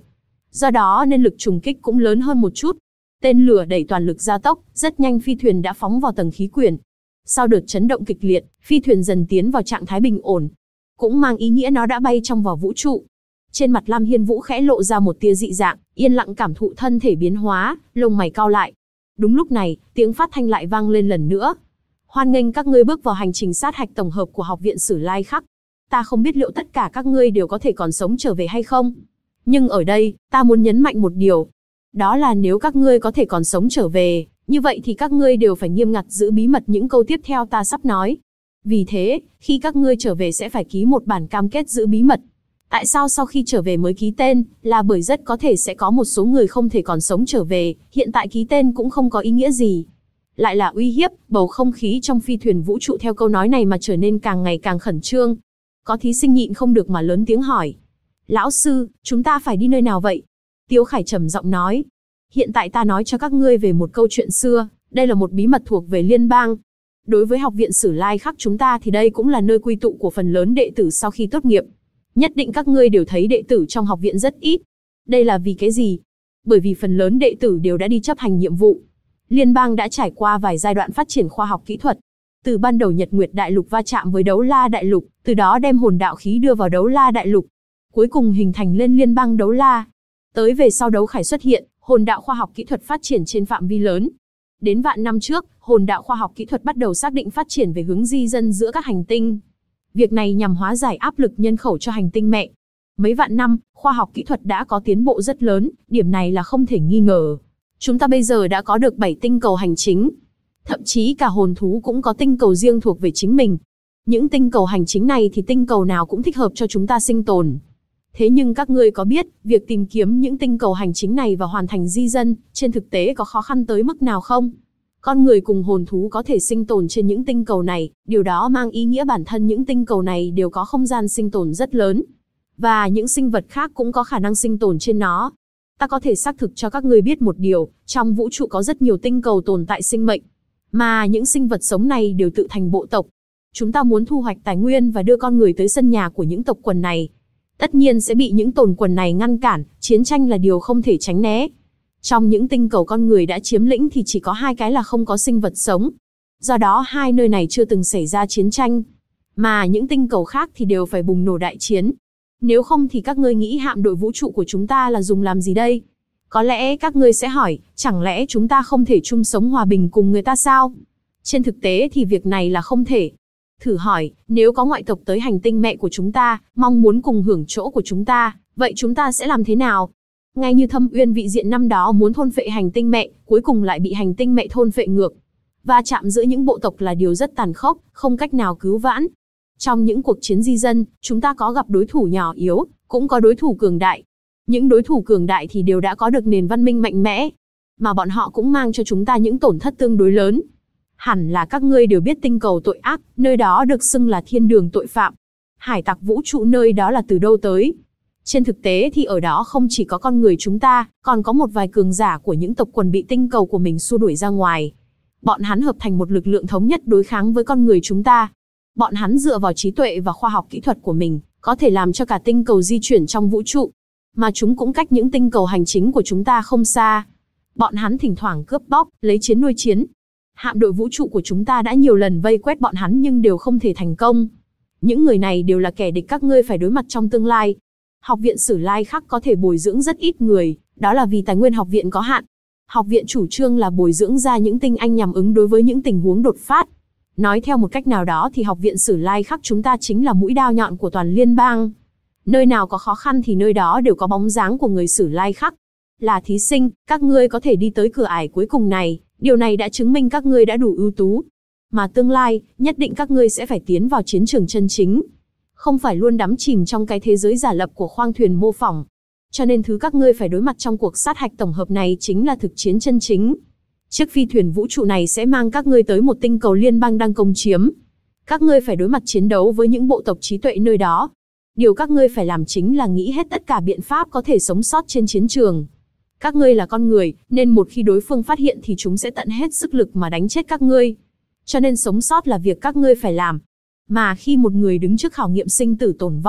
Do đó nên lực trùng kích cũng lớn hơn một chút. Tên lửa đẩy toàn lực gia tốc, rất nhanh phi thuyền đã phóng vào tầng khí quyển. Sau đợt chấn động kịch liệt, phi thuyền dần tiến vào trạng thái bình ổn. Cũng mang ý nghĩa nó đã bay trong vỏ vũ trụ. Trên mặt Lam Hiên Vũ khẽ lộ ra một tia dị dạng, yên lặng cảm thụ thân thể biến hóa, lông mày cau lại. Đúng lúc này, tiếng phát thanh lại vang lên lần nữa. Hoan nghênh các ngươi bước vào hành trình sát hạch tổng hợp của Học viện Sử Lai Khắc. Ta không biết liệu tất cả các ngươi đều có thể còn sống trở về hay không. Nhưng ở đây, ta muốn nhấn mạnh một điều. Đó là nếu các ngươi có thể còn sống trở về, như vậy thì các ngươi đều phải nghiêm ngặt giữ bí mật những câu tiếp theo ta sắp nói. Vì thế, khi các ngươi trở về sẽ phải ký một bản cam kết giữ bí mật. Tại sao sau khi trở về mới ký tên, là bởi rất có thể sẽ có một số người không thể còn sống trở về, hiện tại ký tên cũng không có ý nghĩa gì. Lại là uy hiếp, bầu không khí trong phi thuyền vũ trụ theo câu nói này mà trở nên càng ngày càng khẩn trương. Có thí sinh nhịn không được mà lớn tiếng hỏi. Lão sư, chúng ta phải đi nơi nào vậy? Tiếu Khải trầm giọng nói. Hiện tại ta nói cho các ngươi về một câu chuyện xưa, đây là một bí mật thuộc về liên bang. Đối với Học viện Sử Lai Khắc chúng ta thì đây cũng là nơi quy tụ của phần lớn đệ tử sau khi tốt nghiệp. Nhất định các ngươi đều thấy đệ tử trong học viện rất ít. Đây là vì cái gì? Bởi vì phần lớn đệ tử đều đã đi chấp hành nhiệm vụ. Liên bang đã trải qua vài giai đoạn phát triển khoa học kỹ thuật. Từ ban đầu Nhật Nguyệt Đại Lục va chạm với Đấu La Đại Lục, từ đó đem hồn đạo khí đưa vào Đấu La Đại Lục. Cuối cùng hình thành lên liên bang Đấu La. Tới về sau Đấu Khải xuất hiện, hồn đạo khoa học kỹ thuật phát triển trên phạm vi lớn. Đến vạn năm trước, hồn đạo khoa học kỹ thuật bắt đầu xác định phát triển về hướng di dân giữa các hành tinh. Việc này nhằm hóa giải áp lực nhân khẩu cho hành tinh mẹ. Mấy vạn năm, khoa học kỹ thuật đã có tiến bộ rất lớn, điểm này là không thể nghi ngờ. Chúng ta bây giờ đã có được 7 tinh cầu hành chính. Thậm chí cả hồn thú cũng có tinh cầu riêng thuộc về chính mình. Những tinh cầu hành chính này thì tinh cầu nào cũng thích hợp cho chúng ta sinh tồn. Thế nhưng các ngươi có biết, việc tìm kiếm những tinh cầu hành chính này và hoàn thành di dân, trên thực tế có khó khăn tới mức nào không? Con người cùng hồn thú có thể sinh tồn trên những tinh cầu này, điều đó mang ý nghĩa bản thân những tinh cầu này đều có không gian sinh tồn rất lớn. Và những sinh vật khác cũng có khả năng sinh tồn trên nó. Ta có thể xác thực cho các ngươi biết một điều, trong vũ trụ có rất nhiều tinh cầu tồn tại sinh mệnh. Mà những sinh vật sống này đều tự thành bộ tộc. Chúng ta muốn thu hoạch tài nguyên và đưa con người tới sân nhà của những tộc quần này. Tất nhiên sẽ bị những tồn quần này ngăn cản, chiến tranh là điều không thể tránh né. Trong những tinh cầu con người đã chiếm lĩnh thì chỉ có 2 cái là không có sinh vật sống. Do đó 2 nơi này chưa từng xảy ra chiến tranh. Mà những tinh cầu khác thì đều phải bùng nổ đại chiến. Nếu không thì các ngươi nghĩ hạm đội vũ trụ của chúng ta là dùng làm gì đây? Có lẽ các ngươi sẽ hỏi, chẳng lẽ chúng ta không thể chung sống hòa bình cùng người ta sao? Trên thực tế thì việc này là không thể. Thử hỏi, nếu có ngoại tộc tới hành tinh mẹ của chúng ta, mong muốn cùng hưởng chỗ của chúng ta, vậy chúng ta sẽ làm thế nào? Ngay như Thâm Uyên vị diện năm đó muốn thôn phệ hành tinh mẹ, cuối cùng lại bị hành tinh mẹ thôn phệ ngược. Va chạm giữa những bộ tộc là điều rất tàn khốc, không cách nào cứu vãn. Trong những cuộc chiến di dân, chúng ta có gặp đối thủ nhỏ yếu, cũng có đối thủ cường đại. Những đối thủ cường đại thì đều đã có được nền văn minh mạnh mẽ, mà bọn họ cũng mang cho chúng ta những tổn thất tương đối lớn. Hẳn là các ngươi đều biết tinh cầu tội ác, nơi đó được xưng là thiên đường tội phạm. Hải tặc vũ trụ nơi đó là từ đâu tới? Trên thực tế thì ở đó không chỉ có con người chúng ta, còn có một vài cường giả của những tộc quần bị tinh cầu của mình xua đuổi ra ngoài. Bọn hắn hợp thành một lực lượng thống nhất đối kháng với con người chúng ta. Bọn hắn dựa vào trí tuệ và khoa học kỹ thuật của mình, có thể làm cho cả tinh cầu di chuyển trong vũ trụ. Mà chúng cũng cách những tinh cầu hành chính của chúng ta không xa. Bọn hắn thỉnh thoảng cướp bóc, lấy chiến nuôi chiến. Hạm đội vũ trụ của chúng ta đã nhiều lần vây quét bọn hắn nhưng đều không thể thành công. Những người này đều là kẻ địch các ngươi phải đối mặt trong tương lai. Học viện Sử Lai Khắc có thể bồi dưỡng rất ít người, đó là vì tài nguyên học viện có hạn. Học viện chủ trương là bồi dưỡng ra những tinh anh nhằm ứng đối với những tình huống đột phát. Nói theo một cách nào đó thì Học viện Sử Lai Khắc chúng ta chính là mũi đao nhọn của toàn liên bang. Nơi nào có khó khăn thì nơi đó đều có bóng dáng của người Sử Lai Khắc. Là thí sinh, các ngươi có thể đi tới cửa ải cuối cùng này, điều này đã chứng minh các ngươi đã đủ ưu tú. Mà tương lai, nhất định các ngươi sẽ phải tiến vào chiến trường chân chính. Không phải luôn đắm chìm trong cái thế giới giả lập của khoang thuyền mô phỏng. Cho nên thứ các ngươi phải đối mặt trong cuộc sát hạch tổng hợp này chính là thực chiến chân chính. Chiếc phi thuyền vũ trụ này sẽ mang các ngươi tới một tinh cầu liên bang đang công chiếm. Các ngươi phải đối mặt chiến đấu với những bộ tộc trí tuệ nơi đó. Điều các ngươi phải làm chính là nghĩ hết tất cả biện pháp có thể sống sót trên chiến trường. Các ngươi là con người, nên một khi đối phương phát hiện thì chúng sẽ tận hết sức lực mà đánh chết các ngươi. Cho nên sống sót là việc các ngươi phải làm. Mà khi một người đứng trước khảo nghiệm sinh tử tồn vong,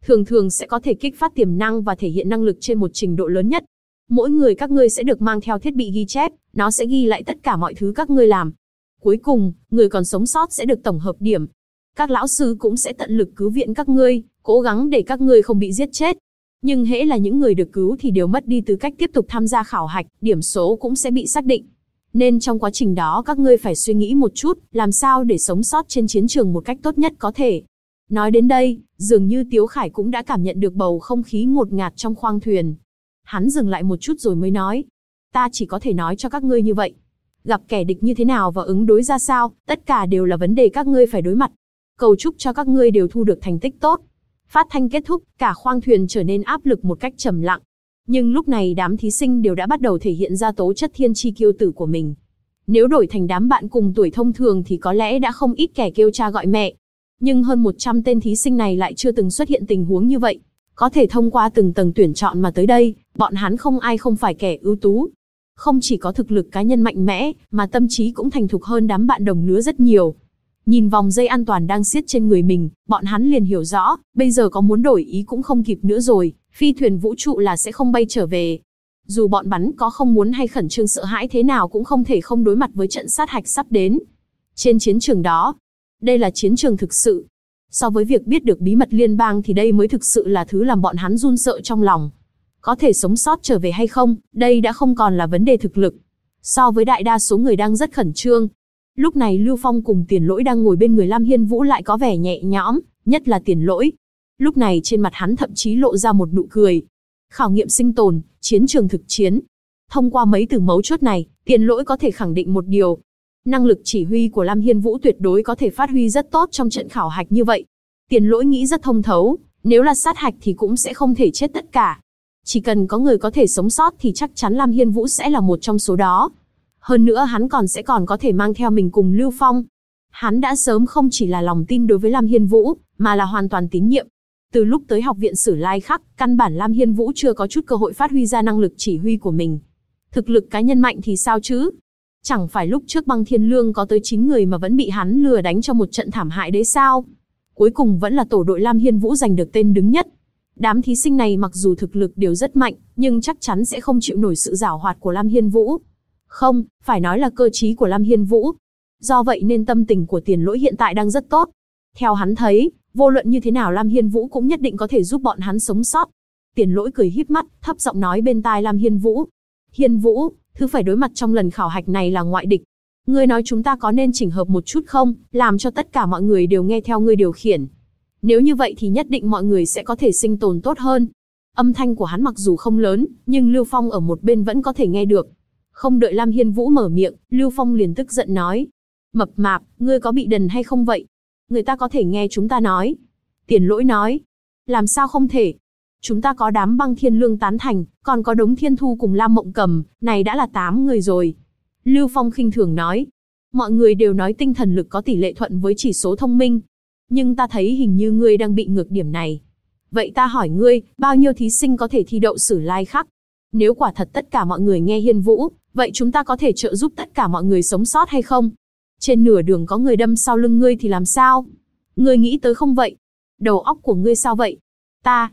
thường thường sẽ có thể kích phát tiềm năng và thể hiện năng lực trên một trình độ lớn nhất. Mỗi người các ngươi sẽ được mang theo thiết bị ghi chép, nó sẽ ghi lại tất cả mọi thứ các ngươi làm. Cuối cùng, người còn sống sót sẽ được tổng hợp điểm. Các lão sư cũng sẽ tận lực cứu viện các ngươi, cố gắng để các ngươi không bị giết chết. Nhưng hễ là những người được cứu thì đều mất đi tư cách tiếp tục tham gia khảo hạch, điểm số cũng sẽ bị xác định. Nên trong quá trình đó các ngươi phải suy nghĩ một chút, làm sao để sống sót trên chiến trường một cách tốt nhất có thể. Nói đến đây, dường như Tiếu Khải cũng đã cảm nhận được bầu không khí ngột ngạt trong khoang thuyền. Hắn dừng lại một chút rồi mới nói. Ta chỉ có thể nói cho các ngươi như vậy. Gặp kẻ địch như thế nào và ứng đối ra sao, tất cả đều là vấn đề các ngươi phải đối mặt. Cầu chúc cho các ngươi đều thu được thành tích tốt. Phát thanh kết thúc, cả khoang thuyền trở nên áp lực một cách trầm lặng. Nhưng lúc này đám thí sinh đều đã bắt đầu thể hiện ra tố chất thiên chi kiêu tử của mình. Nếu đổi thành đám bạn cùng tuổi thông thường thì có lẽ đã không ít kẻ kêu cha gọi mẹ. Nhưng hơn 100 tên thí sinh này lại chưa từng xuất hiện tình huống như vậy. Có thể thông qua từng tầng tuyển chọn mà tới đây, bọn hắn không ai không phải kẻ ưu tú. Không chỉ có thực lực cá nhân mạnh mẽ, mà tâm trí cũng thành thục hơn đám bạn đồng lứa rất nhiều. Nhìn vòng dây an toàn đang siết trên người mình, bọn hắn liền hiểu rõ, bây giờ có muốn đổi ý cũng không kịp nữa rồi, phi thuyền vũ trụ là sẽ không bay trở về. Dù bọn bắn có không muốn hay khẩn trương sợ hãi thế nào cũng không thể không đối mặt với trận sát hạch sắp đến. Trên chiến trường đó, đây là chiến trường thực sự. So với việc biết được bí mật liên bang thì đây mới thực sự là thứ làm bọn hắn run sợ trong lòng. Có thể sống sót trở về hay không, đây đã không còn là vấn đề thực lực. So với đại đa số người đang rất khẩn trương. Lúc này Lưu Phong cùng Tiền Lỗi đang ngồi bên người Lam Hiên Vũ lại có vẻ nhẹ nhõm, nhất là Tiền Lỗi. Lúc này trên mặt hắn thậm chí lộ ra một nụ cười. Khảo nghiệm sinh tồn, chiến trường thực chiến. Thông qua mấy từ mấu chốt này, Tiền Lỗi có thể khẳng định một điều. Năng lực chỉ huy của Lam Hiên Vũ tuyệt đối có thể phát huy rất tốt trong trận khảo hạch như vậy. Tiền Lỗi nghĩ rất thông thấu, nếu là sát hạch thì cũng sẽ không thể chết tất cả. Chỉ cần có người có thể sống sót thì chắc chắn Lam Hiên Vũ sẽ là một trong số đó. Hơn nữa hắn còn có thể mang theo mình cùng Lưu Phong. Hắn đã sớm không chỉ là lòng tin đối với Lam Hiên Vũ, mà là hoàn toàn tín nhiệm. Từ lúc tới học viện Sử Lai Khắc, căn bản Lam Hiên Vũ chưa có chút cơ hội phát huy ra năng lực chỉ huy của mình. Thực lực cá nhân mạnh thì sao chứ? Chẳng phải lúc trước Băng Thiên Lương có tới 9 người mà vẫn bị hắn lừa đánh cho một trận thảm hại đấy sao? Cuối cùng vẫn là tổ đội Lam Hiên Vũ giành được tên đứng nhất. Đám thí sinh này mặc dù thực lực đều rất mạnh, nhưng chắc chắn sẽ không chịu nổi sự giảo hoạt của Lam Hiên Vũ. Không, phải nói là cơ trí của Lam Hiên Vũ. Do vậy nên tâm tình của Tiền Lỗi hiện tại đang rất tốt. Theo hắn thấy, vô luận như thế nào Lam Hiên Vũ cũng nhất định có thể giúp bọn hắn sống sót. Tiền Lỗi cười híp mắt, thấp giọng nói bên tai Lam Hiên Vũ. Hiên Vũ, thứ phải đối mặt trong lần khảo hạch này là ngoại địch. Ngươi nói chúng ta có nên chỉnh hợp một chút không, làm cho tất cả mọi người đều nghe theo ngươi điều khiển. Nếu như vậy thì nhất định mọi người sẽ có thể sinh tồn tốt hơn. Âm thanh của hắn mặc dù không lớn, nhưng Lưu Phong ở một bên vẫn có thể nghe được. Không đợi Lam Hiên Vũ mở miệng, Lưu Phong liền tức giận nói. Mập mạp, ngươi có bị đần hay không vậy? Người ta có thể nghe chúng ta nói. Tiền Lỗi nói. Làm sao không thể? Chúng ta có đám Băng Thiên Lương tán thành, còn có Đống Thiên Thu cùng Lam Mộng Cầm, này đã là 8 người rồi. Lưu Phong khinh thường nói. Mọi người đều nói tinh thần lực có tỷ lệ thuận với chỉ số thông minh. Nhưng ta thấy hình như ngươi đang bị ngược điểm này. Vậy ta hỏi ngươi, bao nhiêu thí sinh có thể thi đậu Sử Lai Khắc? Nếu quả thật tất cả mọi người nghe Hiên Vũ, vậy chúng ta có thể trợ giúp tất cả mọi người sống sót hay không? Trên nửa đường có người đâm sau lưng ngươi thì làm sao? Ngươi nghĩ tới không vậy? Đầu óc của ngươi sao vậy? Ta.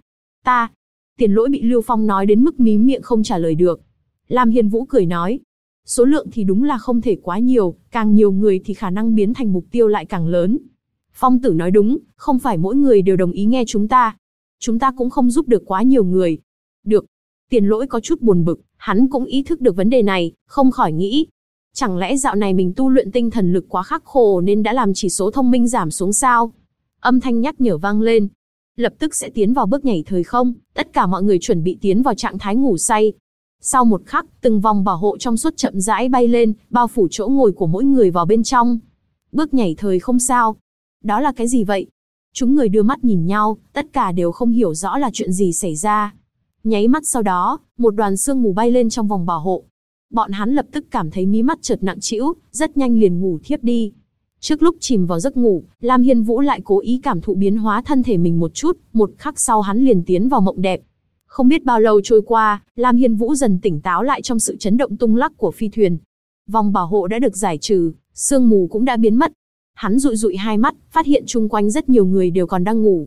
Tiền Lỗi bị Lưu Phong nói đến mức mím miệng không trả lời được. Lam Hiên Vũ cười nói. Số lượng thì đúng là không thể quá nhiều, càng nhiều người thì khả năng biến thành mục tiêu lại càng lớn. Phong tử nói đúng, không phải mỗi người đều đồng ý nghe chúng ta. Chúng ta cũng không giúp được quá nhiều người. Được. Tiền Lỗi có chút buồn bực, hắn cũng ý thức được vấn đề này, không khỏi nghĩ. Chẳng lẽ dạo này mình tu luyện tinh thần lực quá khắc khổ nên đã làm chỉ số thông minh giảm xuống sao? Âm thanh nhắc nhở vang lên. Lập tức sẽ tiến vào bước nhảy thời không, tất cả mọi người chuẩn bị tiến vào trạng thái ngủ say. Sau một khắc, từng vòng bảo hộ trong suốt chậm rãi bay lên, bao phủ chỗ ngồi của mỗi người vào bên trong. Bước nhảy thời không sao? Đó là cái gì vậy? Chúng người đưa mắt nhìn nhau, tất cả đều không hiểu rõ là chuyện gì xảy ra. Nháy mắt sau đó, một đoàn sương mù bay lên trong vòng bảo hộ. Bọn hắn lập tức cảm thấy mí mắt chợt nặng trĩu, rất nhanh liền ngủ thiếp đi. Trước lúc chìm vào giấc ngủ, Lam Hiên Vũ lại cố ý cảm thụ biến hóa thân thể mình một chút, một khắc sau hắn liền tiến vào mộng đẹp. Không biết bao lâu trôi qua, Lam Hiên Vũ dần tỉnh táo lại trong sự chấn động tung lắc của phi thuyền. Vòng bảo hộ đã được giải trừ, sương mù cũng đã biến mất. Hắn dụi dụi hai mắt, phát hiện chung quanh rất nhiều người đều còn đang ngủ.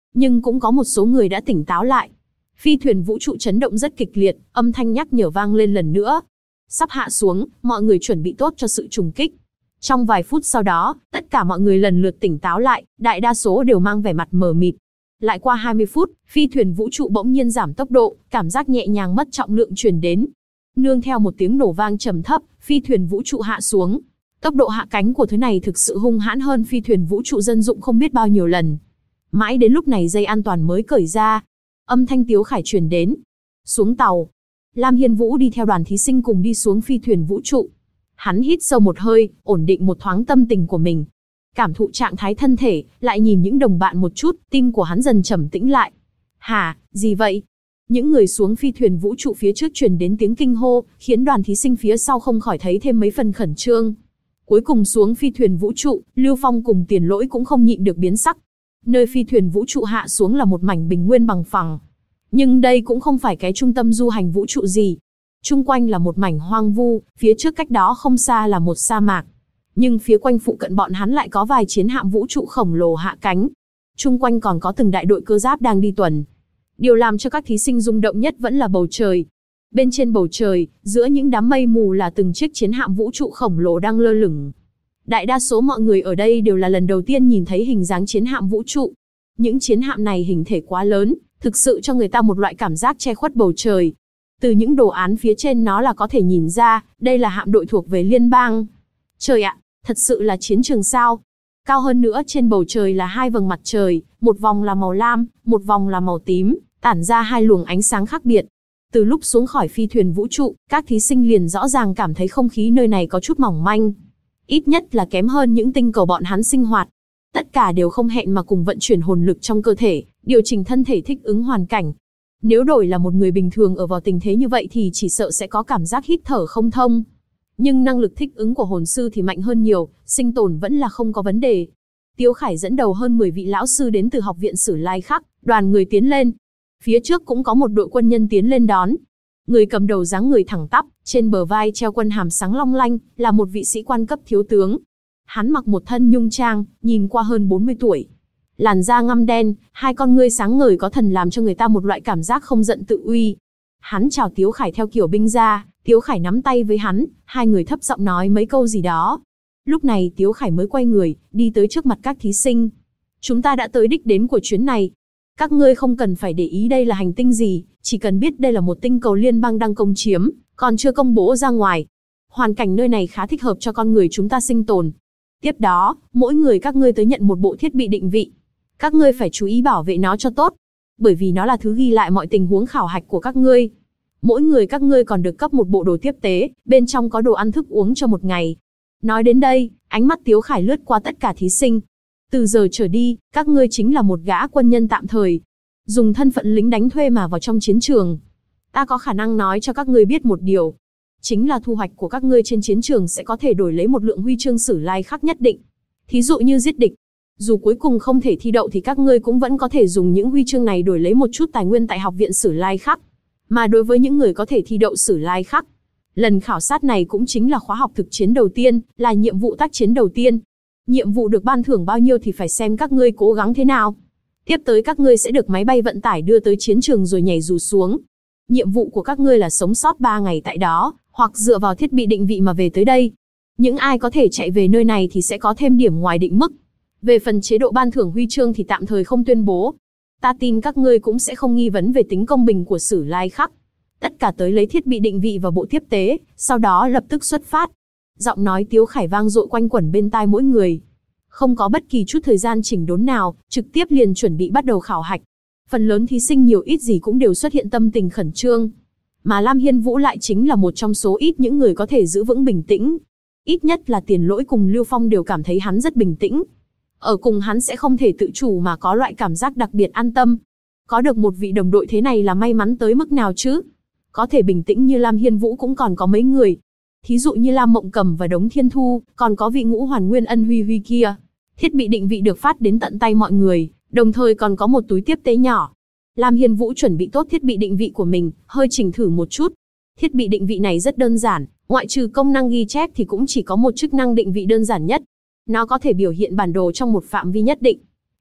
nhưng cũng có một số người đã tỉnh táo lại. Phi thuyền vũ trụ chấn động rất kịch liệt, âm thanh nhắc nhở vang lên lần nữa. Sắp hạ xuống, mọi người chuẩn bị tốt cho sự trùng kích. Trong vài phút sau đó, tất cả mọi người lần lượt tỉnh táo lại, đại đa số đều mang vẻ mặt mờ mịt. Lại qua 20 phút, phi thuyền vũ trụ bỗng nhiên giảm tốc độ, cảm giác nhẹ nhàng mất trọng lượng truyền đến. Nương theo một tiếng nổ vang trầm thấp, phi thuyền vũ trụ hạ xuống. Tốc độ hạ cánh của thứ này thực sự hung hãn hơn phi thuyền vũ trụ dân dụng không biết bao nhiêu lần. Mãi đến lúc này dây an toàn mới cởi ra. Âm thanh Tiếu Khải truyền đến. Xuống tàu. Lam Hiên Vũ đi theo đoàn thí sinh cùng đi xuống phi thuyền vũ trụ. Hắn hít sâu một hơi, ổn định một thoáng tâm tình của mình. Cảm thụ trạng thái thân thể, lại nhìn những đồng bạn một chút, tim của hắn dần trầm tĩnh lại. Hả, gì vậy? Những người xuống phi thuyền vũ trụ phía trước truyền đến tiếng kinh hô, khiến đoàn thí sinh phía sau không khỏi thấy thêm mấy phần khẩn trương. Cuối cùng xuống phi thuyền vũ trụ, Lưu Phong cùng Tiền Lỗi cũng không nhịn được biến sắc. Nơi phi thuyền vũ trụ hạ xuống là một mảnh bình nguyên bằng phẳng. Nhưng đây cũng không phải cái trung tâm du hành vũ trụ gì. Chung quanh là một mảnh hoang vu, phía trước cách đó không xa là một sa mạc. Nhưng phía quanh phụ cận bọn hắn lại có vài chiến hạm vũ trụ khổng lồ hạ cánh. Chung quanh còn có từng đại đội cơ giáp đang đi tuần. Điều làm cho các thí sinh rung động nhất vẫn là bầu trời. Bên trên bầu trời, giữa những đám mây mù là từng chiếc chiến hạm vũ trụ khổng lồ đang lơ lửng. Đại đa số mọi người ở đây đều là lần đầu tiên nhìn thấy hình dáng chiến hạm vũ trụ. Những chiến hạm này hình thể quá lớn, thực sự cho người ta một loại cảm giác che khuất bầu trời. Từ những đồ án phía trên nó là có thể nhìn ra, đây là hạm đội thuộc về liên bang. Trời ạ, thật sự là chiến trường sao? Cao hơn nữa trên bầu trời là hai vầng mặt trời, một vòng là màu lam, một vòng là màu tím, tản ra hai luồng ánh sáng khác biệt. Từ lúc xuống khỏi phi thuyền vũ trụ, các thí sinh liền rõ ràng cảm thấy không khí nơi này có chút mỏng manh. Ít nhất là kém hơn những tinh cầu bọn hắn sinh hoạt. Tất cả đều không hẹn mà cùng vận chuyển hồn lực trong cơ thể, điều chỉnh thân thể thích ứng hoàn cảnh. Nếu đổi là một người bình thường ở vào tình thế như vậy thì chỉ sợ sẽ có cảm giác hít thở không thông. Nhưng năng lực thích ứng của hồn sư thì mạnh hơn nhiều, sinh tồn vẫn là không có vấn đề. Tiếu Khải dẫn đầu hơn 10 vị lão sư đến từ học viện Sử Lai Khắc, đoàn người tiến lên. Phía trước cũng có một đội quân nhân tiến lên đón. Người cầm đầu dáng người thẳng tắp, trên bờ vai treo quân hàm sáng long lanh, là một vị sĩ quan cấp thiếu tướng. Hắn mặc một thân nhung trang, nhìn qua hơn 40 tuổi. Làn da ngăm đen, hai con ngươi sáng ngời có thần làm cho người ta một loại cảm giác không giận tự uy. Hắn chào Tiếu Khải theo kiểu binh gia, Tiếu Khải nắm tay với hắn, hai người thấp giọng nói mấy câu gì đó. Lúc này Tiếu Khải mới quay người, đi tới trước mặt các thí sinh. Chúng ta đã tới đích đến của chuyến này. Các ngươi không cần phải để ý đây là hành tinh gì, chỉ cần biết đây là một tinh cầu liên bang đang công chiếm, còn chưa công bố ra ngoài. Hoàn cảnh nơi này khá thích hợp cho con người chúng ta sinh tồn. Tiếp đó, mỗi người các ngươi tới nhận một bộ thiết bị định vị. Các ngươi phải chú ý bảo vệ nó cho tốt, bởi vì nó là thứ ghi lại mọi tình huống khảo hạch của các ngươi. Mỗi người các ngươi còn được cấp một bộ đồ tiếp tế, bên trong có đồ ăn thức uống cho một ngày. Nói đến đây, ánh mắt Tiếu Khải lướt qua tất cả thí sinh. Từ giờ trở đi, các ngươi chính là một gã quân nhân tạm thời, dùng thân phận lính đánh thuê mà vào trong chiến trường. Ta có khả năng nói cho các ngươi biết một điều, chính là thu hoạch của các ngươi trên chiến trường sẽ có thể đổi lấy một lượng huy chương Sử Lai Khắc nhất định. Thí dụ như giết địch, dù cuối cùng không thể thi đậu thì các ngươi cũng vẫn có thể dùng những huy chương này đổi lấy một chút tài nguyên tại học viện Sử Lai Khắc. Mà đối với những người có thể thi đậu Sử Lai Khắc, lần khảo sát này cũng chính là khóa học thực chiến đầu tiên, là nhiệm vụ tác chiến đầu tiên. Nhiệm vụ được ban thưởng bao nhiêu thì phải xem các ngươi cố gắng thế nào. Tiếp tới các ngươi sẽ được máy bay vận tải đưa tới chiến trường rồi nhảy dù xuống. Nhiệm vụ của các ngươi là sống sót 3 ngày tại đó, hoặc dựa vào thiết bị định vị mà về tới đây. Những ai có thể chạy về nơi này thì sẽ có thêm điểm ngoài định mức. Về phần chế độ ban thưởng huy chương thì tạm thời không tuyên bố. Ta tin các ngươi cũng sẽ không nghi vấn về tính công bình của Sử Lai Khắc. Tất cả tới lấy thiết bị định vị và bộ tiếp tế, sau đó lập tức xuất phát. Giọng nói Tiếu Khải vang dội quanh quẩn bên tai mỗi người. Không có bất kỳ chút thời gian chỉnh đốn nào, trực tiếp liền chuẩn bị bắt đầu khảo hạch. Phần lớn thí sinh nhiều ít gì cũng đều xuất hiện tâm tình khẩn trương. Mà Lam Hiên Vũ lại chính là một trong số ít những người có thể giữ vững bình tĩnh. Ít nhất là Tiền Lỗi cùng Lưu Phong đều cảm thấy hắn rất bình tĩnh. Ở cùng hắn sẽ không thể tự chủ mà có loại cảm giác đặc biệt an tâm. Có được một vị đồng đội thế này là may mắn tới mức nào chứ? Có thể bình tĩnh như Lam Hiên Vũ cũng còn có mấy người. Thí dụ như Lam Mộng Cầm và Đống Thiên Thu, còn có vị Ngũ Hoàn Nguyên Ân Huy Huy kia. Thiết bị định vị được phát đến tận tay mọi người, đồng thời còn có một túi tiếp tế nhỏ. Lam Hiên Vũ chuẩn bị tốt thiết bị định vị của mình, hơi chỉnh thử một chút. Thiết bị định vị này rất đơn giản, ngoại trừ công năng ghi chép thì cũng chỉ có một chức năng định vị đơn giản nhất. Nó có thể biểu hiện bản đồ trong một phạm vi nhất định.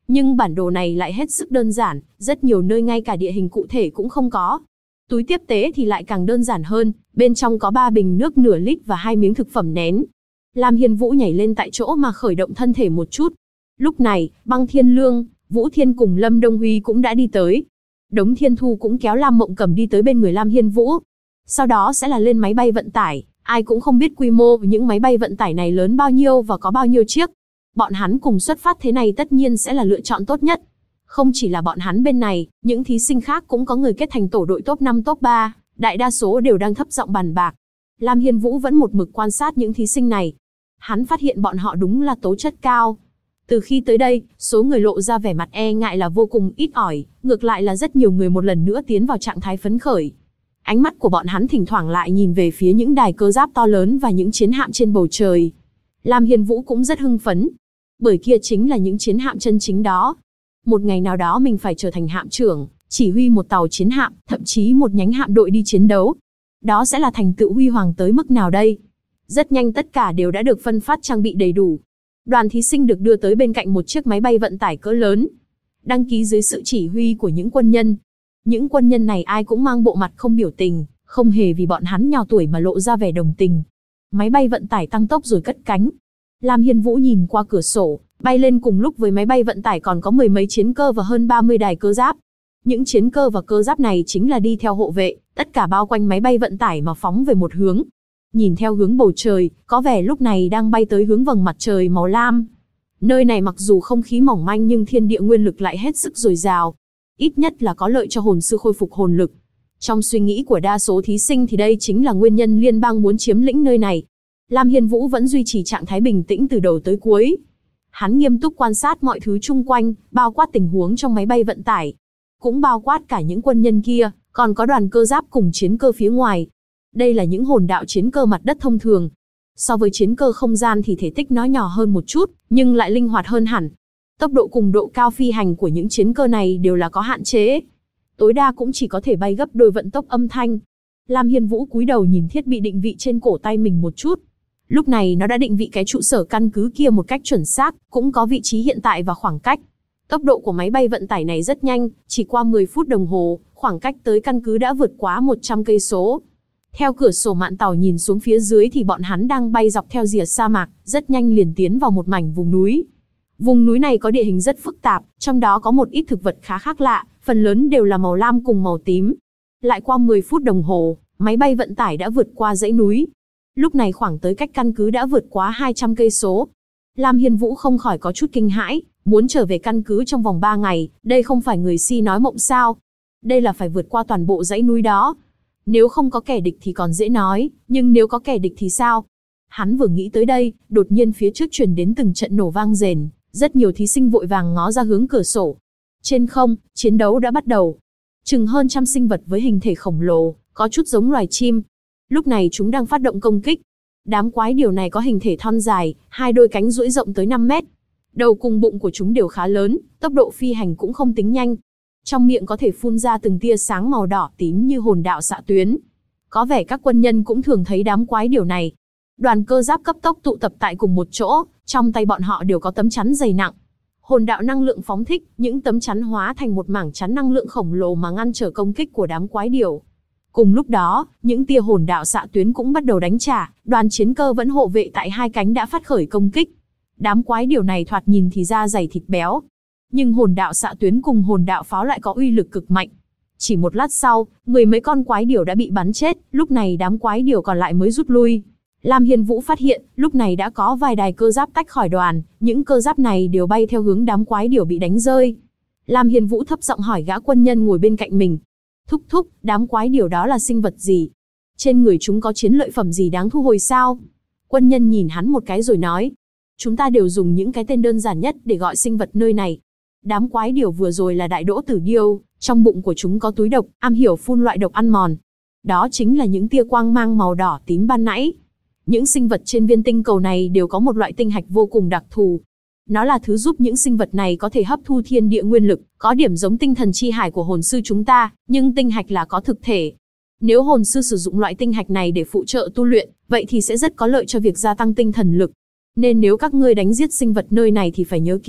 Nhưng bản đồ này lại hết sức đơn giản, rất nhiều nơi ngay cả địa hình cụ thể cũng không có. Túi tiếp tế thì lại càng đơn giản hơn, bên trong có 3 bình nước nửa lít và 2 miếng thực phẩm nén. Lam Hiên Vũ nhảy lên tại chỗ mà khởi động thân thể một chút. Lúc này, Băng Thiên Lương, Vũ Thiên cùng Lâm Đông Huy cũng đã đi tới. Đống Thiên Thu cũng kéo Lam Mộng Cầm đi tới bên người Lam Hiên Vũ. Sau đó sẽ là lên máy bay vận tải, ai cũng không biết quy mô những máy bay vận tải này lớn bao nhiêu và có bao nhiêu chiếc. Bọn hắn cùng xuất phát thế này tất nhiên sẽ là lựa chọn tốt nhất. Không chỉ là bọn hắn bên này, những thí sinh khác cũng có người kết thành tổ đội top 5 top 3, đại đa số đều đang thấp giọng bàn bạc. Lam Hiên Vũ vẫn một mực quan sát những thí sinh này. Hắn phát hiện bọn họ đúng là tố chất cao. Từ khi tới đây, số người lộ ra vẻ mặt e ngại là vô cùng ít ỏi, ngược lại là rất nhiều người một lần nữa tiến vào trạng thái phấn khởi. Ánh mắt của bọn hắn thỉnh thoảng lại nhìn về phía những đài cơ giáp to lớn và những chiến hạm trên bầu trời. Lam Hiên Vũ cũng rất hưng phấn, bởi kia chính là những chiến hạm chân chính đó. Một ngày nào đó mình phải trở thành hạm trưởng, chỉ huy một tàu chiến hạm, thậm chí một nhánh hạm đội đi chiến đấu. Đó sẽ là thành tựu huy hoàng tới mức nào đây? Rất nhanh tất cả đều đã được phân phát trang bị đầy đủ. Đoàn thí sinh được đưa tới bên cạnh một chiếc máy bay vận tải cỡ lớn, đăng ký dưới sự chỉ huy của những quân nhân. Những quân nhân này ai cũng mang bộ mặt không biểu tình, không hề vì bọn hắn nhỏ tuổi mà lộ ra vẻ đồng tình. Máy bay vận tải tăng tốc rồi cất cánh. Lam Hiên Vũ nhìn qua cửa sổ, bay lên cùng lúc với máy bay vận tải còn có mười mấy chiến cơ và hơn 30 đài cơ giáp. Những chiến cơ và cơ giáp này chính là đi theo hộ vệ, tất cả bao quanh máy bay vận tải mà phóng về một hướng. Nhìn theo hướng bầu trời, có vẻ lúc này đang bay tới hướng vầng mặt trời màu lam. Nơi này mặc dù không khí mỏng manh nhưng thiên địa nguyên lực lại hết sức dồi dào. Ít nhất là có lợi cho hồn sư khôi phục hồn lực. Trong suy nghĩ của đa số thí sinh thì đây chính là nguyên nhân liên bang muốn chiếm lĩnh nơi này. Lam Hiên Vũ vẫn duy trì trạng thái bình tĩnh từ đầu tới cuối. Hắn nghiêm túc quan sát mọi thứ chung quanh, bao quát tình huống trong máy bay vận tải. Cũng bao quát cả những quân nhân kia, còn có đoàn cơ giáp cùng chiến cơ phía ngoài. Đây là những hồn đạo chiến cơ mặt đất thông thường. So với chiến cơ không gian thì thể tích nó nhỏ hơn một chút, nhưng lại linh hoạt hơn hẳn. Tốc độ cùng độ cao phi hành của những chiến cơ này đều là có hạn chế. Tối đa cũng chỉ có thể bay gấp đôi vận tốc âm thanh. Lam Hiên Vũ cúi đầu nhìn thiết bị định vị trên cổ tay mình một chút. Lúc này nó đã định vị cái trụ sở căn cứ kia một cách chuẩn xác, cũng có vị trí hiện tại và khoảng cách. Tốc độ của máy bay vận tải này rất nhanh, chỉ qua 10 phút đồng hồ, khoảng cách tới căn cứ đã vượt quá 100 cây số. Theo cửa sổ mạn tàu nhìn xuống phía dưới thì bọn hắn đang bay dọc theo rìa sa mạc, rất nhanh liền tiến vào một mảnh vùng núi. Vùng núi này có địa hình rất phức tạp, trong đó có một ít thực vật khá khác lạ, phần lớn đều là màu lam cùng màu tím. Lại qua 10 phút đồng hồ, máy bay vận tải đã vượt qua dãy núi. Lúc này khoảng tới cách căn cứ đã vượt quá 200 cây số. Lam Hiên Vũ không khỏi có chút kinh hãi, muốn trở về căn cứ trong vòng 3 ngày, đây không phải người si nói mộng sao. Đây là phải vượt qua toàn bộ dãy núi đó. Nếu không có kẻ địch thì còn dễ nói, nhưng nếu có kẻ địch thì sao? Hắn vừa nghĩ tới đây, đột nhiên phía trước truyền đến từng trận nổ vang rền, rất nhiều thí sinh vội vàng ngó ra hướng cửa sổ. Trên không, chiến đấu đã bắt đầu. Chừng hơn trăm sinh vật với hình thể khổng lồ, có chút giống loài chim. Lúc này chúng đang phát động công kích. Đám quái điểu này có hình thể thon dài, hai đôi cánh duỗi rộng tới 5 mét. Đầu cùng bụng của chúng đều khá lớn, tốc độ phi hành cũng không tính nhanh. Trong miệng có thể phun ra từng tia sáng màu đỏ tím như hồn đạo xạ tuyến. Có vẻ các quân nhân cũng thường thấy đám quái điểu này. Đoàn cơ giáp cấp tốc tụ tập tại cùng một chỗ, trong tay bọn họ đều có tấm chắn dày nặng. Hồn đạo năng lượng phóng thích, những tấm chắn hóa thành một mảng chắn năng lượng khổng lồ mà ngăn trở công kích của đám quái điểu. Cùng lúc đó, những tia hồn đạo xạ tuyến cũng bắt đầu đánh trả, đoàn chiến cơ vẫn hộ vệ tại hai cánh đã phát khởi công kích. Đám quái điểu này thoạt nhìn thì da dày thịt béo, nhưng hồn đạo xạ tuyến cùng hồn đạo pháo lại có uy lực cực mạnh. Chỉ một lát sau, mười mấy con quái điểu đã bị bắn chết, lúc này đám quái điểu còn lại mới rút lui. Lam Hiên Vũ phát hiện, lúc này đã có vài đài cơ giáp tách khỏi đoàn, những cơ giáp này đều bay theo hướng đám quái điểu bị đánh rơi. Lam Hiên Vũ thấp giọng hỏi gã quân nhân ngồi bên cạnh mình. Thúc thúc, đám quái điểu đó là sinh vật gì? Trên người chúng có chiến lợi phẩm gì đáng thu hồi sao? Quân nhân nhìn hắn một cái rồi nói. Chúng ta đều dùng những cái tên đơn giản nhất để gọi sinh vật nơi này. Đám quái điểu vừa rồi là đại đỗ tử điêu, trong bụng của chúng có túi độc, am hiểu phun loại độc ăn mòn. Đó chính là những tia quang mang màu đỏ tím ban nãy. Những sinh vật trên viên tinh cầu này đều có một loại tinh hạch vô cùng đặc thù. Nó là thứ giúp những sinh vật này có thể hấp thu thiên địa nguyên lực, có điểm giống tinh thần chi hải của hồn sư chúng ta, nhưng tinh hạch là có thực thể. Nếu hồn sư sử dụng loại tinh hạch này để phụ trợ tu luyện, vậy thì sẽ rất có lợi cho việc gia tăng tinh thần lực. Nên nếu các ngươi đánh giết sinh vật nơi này thì phải nhớ kỹ,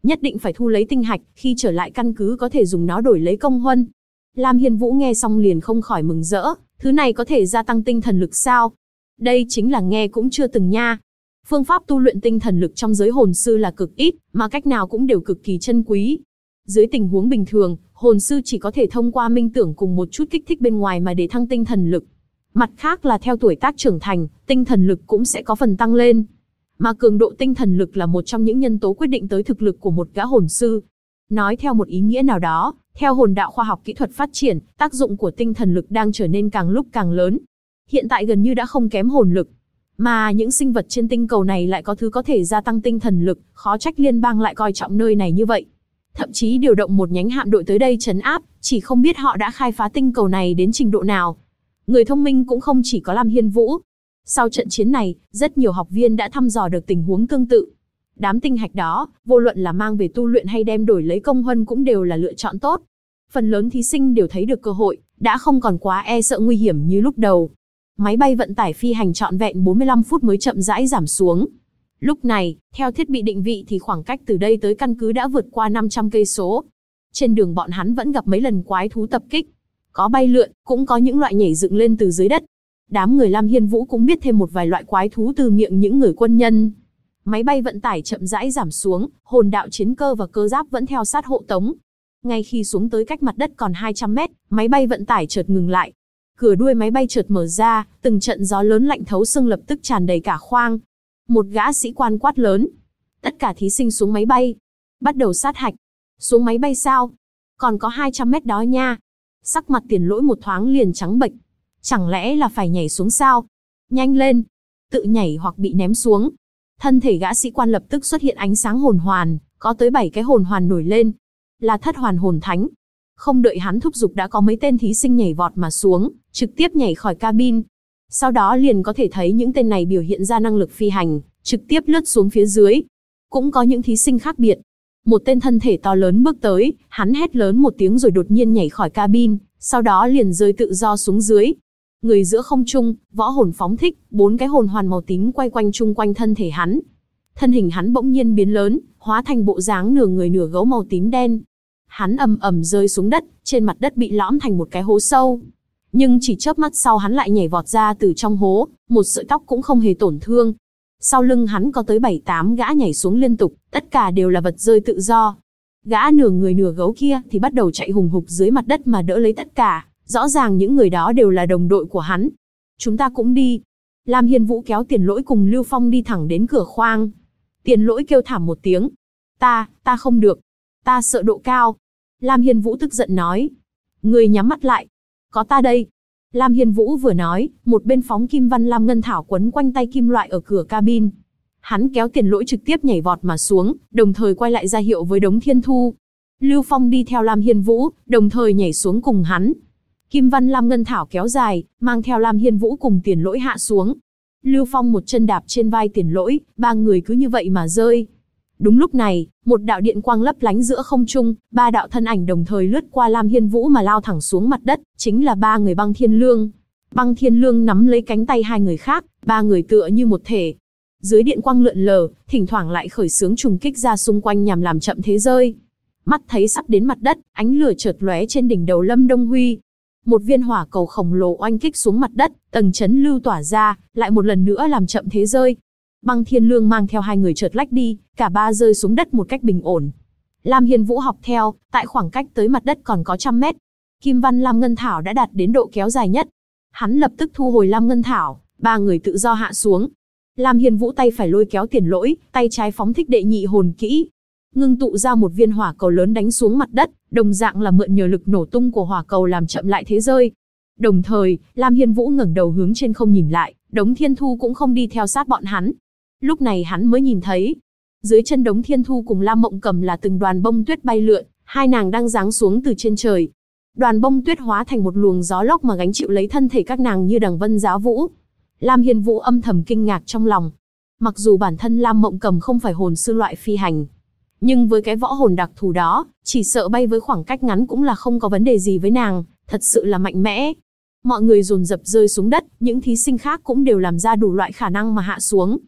Nhất định phải thu lấy tinh hạch, khi trở lại căn cứ có thể dùng nó đổi lấy công huân. Lam Hiên Vũ nghe xong liền không khỏi mừng rỡ, thứ này có thể gia tăng tinh thần lực sao? Đây chính là nghe cũng chưa từng nha. Phương pháp tu luyện tinh thần lực trong giới hồn sư là cực ít, mà cách nào cũng đều cực kỳ chân quý. Dưới tình huống bình thường, hồn sư chỉ có thể thông qua minh tưởng cùng một chút kích thích bên ngoài mà để thăng tinh thần lực. Mặt khác là theo tuổi tác trưởng thành, tinh thần lực cũng sẽ có phần tăng lên. Mà cường độ tinh thần lực là một trong những nhân tố quyết định tới thực lực của một gã hồn sư. Nói theo một ý nghĩa nào đó, theo hồn đạo khoa học kỹ thuật phát triển, tác dụng của tinh thần lực đang trở nên càng lúc càng lớn. Hiện tại gần như đã không kém hồn lực. Mà những sinh vật trên tinh cầu này lại có thứ có thể gia tăng tinh thần lực, khó trách liên bang lại coi trọng nơi này như vậy. Thậm chí điều động một nhánh hạm đội tới đây trấn áp, chỉ không biết họ đã khai phá tinh cầu này đến trình độ nào. Người thông minh cũng không chỉ có Lam Hiên Vũ. Sau trận chiến này, rất nhiều học viên đã thăm dò được tình huống tương tự. Đám tinh hạch đó, vô luận là mang về tu luyện hay đem đổi lấy công huân cũng đều là lựa chọn tốt. Phần lớn thí sinh đều thấy được cơ hội, đã không còn quá e sợ nguy hiểm như lúc đầu. Máy bay vận tải phi hành trọn vẹn 45 phút mới chậm rãi giảm xuống. Lúc này, theo thiết bị định vị thì khoảng cách từ đây tới căn cứ đã vượt qua 500 cây số. Trên đường bọn hắn vẫn gặp mấy lần quái thú tập kích. Có bay lượn, cũng có những loại nhảy dựng lên từ dưới đất. Đám người Lam Hiên Vũ cũng biết thêm một vài loại quái thú từ miệng những người quân nhân. Máy bay vận tải chậm rãi giảm xuống, hồn đạo chiến cơ và cơ giáp vẫn theo sát hộ tống. Ngay khi xuống tới cách mặt đất còn 200 mét, máy bay vận tải chợt ngừng lại. Cửa đuôi máy bay chợt mở ra, từng trận gió lớn lạnh thấu xương lập tức tràn đầy cả khoang. Một gã sĩ quan quát lớn. Tất cả thí sinh xuống máy bay. Bắt đầu sát hạch. Xuống máy bay sao? Còn có 200 mét đó nha. Sắc mặt Tiền Lỗi một thoáng liền trắng bệch. Chẳng lẽ là phải nhảy xuống sao? Nhanh lên. Tự nhảy hoặc bị ném xuống. Thân thể gã sĩ quan lập tức xuất hiện ánh sáng hồn hoàn, có tới 7 cái hồn hoàn nổi lên. Là thất hoàn hồn thánh. Không đợi hắn thúc giục đã có mấy tên thí sinh nhảy vọt mà xuống, trực tiếp nhảy khỏi cabin. Sau đó liền có thể thấy những tên này biểu hiện ra năng lực phi hành, trực tiếp lướt xuống phía dưới. Cũng có những thí sinh khác biệt. Một tên thân thể to lớn bước tới, hắn hét lớn một tiếng rồi đột nhiên nhảy khỏi cabin, sau đó liền rơi tự do xuống dưới. Người giữa không trung, võ hồn phóng thích, 4 cái hồn hoàn màu tím quay quanh chung quanh thân thể hắn. Thân hình hắn bỗng nhiên biến lớn, hóa thành bộ dáng nửa người nửa gấu màu tím đen. Hắn ầm ầm rơi xuống đất, trên mặt đất bị lõm thành một cái hố sâu. Nhưng chỉ chớp mắt sau hắn lại nhảy vọt ra từ trong hố, một sợi tóc cũng không hề tổn thương. Sau lưng hắn có tới 7-8 gã nhảy xuống liên tục, tất cả đều là vật rơi tự do. Gã nửa người nửa gấu kia thì bắt đầu chạy hùng hục dưới mặt đất mà đỡ lấy tất cả. Rõ ràng những người đó đều là đồng đội của hắn. Chúng ta cũng đi. Lam Hiên Vũ kéo Tiền Lỗi cùng Lưu Phong đi thẳng đến cửa khoang. Tiền Lỗi kêu thảm một tiếng. Ta không được. Ta sợ độ cao. Lam Hiên Vũ tức giận nói. Người nhắm mắt lại. Có ta đây. Lam Hiên Vũ vừa nói, một bên phóng kim văn lam ngân thảo quấn quanh tay kim loại ở cửa cabin. Hắn kéo Tiền Lỗi trực tiếp nhảy vọt mà xuống, đồng thời quay lại ra hiệu với Đống Thiên Thu. Lưu Phong đi theo Lam Hiên Vũ, đồng thời nhảy xuống cùng hắn. Kim văn lam ngân thảo kéo dài, mang theo Lam Hiên Vũ cùng Tiền Lỗi hạ xuống. Lưu Phong một chân đạp trên vai Tiền Lỗi, 3 người cứ như vậy mà rơi. Đúng lúc này, một đạo điện quang lấp lánh giữa không trung, 3 đạo thân ảnh đồng thời lướt qua Lam Hiên Vũ mà lao thẳng xuống mặt đất, chính là 3 người Băng Thiên Lương. Băng Thiên Lương nắm lấy cánh tay 2 người khác, 3 người tựa như một thể. Dưới điện quang lượn lờ, thỉnh thoảng lại khởi xướng trùng kích ra xung quanh nhằm làm chậm thế rơi. Mắt thấy sắp đến mặt đất, ánh lửa chợt lóe trên đỉnh đầu Lâm Đông Huy. Một viên hỏa cầu khổng lồ oanh kích xuống mặt đất, tầng chấn lưu tỏa ra, lại một lần nữa làm chậm thế rơi. Băng Thiên Lương mang theo 2 người chợt lách đi, cả 3 rơi xuống đất một cách bình ổn. Lam Hiên Vũ học theo, tại khoảng cách tới mặt đất còn có 100 mét. Kim văn lam ngân thảo đã đạt đến độ kéo dài nhất. Hắn lập tức thu hồi lam ngân thảo, 3 người tự do hạ xuống. Lam Hiên Vũ tay phải lôi kéo Tiền Lỗi, tay trái phóng thích đệ nhị hồn kỹ, ngưng tụ ra một viên hỏa cầu lớn đánh xuống mặt đất, đồng dạng là mượn nhờ lực nổ tung của hỏa cầu làm chậm lại thế rơi. Đồng thời, Lam Hiên Vũ ngẩng đầu hướng trên không nhìn lại, Đống Thiên Thu cũng không đi theo sát bọn hắn. Lúc này hắn mới nhìn thấy, dưới chân Đống Thiên Thu cùng Lam Mộng Cầm là từng đoàn bông tuyết bay lượn, 2 nàng đang giáng xuống từ trên trời. Đoàn bông tuyết hóa thành một luồng gió lốc mà gánh chịu lấy thân thể các nàng như đằng vân giá vũ. Lam Hiên Vũ âm thầm kinh ngạc trong lòng. Mặc dù bản thân Lam Mộng Cầm không phải hồn sư loại phi hành, nhưng với cái võ hồn đặc thù đó, chỉ sợ bay với khoảng cách ngắn cũng là không có vấn đề gì với nàng, thật sự là mạnh mẽ. Mọi người dồn dập rơi xuống đất, những thí sinh khác cũng đều làm ra đủ loại khả năng mà hạ xuống.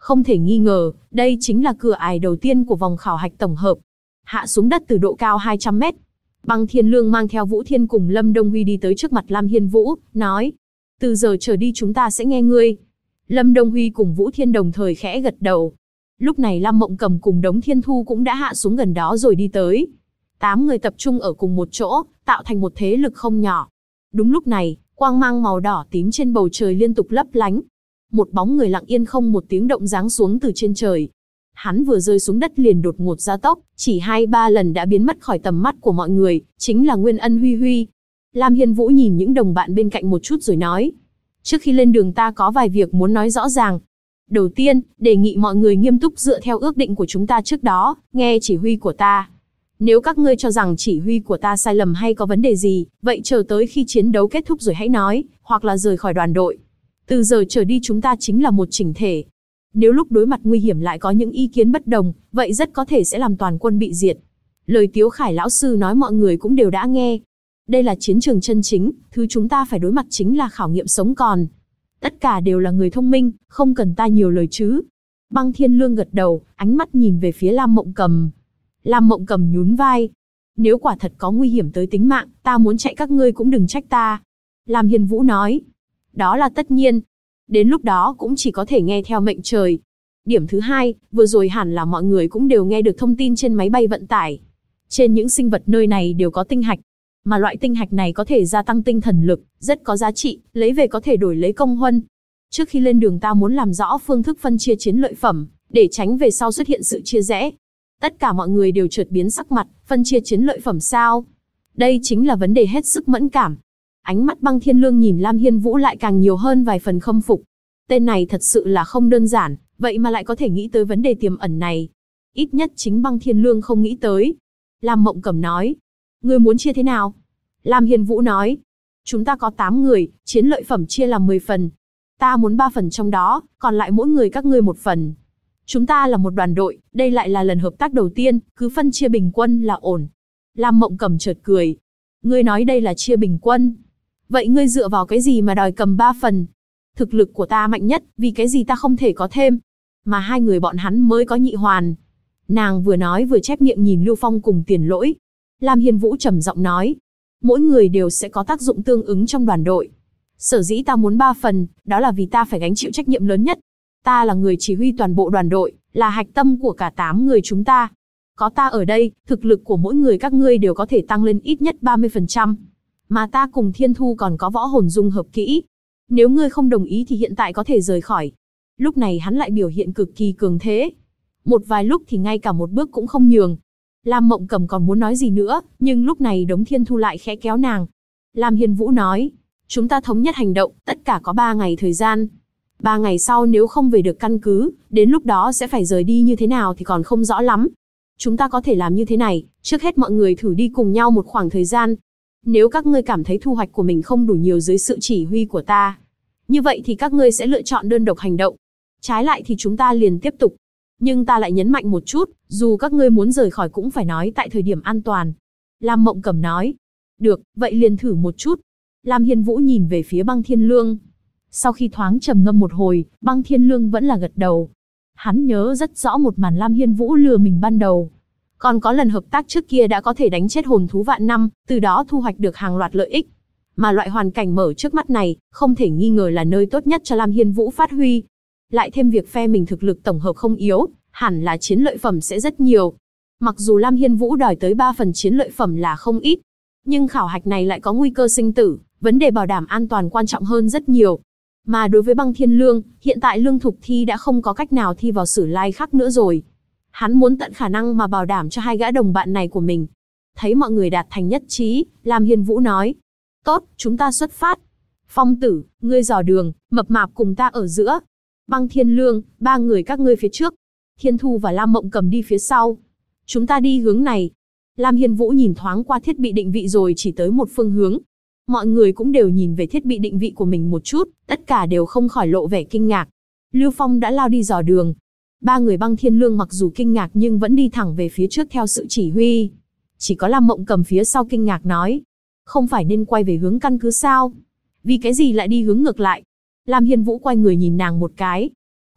Không thể nghi ngờ, đây chính là cửa ải đầu tiên của vòng khảo hạch tổng hợp. Hạ xuống đất từ độ cao 200 mét. Băng Thiên Lương mang theo Vũ Thiên cùng Lâm Đông Huy đi tới trước mặt Lam Hiên Vũ, nói. Từ giờ trở đi chúng ta sẽ nghe ngươi. Lâm Đông Huy cùng Vũ Thiên đồng thời khẽ gật đầu. Lúc này Lam Mộng Cầm cùng Đống Thiên Thu cũng đã hạ xuống gần đó rồi đi tới. 8 người tập trung ở cùng một chỗ, tạo thành một thế lực không nhỏ. Đúng lúc này, quang mang màu đỏ tím trên bầu trời liên tục lấp lánh. Một bóng người lặng yên không một tiếng động giáng xuống từ trên trời. Hắn vừa rơi xuống đất liền đột ngột gia tốc, chỉ 2-3 lần đã biến mất khỏi tầm mắt của mọi người, chính là Nguyên Ân Huy Huy. Lam Hiên Vũ nhìn những đồng bạn bên cạnh một chút rồi nói. Trước khi lên đường ta có vài việc muốn nói rõ ràng. Đầu tiên, đề nghị mọi người nghiêm túc dựa theo ước định của chúng ta trước đó, nghe chỉ huy của ta. Nếu các ngươi cho rằng chỉ huy của ta sai lầm hay có vấn đề gì, vậy chờ tới khi chiến đấu kết thúc rồi hãy nói, hoặc là rời khỏi đoàn đội. Từ giờ trở đi chúng ta chính là một chỉnh thể. Nếu lúc đối mặt nguy hiểm lại có những ý kiến bất đồng, vậy rất có thể sẽ làm toàn quân bị diệt. Lời Tiếu Khải lão sư nói mọi người cũng đều đã nghe. Đây là chiến trường chân chính, thứ chúng ta phải đối mặt chính là khảo nghiệm sống còn. Tất cả đều là người thông minh, không cần ta nhiều lời chứ. Băng Thiên Lương gật đầu, ánh mắt nhìn về phía Lam Mộng Cầm. Lam Mộng Cầm nhún vai. Nếu quả thật có nguy hiểm tới tính mạng, ta muốn chạy các ngươi cũng đừng trách ta. Lam Hiên Vũ nói. Đó là tất nhiên. Đến lúc đó cũng chỉ có thể nghe theo mệnh trời. Điểm thứ hai, vừa rồi hẳn là mọi người cũng đều nghe được thông tin trên máy bay vận tải. Trên những sinh vật nơi này đều có tinh hạch. Mà loại tinh hạch này có thể gia tăng tinh thần lực, rất có giá trị, lấy về có thể đổi lấy công huân. Trước khi lên đường ta muốn làm rõ phương thức phân chia chiến lợi phẩm, để tránh về sau xuất hiện sự chia rẽ. Tất cả mọi người đều chợt biến sắc mặt, phân chia chiến lợi phẩm sao? Đây chính là vấn đề hết sức mẫn cảm. Ánh mắt Băng Thiên Lương nhìn Lam Hiên Vũ lại càng nhiều hơn vài phần khâm phục. Tên này thật sự là không đơn giản, vậy mà lại có thể nghĩ tới vấn đề tiềm ẩn này. Ít nhất chính Băng Thiên Lương không nghĩ tới. Lam Mộng Cầm nói. Ngươi muốn chia thế nào? Lam Hiên Vũ nói. Chúng ta có 8 người, chiến lợi phẩm chia làm 10 phần. Ta muốn 3 phần trong đó, còn lại mỗi người các ngươi 1 phần. Chúng ta là một đoàn đội, đây lại là lần hợp tác đầu tiên, cứ phân chia bình quân là ổn. Lam Mộng Cầm chợt cười. Ngươi nói đây là chia bình quân. Vậy ngươi dựa vào cái gì mà đòi cầm 3 phần? Thực lực của ta mạnh nhất, vì cái gì ta không thể có thêm? Mà 2 người bọn hắn mới có nhị hoàn. Nàng vừa nói vừa chép miệng nhìn Lưu Phong cùng Tiền Lỗi. Lam Hiên Vũ trầm giọng nói. Mỗi người đều sẽ có tác dụng tương ứng trong đoàn đội. Sở dĩ ta muốn 3 phần, đó là vì ta phải gánh chịu trách nhiệm lớn nhất. Ta là người chỉ huy toàn bộ đoàn đội, là hạch tâm của cả 8 người chúng ta. Có ta ở đây, thực lực của mỗi người các ngươi đều có thể tăng lên ít nhất 30%. Mà ta cùng Thiên Thu còn có võ hồn dung hợp kỹ. Nếu ngươi không đồng ý thì hiện tại có thể rời khỏi. Lúc này hắn lại biểu hiện cực kỳ cường thế. Một vài lúc thì ngay cả một bước cũng không nhường. Lam Mộng Cầm còn muốn nói gì nữa, nhưng lúc này Đống Thiên Thu lại khẽ kéo nàng. Lam Hiên Vũ nói, chúng ta thống nhất hành động, tất cả có 3 ngày thời gian. 3 ngày sau nếu không về được căn cứ, đến lúc đó sẽ phải rời đi như thế nào thì còn không rõ lắm. Chúng ta có thể làm như thế này, trước hết mọi người thử đi cùng nhau một khoảng thời gian. Nếu các ngươi cảm thấy thu hoạch của mình không đủ nhiều dưới sự chỉ huy của ta, như vậy thì các ngươi sẽ lựa chọn đơn độc hành động. Trái lại thì chúng ta liền tiếp tục. Nhưng ta lại nhấn mạnh một chút, dù các ngươi muốn rời khỏi cũng phải nói tại thời điểm an toàn. Lam Mộng Cầm nói. Được, vậy liền thử một chút. Lam Hiên Vũ nhìn về phía Băng Thiên Lương. Sau khi thoáng trầm ngâm một hồi, Băng Thiên Lương vẫn là gật đầu. Hắn nhớ rất rõ một màn Lam Hiên Vũ lừa mình ban đầu. Còn có lần hợp tác trước kia đã có thể đánh chết hồn thú vạn năm, từ đó thu hoạch được hàng loạt lợi ích. Mà loại hoàn cảnh mở trước mắt này, không thể nghi ngờ là nơi tốt nhất cho Lam Hiên Vũ phát huy. Lại thêm việc phe mình thực lực tổng hợp không yếu, hẳn là chiến lợi phẩm sẽ rất nhiều. Mặc dù Lam Hiên Vũ đòi tới 3 phần chiến lợi phẩm là không ít, nhưng khảo hạch này lại có nguy cơ sinh tử, vấn đề bảo đảm an toàn quan trọng hơn rất nhiều. Mà đối với Băng Thiên Lương, hiện tại Lương Thục Thi đã không có cách nào thi vào Sử Lai Khắc nữa rồi. Hắn muốn tận khả năng mà bảo đảm cho 2 gã đồng bạn này của mình. Thấy mọi người đạt thành nhất trí, Lam Hiên Vũ nói. Tốt, chúng ta xuất phát. Phong Tử, ngươi dò đường, Mập Mạp cùng ta ở giữa. Băng Thiên Lương, 3 người các ngươi phía trước. Thiên Thu và Lam Mộng Cầm đi phía sau. Chúng ta đi hướng này. Lam Hiên Vũ nhìn thoáng qua thiết bị định vị rồi chỉ tới một phương hướng. Mọi người cũng đều nhìn về thiết bị định vị của mình một chút, tất cả đều không khỏi lộ vẻ kinh ngạc. Lưu Phong đã lao đi dò đường. 3 người Băng Thiên Lương mặc dù kinh ngạc nhưng vẫn đi thẳng về phía trước theo sự chỉ huy. Chỉ có Lam Mộng Cầm phía sau kinh ngạc nói. Không phải nên quay về hướng căn cứ sao? Vì cái gì lại đi hướng ngược lại? Lam Hiên Vũ quay người nhìn nàng một cái.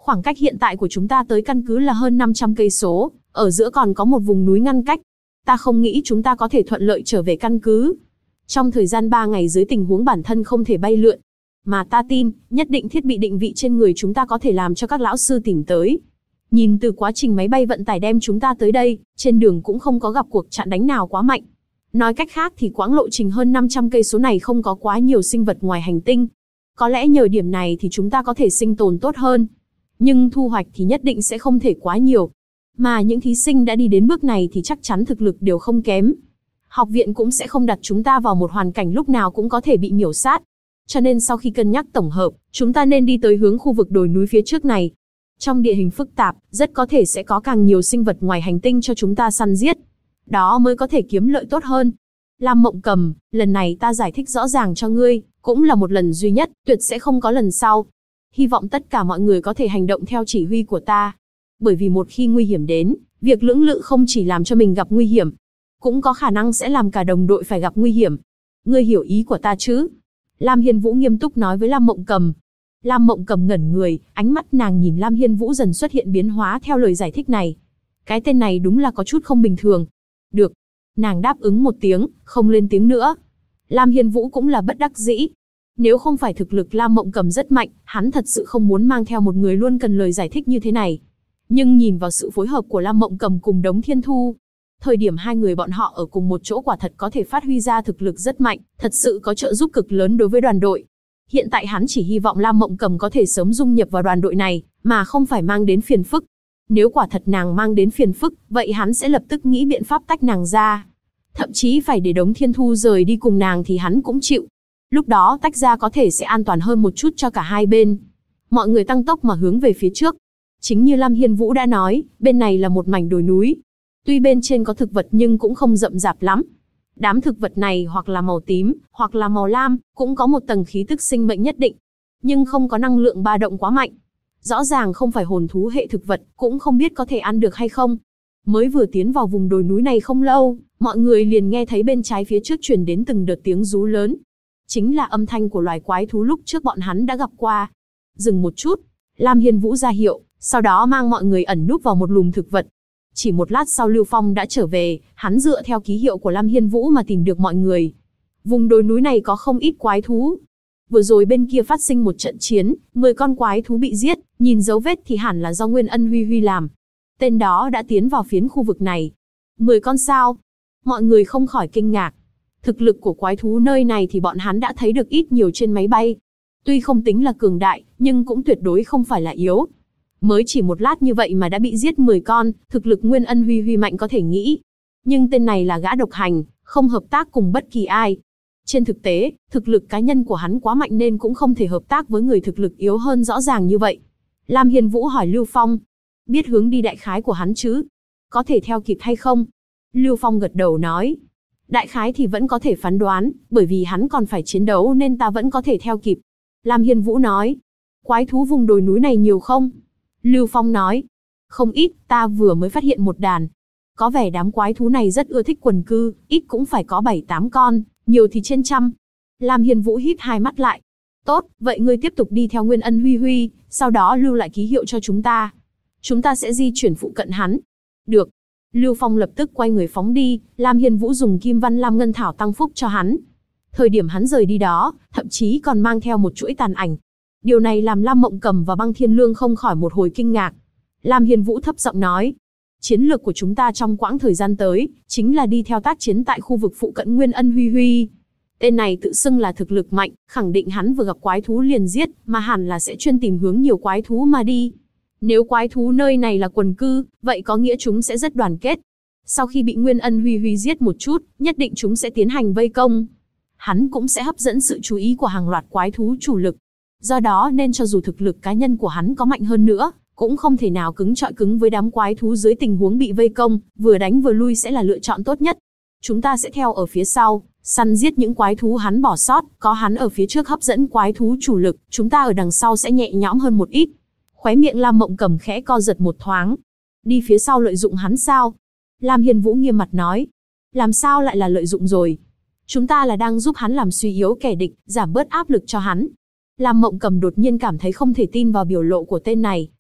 Khoảng cách hiện tại của chúng ta tới căn cứ là hơn 500 cây số, ở giữa còn có một vùng núi ngăn cách. Ta không nghĩ chúng ta có thể thuận lợi trở về căn cứ. Trong thời gian 3 ngày dưới tình huống bản thân không thể bay lượn. Mà ta tin, nhất định thiết bị định vị trên người chúng ta có thể làm cho các lão sư tìm tới. Nhìn từ quá trình máy bay vận tải đem chúng ta tới đây, trên đường cũng không có gặp cuộc chặn đánh nào quá mạnh. Nói cách khác thì quãng lộ trình hơn 500 cây số này không có quá nhiều sinh vật ngoài hành tinh. Có lẽ nhờ điểm này thì chúng ta có thể sinh tồn tốt hơn. Nhưng thu hoạch thì nhất định sẽ không thể quá nhiều. Mà những thí sinh đã đi đến bước này thì chắc chắn thực lực đều không kém. Học viện cũng sẽ không đặt chúng ta vào một hoàn cảnh lúc nào cũng có thể bị miểu sát. Cho nên sau khi cân nhắc tổng hợp, chúng ta nên đi tới hướng khu vực đồi núi phía trước này. Trong địa hình phức tạp, rất có thể sẽ có càng nhiều sinh vật ngoài hành tinh cho chúng ta săn giết. Đó mới có thể kiếm lợi tốt hơn. Lam Mộng Cầm, lần này ta giải thích rõ ràng cho ngươi, cũng là một lần duy nhất, tuyệt sẽ không có lần sau. Hy vọng tất cả mọi người có thể hành động theo chỉ huy của ta. Bởi vì một khi nguy hiểm đến, việc lưỡng lự không chỉ làm cho mình gặp nguy hiểm, cũng có khả năng sẽ làm cả đồng đội phải gặp nguy hiểm. Ngươi hiểu ý của ta chứ? Lam Hiên Vũ nghiêm túc nói với Lam Mộng Cầm. Lam Mộng Cầm ngẩn người, ánh mắt nàng nhìn Lam Hiên Vũ dần xuất hiện biến hóa theo lời giải thích này. Cái tên này đúng là có chút không bình thường. Được. Nàng đáp ứng một tiếng, không lên tiếng nữa. Lam Hiên Vũ cũng là bất đắc dĩ. Nếu không phải thực lực Lam Mộng Cầm rất mạnh, hắn thật sự không muốn mang theo một người luôn cần lời giải thích như thế này. Nhưng nhìn vào sự phối hợp của Lam Mộng Cầm cùng Đống Thiên Thu, thời điểm hai người bọn họ ở cùng một chỗ quả thật có thể phát huy ra thực lực rất mạnh, thật sự có trợ giúp cực lớn đối với đoàn đội. Hiện tại hắn chỉ hy vọng Lam Mộng Cầm có thể sớm dung nhập vào đoàn đội này, mà không phải mang đến phiền phức. Nếu quả thật nàng mang đến phiền phức, vậy hắn sẽ lập tức nghĩ biện pháp tách nàng ra. Thậm chí phải để Đống Thiên Thu rời đi cùng nàng thì hắn cũng chịu. Lúc đó tách ra có thể sẽ an toàn hơn một chút cho cả hai bên. Mọi người tăng tốc mà hướng về phía trước. Chính như Lam Hiên Vũ đã nói, bên này là một mảnh đồi núi. Tuy bên trên có thực vật nhưng cũng không rậm rạp lắm. Đám thực vật này hoặc là màu tím, hoặc là màu lam, cũng có một tầng khí tức sinh mệnh nhất định. Nhưng không có năng lượng ba động quá mạnh. Rõ ràng không phải hồn thú hệ thực vật, cũng không biết có thể ăn được hay không. Mới vừa tiến vào vùng đồi núi này không lâu, mọi người liền nghe thấy bên trái phía trước truyền đến từng đợt tiếng rú lớn. Chính là âm thanh của loài quái thú lúc trước bọn hắn đã gặp qua. Dừng một chút, Lam Hiên Vũ ra hiệu, sau đó mang mọi người ẩn núp vào một lùm thực vật. Chỉ một lát sau Lưu Phong đã trở về, hắn dựa theo ký hiệu của Lam Hiên Vũ mà tìm được mọi người. Vùng đồi núi này có không ít quái thú. Vừa rồi bên kia phát sinh một trận chiến, 10 con quái thú bị giết, nhìn dấu vết thì hẳn là do Nguyên Ân Huy Huy làm. Tên đó đã tiến vào phiến khu vực này. 10 con sao? Mọi người không khỏi kinh ngạc. Thực lực của quái thú nơi này thì bọn hắn đã thấy được ít nhiều trên máy bay. Tuy không tính là cường đại, nhưng cũng tuyệt đối không phải là yếu. Mới chỉ một lát như vậy mà đã bị giết 10 con, thực lực Nguyên Ân Huy Huy mạnh có thể nghĩ. Nhưng tên này là gã độc hành, không hợp tác cùng bất kỳ ai. Trên thực tế, thực lực cá nhân của hắn quá mạnh nên cũng không thể hợp tác với người thực lực yếu hơn rõ ràng như vậy. Lam Hiên Vũ hỏi Lưu Phong, biết hướng đi đại khái của hắn chứ? Có thể theo kịp hay không? Lưu Phong gật đầu nói, đại khái thì vẫn có thể phán đoán, bởi vì hắn còn phải chiến đấu nên ta vẫn có thể theo kịp. Lam Hiên Vũ nói, quái thú vùng đồi núi này nhiều không? Lưu Phong nói, không ít, ta vừa mới phát hiện một đàn. Có vẻ đám quái thú này rất ưa thích quần cư, ít cũng phải có 7-8 con, nhiều thì trên trăm. Lam Hiên Vũ híp hai mắt lại. Tốt, vậy ngươi tiếp tục đi theo Nguyên Ân Huy Huy, sau đó lưu lại ký hiệu cho chúng ta. Chúng ta sẽ di chuyển phụ cận hắn. Được. Lưu Phong lập tức quay người phóng đi, Lam Hiên Vũ dùng Kim Văn Lam Ngân Thảo tăng phúc cho hắn. Thời điểm hắn rời đi đó, thậm chí còn mang theo một chuỗi tàn ảnh. Điều này làm Lam Mộng Cầm và Băng Thiên Lương không khỏi một hồi kinh ngạc. Lam Hiên Vũ thấp giọng nói, chiến lược của chúng ta trong quãng thời gian tới, chính là đi theo tác chiến tại khu vực phụ cận Nguyên Ân Huy Huy. Tên này tự xưng là thực lực mạnh, khẳng định hắn vừa gặp quái thú liền giết, mà hẳn là sẽ chuyên tìm hướng nhiều quái thú mà đi. Nếu quái thú nơi này là quần cư, vậy có nghĩa chúng sẽ rất đoàn kết. Sau khi bị Nguyên Ân Huy Huy giết một chút, nhất định chúng sẽ tiến hành vây công. Hắn cũng sẽ hấp dẫn sự chú ý của hàng loạt quái thú chủ lực. Do đó nên cho dù thực lực cá nhân của hắn có mạnh hơn nữa, cũng không thể nào cứng chọi cứng với đám quái thú dưới tình huống bị vây công, vừa đánh vừa lui sẽ là lựa chọn tốt nhất. Chúng ta sẽ theo ở phía sau, săn giết những quái thú hắn bỏ sót, có hắn ở phía trước hấp dẫn quái thú chủ lực, chúng ta ở đằng sau sẽ nhẹ nhõm hơn một ít. Khóe miệng Lam Mộng Cầm khẽ co giật một thoáng. Đi phía sau lợi dụng hắn sao? Lam Hiên Vũ nghiêm mặt nói. Làm sao lại là lợi dụng rồi? Chúng ta là đang giúp hắn làm suy yếu kẻ địch, giảm bớt áp lực cho hắn. Lam Mộng Cầm đột nhiên cảm thấy không thể tin vào biểu lộ của tên này,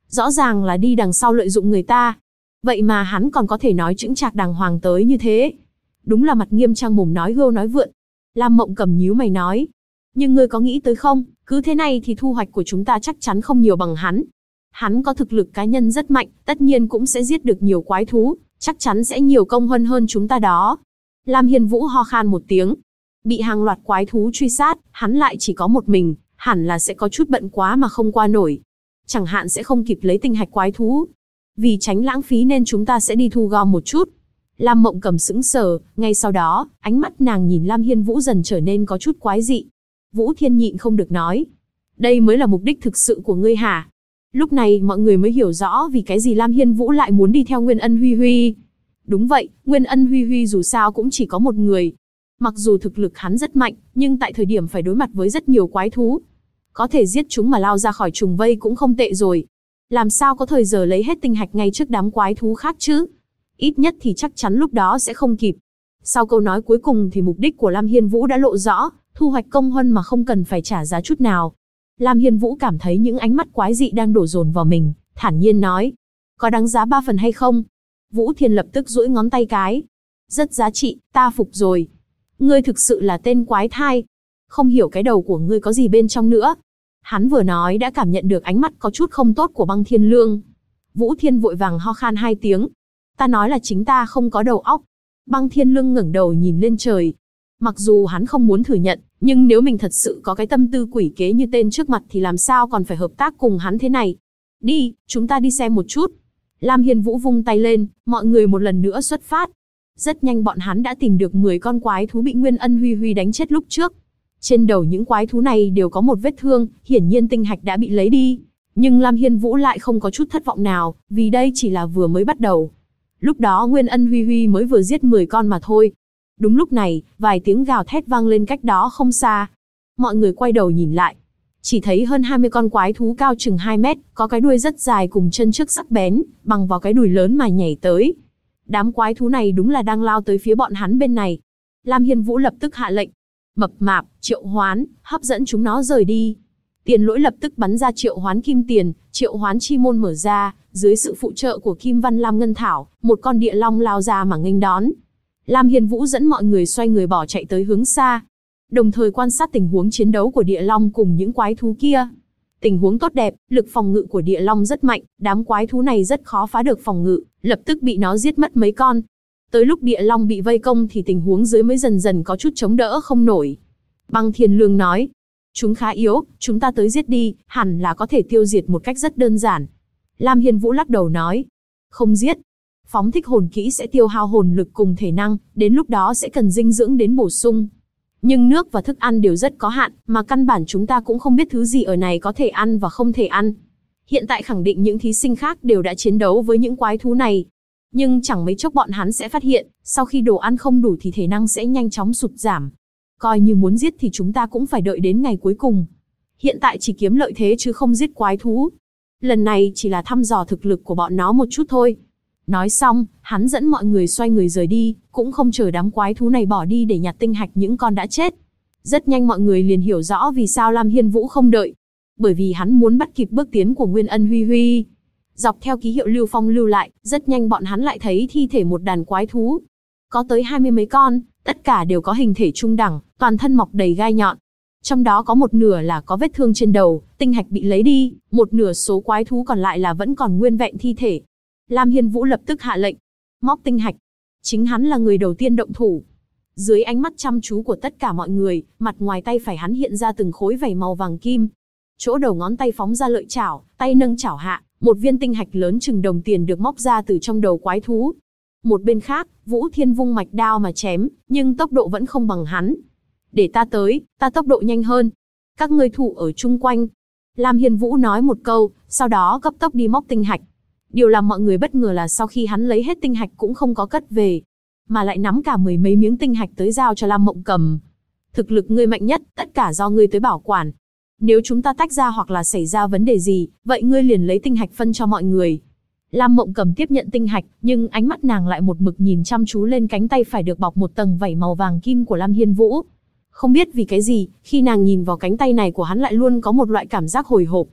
Rõ ràng là đi đằng sau lợi dụng người ta. Vậy mà hắn còn có thể nói chững chạc đàng hoàng tới như thế. Đúng là mặt nghiêm trang mồm nói gâu nói vượn. Lam Mộng Cầm nhíu mày nói. Nhưng ngươi có nghĩ tới không, cứ thế này thì thu hoạch của chúng ta chắc chắn không nhiều bằng hắn. Hắn có thực lực cá nhân rất mạnh, tất nhiên cũng sẽ giết được nhiều quái thú, chắc chắn sẽ nhiều công hơn chúng ta đó. Lam Hiên Vũ ho khan một tiếng. Bị hàng loạt quái thú truy sát, hắn lại chỉ có một mình, hẳn là sẽ có chút bận quá mà không qua nổi. Chẳng hạn sẽ không kịp lấy tinh hạch quái thú. Vì tránh lãng phí nên chúng ta sẽ đi thu gom một chút. Lam Mộng Cầm sững sờ, ngay sau đó, ánh mắt nàng nhìn Lam Hiên Vũ dần trở nên có chút quái dị. Vũ Thiên nhịn không được nói. Đây mới là mục đích thực sự của ngươi hả? Lúc này mọi người mới hiểu rõ vì cái gì Lam Hiên Vũ lại muốn đi theo Nguyên Ân Huy Huy. Đúng vậy, Nguyên Ân Huy Huy dù sao cũng chỉ có một người. Mặc dù thực lực hắn rất mạnh, nhưng tại thời điểm phải đối mặt với rất nhiều quái thú. Có thể giết chúng mà lao ra khỏi trùng vây cũng không tệ rồi. Làm sao có thời giờ lấy hết tinh hạch ngay trước đám quái thú khác chứ? Ít nhất thì chắc chắn lúc đó sẽ không kịp. Sau câu nói cuối cùng thì mục đích của Lam Hiên Vũ đã lộ rõ, thu hoạch công huân mà không cần phải trả giá chút nào. Lam Hiên Vũ cảm thấy những ánh mắt quái dị đang đổ dồn vào mình, thản nhiên nói. Có đáng giá 3 phần hay không? Vũ Thiên lập tức duỗi ngón tay cái. Rất giá trị, ta phục rồi. Ngươi thực sự là tên quái thai. Không hiểu cái đầu của ngươi có gì bên trong nữa. Hắn vừa nói đã cảm nhận được ánh mắt có chút không tốt của Băng Thiên Lương. Vũ Thiên vội vàng ho khan 2 tiếng. Ta nói là chính ta không có đầu óc. Băng Thiên Lương ngẩng đầu nhìn lên trời. Mặc dù hắn không muốn thừa nhận, nhưng nếu mình thật sự có cái tâm tư quỷ kế như tên trước mặt thì làm sao còn phải hợp tác cùng hắn thế này. Đi, chúng ta đi xem một chút. Lam Hiên Vũ vung tay lên, mọi người một lần nữa xuất phát. Rất nhanh bọn hắn đã tìm được 10 con quái thú bị Nguyên Ân Huy Huy đánh chết lúc trước. Trên đầu những quái thú này đều có một vết thương, hiển nhiên tinh hạch đã bị lấy đi. Nhưng Lam Hiên Vũ lại không có chút thất vọng nào, vì đây chỉ là vừa mới bắt đầu. Lúc đó Nguyên Ân Huy Huy mới vừa giết 10 con mà thôi. Đúng lúc này, vài tiếng gào thét vang lên cách đó không xa. Mọi người quay đầu nhìn lại. Chỉ thấy hơn 20 con quái thú cao chừng 2 mét, có cái đuôi rất dài cùng chân trước sắc bén, bằng vào cái đùi lớn mà nhảy tới. Đám quái thú này đúng là đang lao tới phía bọn hắn bên này. Lam Hiên Vũ lập tức hạ lệnh. Mập mạp, triệu hoán, hấp dẫn chúng nó rời đi. Tiền Lỗi lập tức bắn ra triệu hoán kim tiền, triệu hoán chi môn mở ra, dưới sự phụ trợ của Kim Văn Lam Ngân Thảo, một con địa long lao ra mà nghênh đón. Lam Hiên Vũ dẫn mọi người xoay người bỏ chạy tới hướng xa, đồng thời quan sát tình huống chiến đấu của địa long cùng những quái thú kia. Tình huống tốt đẹp, lực phòng ngự của địa long rất mạnh, đám quái thú này rất khó phá được phòng ngự, lập tức bị nó giết mất mấy con. Tới lúc địa long bị vây công thì tình huống dưới mới dần dần có chút chống đỡ không nổi. Băng Thiên Lương nói, chúng khá yếu, chúng ta tới giết đi, hẳn là có thể tiêu diệt một cách rất đơn giản. Lam Hiên Vũ lắc đầu nói, không giết. Phóng thích hồn kỹ sẽ tiêu hao hồn lực cùng thể năng, đến lúc đó sẽ cần dinh dưỡng đến bổ sung. Nhưng nước và thức ăn đều rất có hạn, mà căn bản chúng ta cũng không biết thứ gì ở này có thể ăn và không thể ăn. Hiện tại khẳng định những thí sinh khác đều đã chiến đấu với những quái thú này. Nhưng chẳng mấy chốc bọn hắn sẽ phát hiện, sau khi đồ ăn không đủ thì thể năng sẽ nhanh chóng sụt giảm. Coi như muốn giết thì chúng ta cũng phải đợi đến ngày cuối cùng. Hiện tại chỉ kiếm lợi thế chứ không giết quái thú. Lần này chỉ là thăm dò thực lực của bọn nó một chút thôi. Nói xong, hắn dẫn mọi người xoay người rời đi, cũng không chờ đám quái thú này bỏ đi để nhặt tinh hạch những con đã chết. Rất nhanh mọi người liền hiểu rõ vì sao Lam Hiên Vũ không đợi. Bởi vì hắn muốn bắt kịp bước tiến của Nguyên Ân Huy Huy. Dọc theo ký hiệu lưu phong lưu lại, rất nhanh bọn hắn lại thấy thi thể một đàn quái thú. Có tới 20 mấy con, tất cả đều có hình thể trung đẳng, toàn thân mọc đầy gai nhọn. Trong đó có một nửa là có vết thương trên đầu, tinh hạch bị lấy đi, một nửa số quái thú còn lại là vẫn còn nguyên vẹn thi thể. Lam Hiên Vũ lập tức hạ lệnh, móc tinh hạch. Chính hắn là người đầu tiên động thủ. Dưới ánh mắt chăm chú của tất cả mọi người, mặt ngoài tay phải hắn hiện ra từng khối vảy màu vàng kim. Chỗ đầu ngón tay phóng ra lợi chảo, tay nâng chảo hạ, một viên tinh hạch lớn chừng đồng tiền được móc ra từ trong đầu quái thú. Một bên khác, Vũ Thiên vung mạch đao mà chém, nhưng tốc độ vẫn không bằng hắn. Để ta tới, ta tốc độ nhanh hơn. Các ngươi thủ ở chung quanh. Lam Hiên Vũ nói một câu, sau đó cấp tốc đi móc tinh hạch. Điều làm mọi người bất ngờ là sau khi hắn lấy hết tinh hạch cũng không có cất về, mà lại nắm cả 10 mấy miếng tinh hạch tới giao cho Lam Mộng Cầm. Thực lực ngươi mạnh nhất, tất cả do ngươi tới bảo quản. Nếu chúng ta tách ra hoặc là xảy ra vấn đề gì, vậy ngươi liền lấy tinh hạch phân cho mọi người. Lam Mộng Cầm tiếp nhận tinh hạch, nhưng ánh mắt nàng lại một mực nhìn chăm chú lên cánh tay phải được bọc một tầng vảy màu vàng kim của Lam Hiên Vũ. Không biết vì cái gì, khi nàng nhìn vào cánh tay này của hắn lại luôn có một loại cảm giác hồi hộp.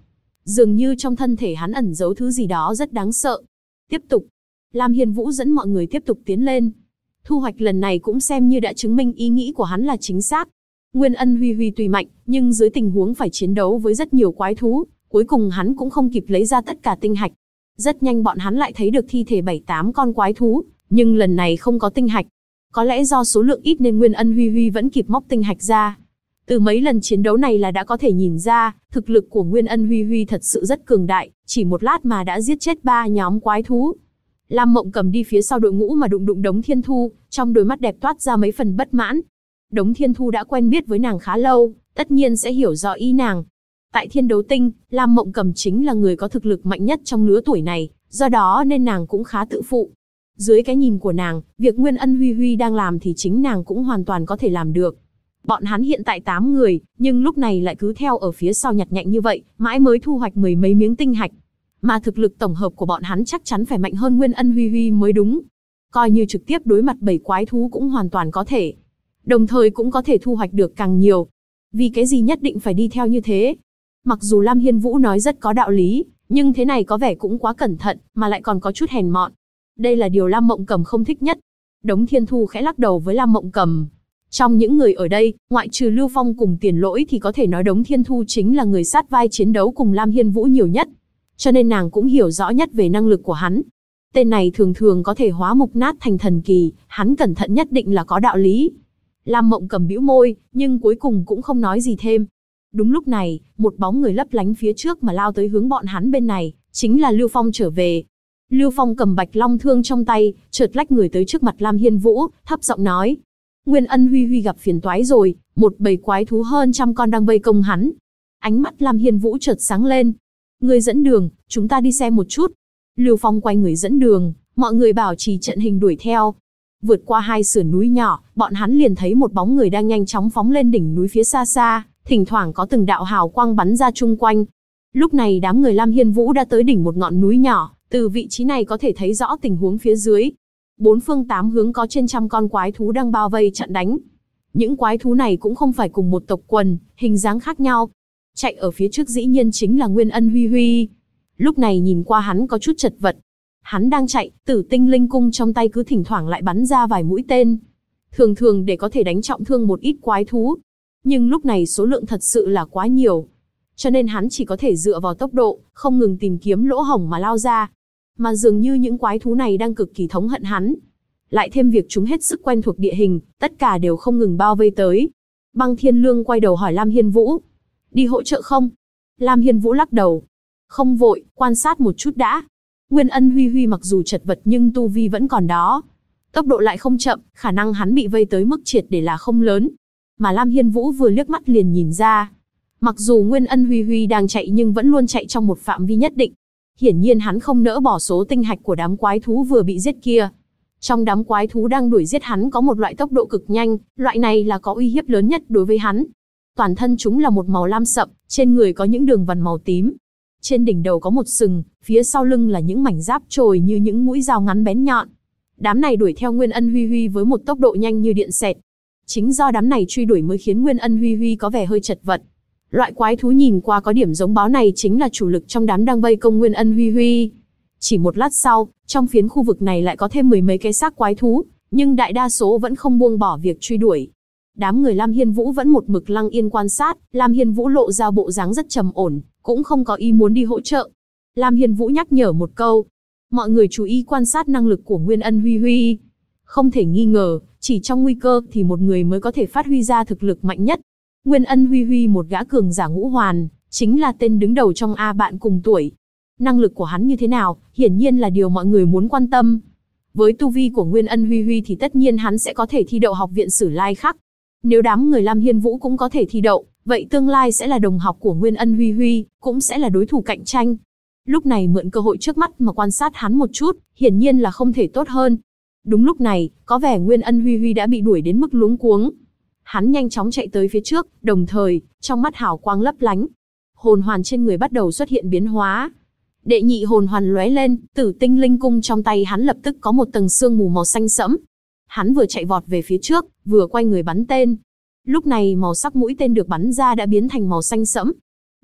Dường như trong thân thể hắn ẩn giấu thứ gì đó rất đáng sợ. Tiếp tục. Lam Hiên Vũ dẫn mọi người tiếp tục tiến lên. Thu hoạch lần này cũng xem như đã chứng minh ý nghĩ của hắn là chính xác. Nguyên Ân Huy Huy tuy mạnh, nhưng dưới tình huống phải chiến đấu với rất nhiều quái thú, cuối cùng hắn cũng không kịp lấy ra tất cả tinh hạch. Rất nhanh bọn hắn lại thấy được thi thể 7-8 con quái thú, nhưng lần này không có tinh hạch. Có lẽ do số lượng ít nên Nguyên Ân Huy Huy vẫn kịp móc tinh hạch ra. Từ mấy lần chiến đấu này là đã có thể nhìn ra, thực lực của Nguyên Ân Huy Huy thật sự rất cường đại, chỉ một lát mà đã giết chết 3 nhóm quái thú. Lam Mộng Cầm đi phía sau đội ngũ mà đụng Đống Thiên Thu, trong đôi mắt đẹp toát ra mấy phần bất mãn. Đống Thiên Thu đã quen biết với nàng khá lâu, tất nhiên sẽ hiểu rõ ý nàng. Tại Thiên Đấu Tinh, Lam Mộng Cầm chính là người có thực lực mạnh nhất trong lứa tuổi này, do đó nên nàng cũng khá tự phụ. Dưới cái nhìn của nàng, việc Nguyên Ân Huy Huy đang làm thì chính nàng cũng hoàn toàn có thể làm được. Bọn hắn hiện tại 8 người, nhưng lúc này lại cứ theo ở phía sau nhặt nhạnh như vậy, mãi mới thu hoạch mười mấy miếng tinh hạch. Mà thực lực tổng hợp của bọn hắn chắc chắn phải mạnh hơn Nguyên Ân Huy Huy mới đúng. Coi như trực tiếp đối mặt 7 quái thú cũng hoàn toàn có thể. Đồng thời cũng có thể thu hoạch được càng nhiều. Vì cái gì nhất định phải đi theo như thế? Mặc dù Lam Hiên Vũ nói rất có đạo lý, nhưng thế này có vẻ cũng quá cẩn thận, mà lại còn có chút hèn mọn. Đây là điều Lam Mộng Cầm không thích nhất. Đống Thiên Thu khẽ lắc đầu với Lam Mộng Cầm. Trong những người ở đây, ngoại trừ Lưu Phong cùng Tiền Lỗi thì có thể nói Đống Thiên Thu chính là người sát vai chiến đấu cùng Lam Hiên Vũ nhiều nhất. Cho nên nàng cũng hiểu rõ nhất về năng lực của hắn. Tên này thường thường có thể hóa mục nát thành thần kỳ, hắn cẩn thận nhất định là có đạo lý. Lam Mộng Cầm bĩu môi, nhưng cuối cùng cũng không nói gì thêm. Đúng lúc này, một bóng người lấp lánh phía trước mà lao tới hướng bọn hắn bên này, chính là Lưu Phong trở về. Lưu Phong cầm Bạch Long thương trong tay, chợt lách người tới trước mặt Lam Hiên Vũ, thấp giọng nói: Nguyên Ân Huy Huy gặp phiền toái rồi, một bầy quái thú hơn 100 con đang vây công hắn. Ánh mắt Lam Hiên Vũ chợt sáng lên. Người dẫn đường, chúng ta đi xem một chút. Lưu Phong quay người dẫn đường, mọi người bảo trì trận hình đuổi theo. Vượt qua 2 sườn núi nhỏ, bọn hắn liền thấy một bóng người đang nhanh chóng phóng lên đỉnh núi phía xa xa, thỉnh thoảng có từng đạo hào quang bắn ra chung quanh. Lúc này đám người Lam Hiên Vũ đã tới đỉnh một ngọn núi nhỏ, từ vị trí này có thể thấy rõ tình huống phía dưới. 4 phương 8 hướng có trên 100 con quái thú đang bao vây chặn đánh. Những quái thú này cũng không phải cùng một tộc quần, hình dáng khác nhau. Chạy ở phía trước dĩ nhiên chính là Nguyên Ân Huy Huy. Lúc này nhìn qua hắn có chút chật vật. Hắn đang chạy, Tử Tinh Linh cung trong tay cứ thỉnh thoảng lại bắn ra vài mũi tên. Thường thường để có thể đánh trọng thương một ít quái thú. Nhưng lúc này số lượng thật sự là quá nhiều. Cho nên hắn chỉ có thể dựa vào tốc độ, không ngừng tìm kiếm lỗ hổng mà lao ra. Mà dường như những quái thú này đang cực kỳ thống hận hắn. Lại thêm việc chúng hết sức quen thuộc địa hình, tất cả đều không ngừng bao vây tới. Băng Thiên Lương quay đầu hỏi Lam Hiên Vũ: Đi hỗ trợ không? Lam Hiên Vũ lắc đầu: Không vội, quan sát một chút đã. Nguyên Ân Huy Huy mặc dù chật vật nhưng tu vi vẫn còn đó. Tốc độ lại không chậm, khả năng hắn bị vây tới mức triệt để là không lớn. Mà Lam Hiên Vũ vừa liếc mắt liền nhìn ra. Mặc dù Nguyên Ân Huy Huy đang chạy nhưng vẫn luôn chạy trong một phạm vi nhất định. Hiển nhiên hắn không nỡ bỏ số tinh hạch của đám quái thú vừa bị giết kia. Trong đám quái thú đang đuổi giết hắn có một loại tốc độ cực nhanh, loại này là có uy hiếp lớn nhất đối với hắn. Toàn thân chúng là một màu lam sậm, trên người có những đường vằn màu tím. Trên đỉnh đầu có một sừng, phía sau lưng là những mảnh giáp chồi như những mũi dao ngắn bén nhọn. Đám này đuổi theo Nguyên Ân Huy Huy với một tốc độ nhanh như điện xẹt. Chính do đám này truy đuổi mới khiến Nguyên Ân Huy Huy có vẻ hơi chật vật. Loại quái thú nhìn qua có điểm giống báo này chính là chủ lực trong đám đang vây công Nguyên Ân Huy Huy. Chỉ một lát sau, trong phiến khu vực này lại có thêm mười mấy cái xác quái thú, nhưng đại đa số vẫn không buông bỏ việc truy đuổi. Đám người Lam Hiên Vũ vẫn một mực lặng yên quan sát, Lam Hiên Vũ lộ ra bộ dáng rất trầm ổn, cũng không có ý muốn đi hỗ trợ. Lam Hiên Vũ nhắc nhở một câu: Mọi người chú ý quan sát năng lực của Nguyên Ân Huy Huy. Không thể nghi ngờ, chỉ trong nguy cơ thì một người mới có thể phát huy ra thực lực mạnh nhất. Nguyên Ân Huy Huy một gã cường giả ngũ hoàn, chính là tên đứng đầu trong A bạn cùng tuổi. Năng lực của hắn như thế nào, hiển nhiên là điều mọi người muốn quan tâm. Với tu vi của Nguyên Ân Huy Huy thì tất nhiên hắn sẽ có thể thi đậu học viện Sử Lai Khắc. Nếu đám người Lam Hiên Vũ cũng có thể thi đậu, vậy tương lai sẽ là đồng học của Nguyên Ân Huy Huy, cũng sẽ là đối thủ cạnh tranh. Lúc này mượn cơ hội trước mắt mà quan sát hắn một chút, hiển nhiên là không thể tốt hơn. Đúng lúc này, có vẻ Nguyên Ân Huy Huy đã bị đuổi đến mức luống cuống. Hắn nhanh chóng chạy tới phía trước, đồng thời, trong mắt hào quang lấp lánh. Hồn hoàn trên người bắt đầu xuất hiện biến hóa. Đệ nhị hồn hoàn lóe lên, Tử Tinh Linh cung trong tay hắn lập tức có một tầng sương mù màu xanh sẫm. Hắn vừa chạy vọt về phía trước, vừa quay người bắn tên. Lúc này màu sắc mũi tên được bắn ra đã biến thành màu xanh sẫm.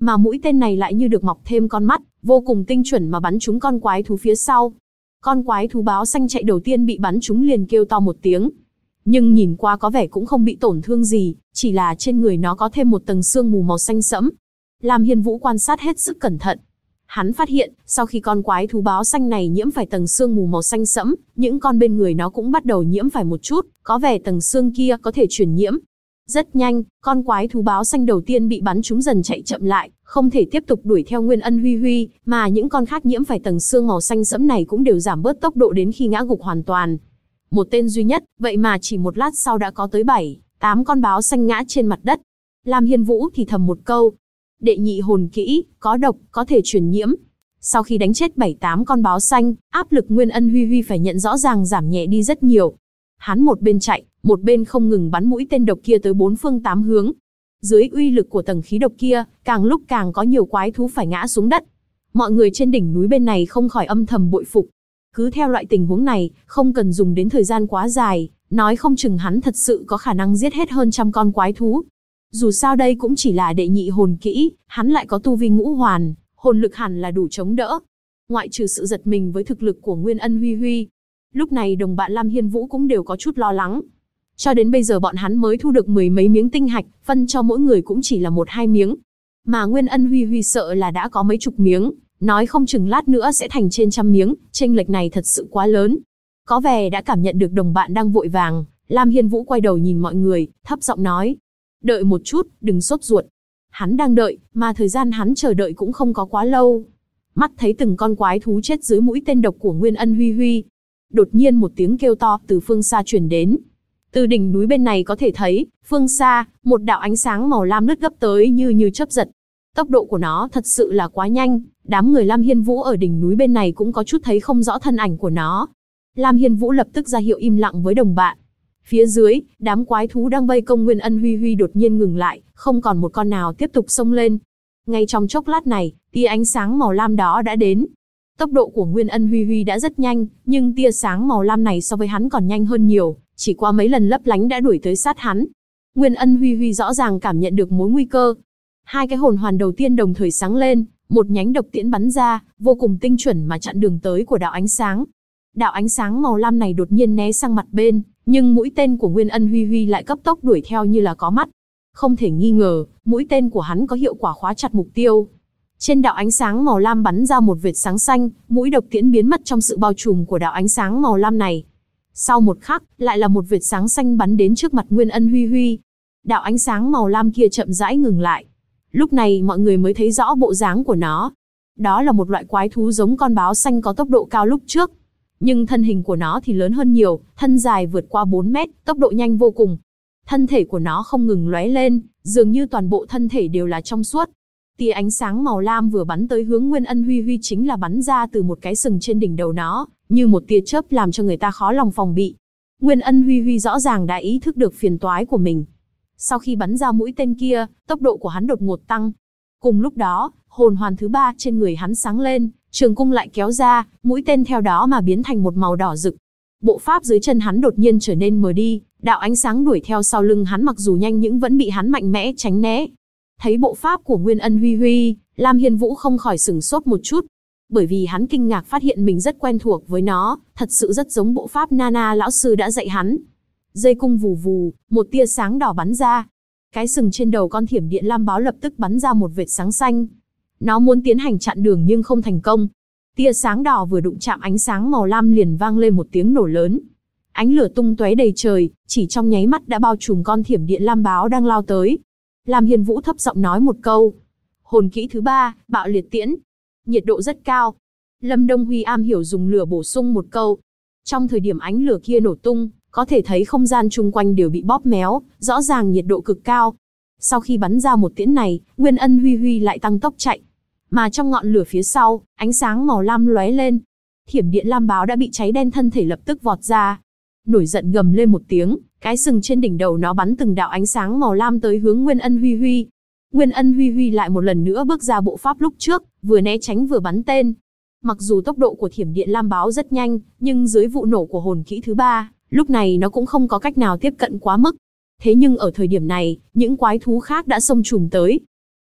Mà mũi tên này lại như được mọc thêm con mắt, vô cùng tinh chuẩn mà bắn trúng con quái thú phía sau. Con quái thú báo xanh chạy đầu tiên bị bắn trúng liền kêu to một tiếng. Nhưng nhìn qua có vẻ cũng không bị tổn thương gì, chỉ là trên người nó có thêm một tầng sương mù màu xanh sẫm. Lam Hiên Vũ quan sát hết sức cẩn thận. Hắn phát hiện, sau khi con quái thú báo xanh này nhiễm phải tầng sương mù màu xanh sẫm, những con bên người nó cũng bắt đầu nhiễm phải một chút, có vẻ tầng xương kia có thể truyền nhiễm. Rất nhanh, con quái thú báo xanh đầu tiên bị bắn trúng dần chạy chậm lại, không thể tiếp tục đuổi theo Nguyên Ân Huy Huy, mà những con khác nhiễm phải tầng xương màu xanh sẫm này cũng đều giảm bớt tốc độ đến khi ngã gục hoàn toàn. Một tên duy nhất, vậy mà chỉ một lát sau đã có tới 7, 8 con báo xanh ngã trên mặt đất. Lam Hiên Vũ thì thầm một câu, đệ nhị hồn kỹ, có độc, có thể truyền nhiễm. Sau khi đánh chết 7-8 con báo xanh, áp lực Nguyên Ân Huy Huy phải nhận rõ ràng giảm nhẹ đi rất nhiều. Hắn một bên chạy, một bên không ngừng bắn mũi tên độc kia tới 4 phương 8 hướng. Dưới uy lực của tầng khí độc kia, càng lúc càng có nhiều quái thú phải ngã xuống đất. Mọi người trên đỉnh núi bên này không khỏi âm thầm bội phục. Cứ theo loại tình huống này, không cần dùng đến thời gian quá dài, nói không chừng hắn thật sự có khả năng giết hết hơn 100 con quái thú. Dù sao đây cũng chỉ là đệ nhị hồn kỹ, hắn lại có tu vi ngũ hoàn, hồn lực hẳn là đủ chống đỡ. Ngoại trừ sự giật mình với thực lực của Nguyên Ân Huy Huy, lúc này đồng bạn Lam Hiên Vũ cũng đều có chút lo lắng. Cho đến bây giờ bọn hắn mới thu được 10 mấy miếng tinh hạch, phân cho mỗi người cũng chỉ là 1-2 miếng. Mà Nguyên Ân Huy Huy sợ là đã có mấy chục miếng, nói không chừng lát nữa sẽ thành trên 100 miếng, chênh lệch này thật sự quá lớn. Có vẻ đã cảm nhận được đồng bạn đang vội vàng, Lam Hiên Vũ quay đầu nhìn mọi người, thấp giọng nói. Đợi một chút, đừng sốt ruột. Hắn đang đợi, mà thời gian hắn chờ đợi cũng không có quá lâu. Mắt thấy từng con quái thú chết dưới mũi tên độc của Nguyên Ân Huy Huy. Đột nhiên một tiếng kêu to từ phương xa truyền đến. Từ đỉnh núi bên này có thể thấy, phương xa, một đạo ánh sáng màu lam lướt gấp tới như chớp giật. Tốc độ của nó thật sự là quá nhanh, đám người Lam Hiên Vũ ở đỉnh núi bên này cũng có chút thấy không rõ thân ảnh của nó. Lam Hiên Vũ lập tức ra hiệu im lặng với đồng bạn. Phía dưới, đám quái thú đang vây công Nguyên Ân Huy Huy đột nhiên ngừng lại, không còn một con nào tiếp tục xông lên. Ngay trong chốc lát này, tia ánh sáng màu lam đó đã đến. Tốc độ của Nguyên Ân Huy Huy đã rất nhanh, nhưng tia sáng màu lam này so với hắn còn nhanh hơn nhiều, chỉ qua mấy lần lấp lánh đã đuổi tới sát hắn. Nguyên Ân Huy Huy rõ ràng cảm nhận được mối nguy cơ. Hai cái hồn hoàn đầu tiên đồng thời sáng lên, một nhánh độc tiễn bắn ra, vô cùng tinh chuẩn mà chặn đường tới của đạo ánh sáng. Đạo ánh sáng màu lam này đột nhiên né sang mặt bên, nhưng mũi tên của Nguyên Ân Huy Huy lại cấp tốc đuổi theo như là có mắt. Không thể nghi ngờ, mũi tên của hắn có hiệu quả khóa chặt mục tiêu. Trên đạo ánh sáng màu lam bắn ra một vệt sáng xanh, mũi độc tiễn biến mất trong sự bao trùm của đạo ánh sáng màu lam này. Sau một khắc, lại là một vệt sáng xanh bắn đến trước mặt Nguyên Ân Huy Huy. Đạo ánh sáng màu lam kia chậm rãi ngừng lại. Lúc này mọi người mới thấy rõ bộ dáng của nó. Đó là một loại quái thú giống con báo xanh có tốc độ cao lúc trước. Nhưng thân hình của nó thì lớn hơn nhiều, thân dài vượt qua 4 mét, tốc độ nhanh vô cùng. Thân thể của nó không ngừng lóe lên, dường như toàn bộ thân thể đều là trong suốt. Tia ánh sáng màu lam vừa bắn tới hướng Nguyên Ân Huy Huy chính là bắn ra từ một cái sừng trên đỉnh đầu nó, như một tia chớp làm cho người ta khó lòng phòng bị. Nguyên Ân Huy Huy rõ ràng đã ý thức được phiền toái của mình. Sau khi bắn ra mũi tên kia, tốc độ của hắn đột ngột tăng. Cùng lúc đó, hồn hoàn thứ 3 trên người hắn sáng lên, trường cung lại kéo ra, mũi tên theo đó mà biến thành một màu đỏ rực. Bộ pháp dưới chân hắn đột nhiên trở nên mờ đi, đạo ánh sáng đuổi theo sau lưng hắn mặc dù nhanh nhưng vẫn bị hắn mạnh mẽ tránh né. Thấy bộ pháp của Nguyên Ân Huy Huy, Lam Hiên Vũ không khỏi sửng sốt một chút, bởi vì hắn kinh ngạc phát hiện mình rất quen thuộc với nó, thật sự rất giống bộ pháp Nana lão sư đã dạy hắn. Dây cung vù vù, một tia sáng đỏ bắn ra. Cái sừng trên đầu con thiểm điện lam báo lập tức bắn ra một vệt sáng xanh. Nó muốn tiến hành chặn đường nhưng không thành công. Tia sáng đỏ vừa đụng chạm ánh sáng màu lam liền vang lên một tiếng nổ lớn. Ánh lửa tung tóe đầy trời, chỉ trong nháy mắt đã bao trùm con thiểm điện lam báo đang lao tới. Lam Hiên Vũ thấp giọng nói một câu. Hồn kỹ thứ 3, bạo liệt tiễn. Nhiệt độ rất cao. Lâm Đông Huy am hiểu dùng lửa bổ sung một câu. Trong thời điểm ánh lửa kia nổ tung, có thể thấy không gian chung quanh đều bị bóp méo, rõ ràng nhiệt độ cực cao. Sau khi bắn ra một tiễn này, Nguyên Ân Huy Huy lại tăng tốc chạy. Mà trong ngọn lửa phía sau, ánh sáng màu lam lóe lên. Thiểm điện lam báo đã bị cháy đen thân thể lập tức vọt ra. Nổi giận gầm lên một tiếng, cái sừng trên đỉnh đầu nó bắn từng đạo ánh sáng màu lam tới hướng Nguyên Ân Huy Huy. Nguyên Ân Huy Huy lại một lần nữa bước ra bộ pháp lúc trước, vừa né tránh vừa bắn tên. Mặc dù tốc độ của thiểm điện lam báo rất nhanh, nhưng dưới vụ nổ của hồn kỹ thứ 3, lúc này nó cũng không có cách nào tiếp cận quá mức. Thế nhưng ở thời điểm này, những quái thú khác đã xông trùm tới.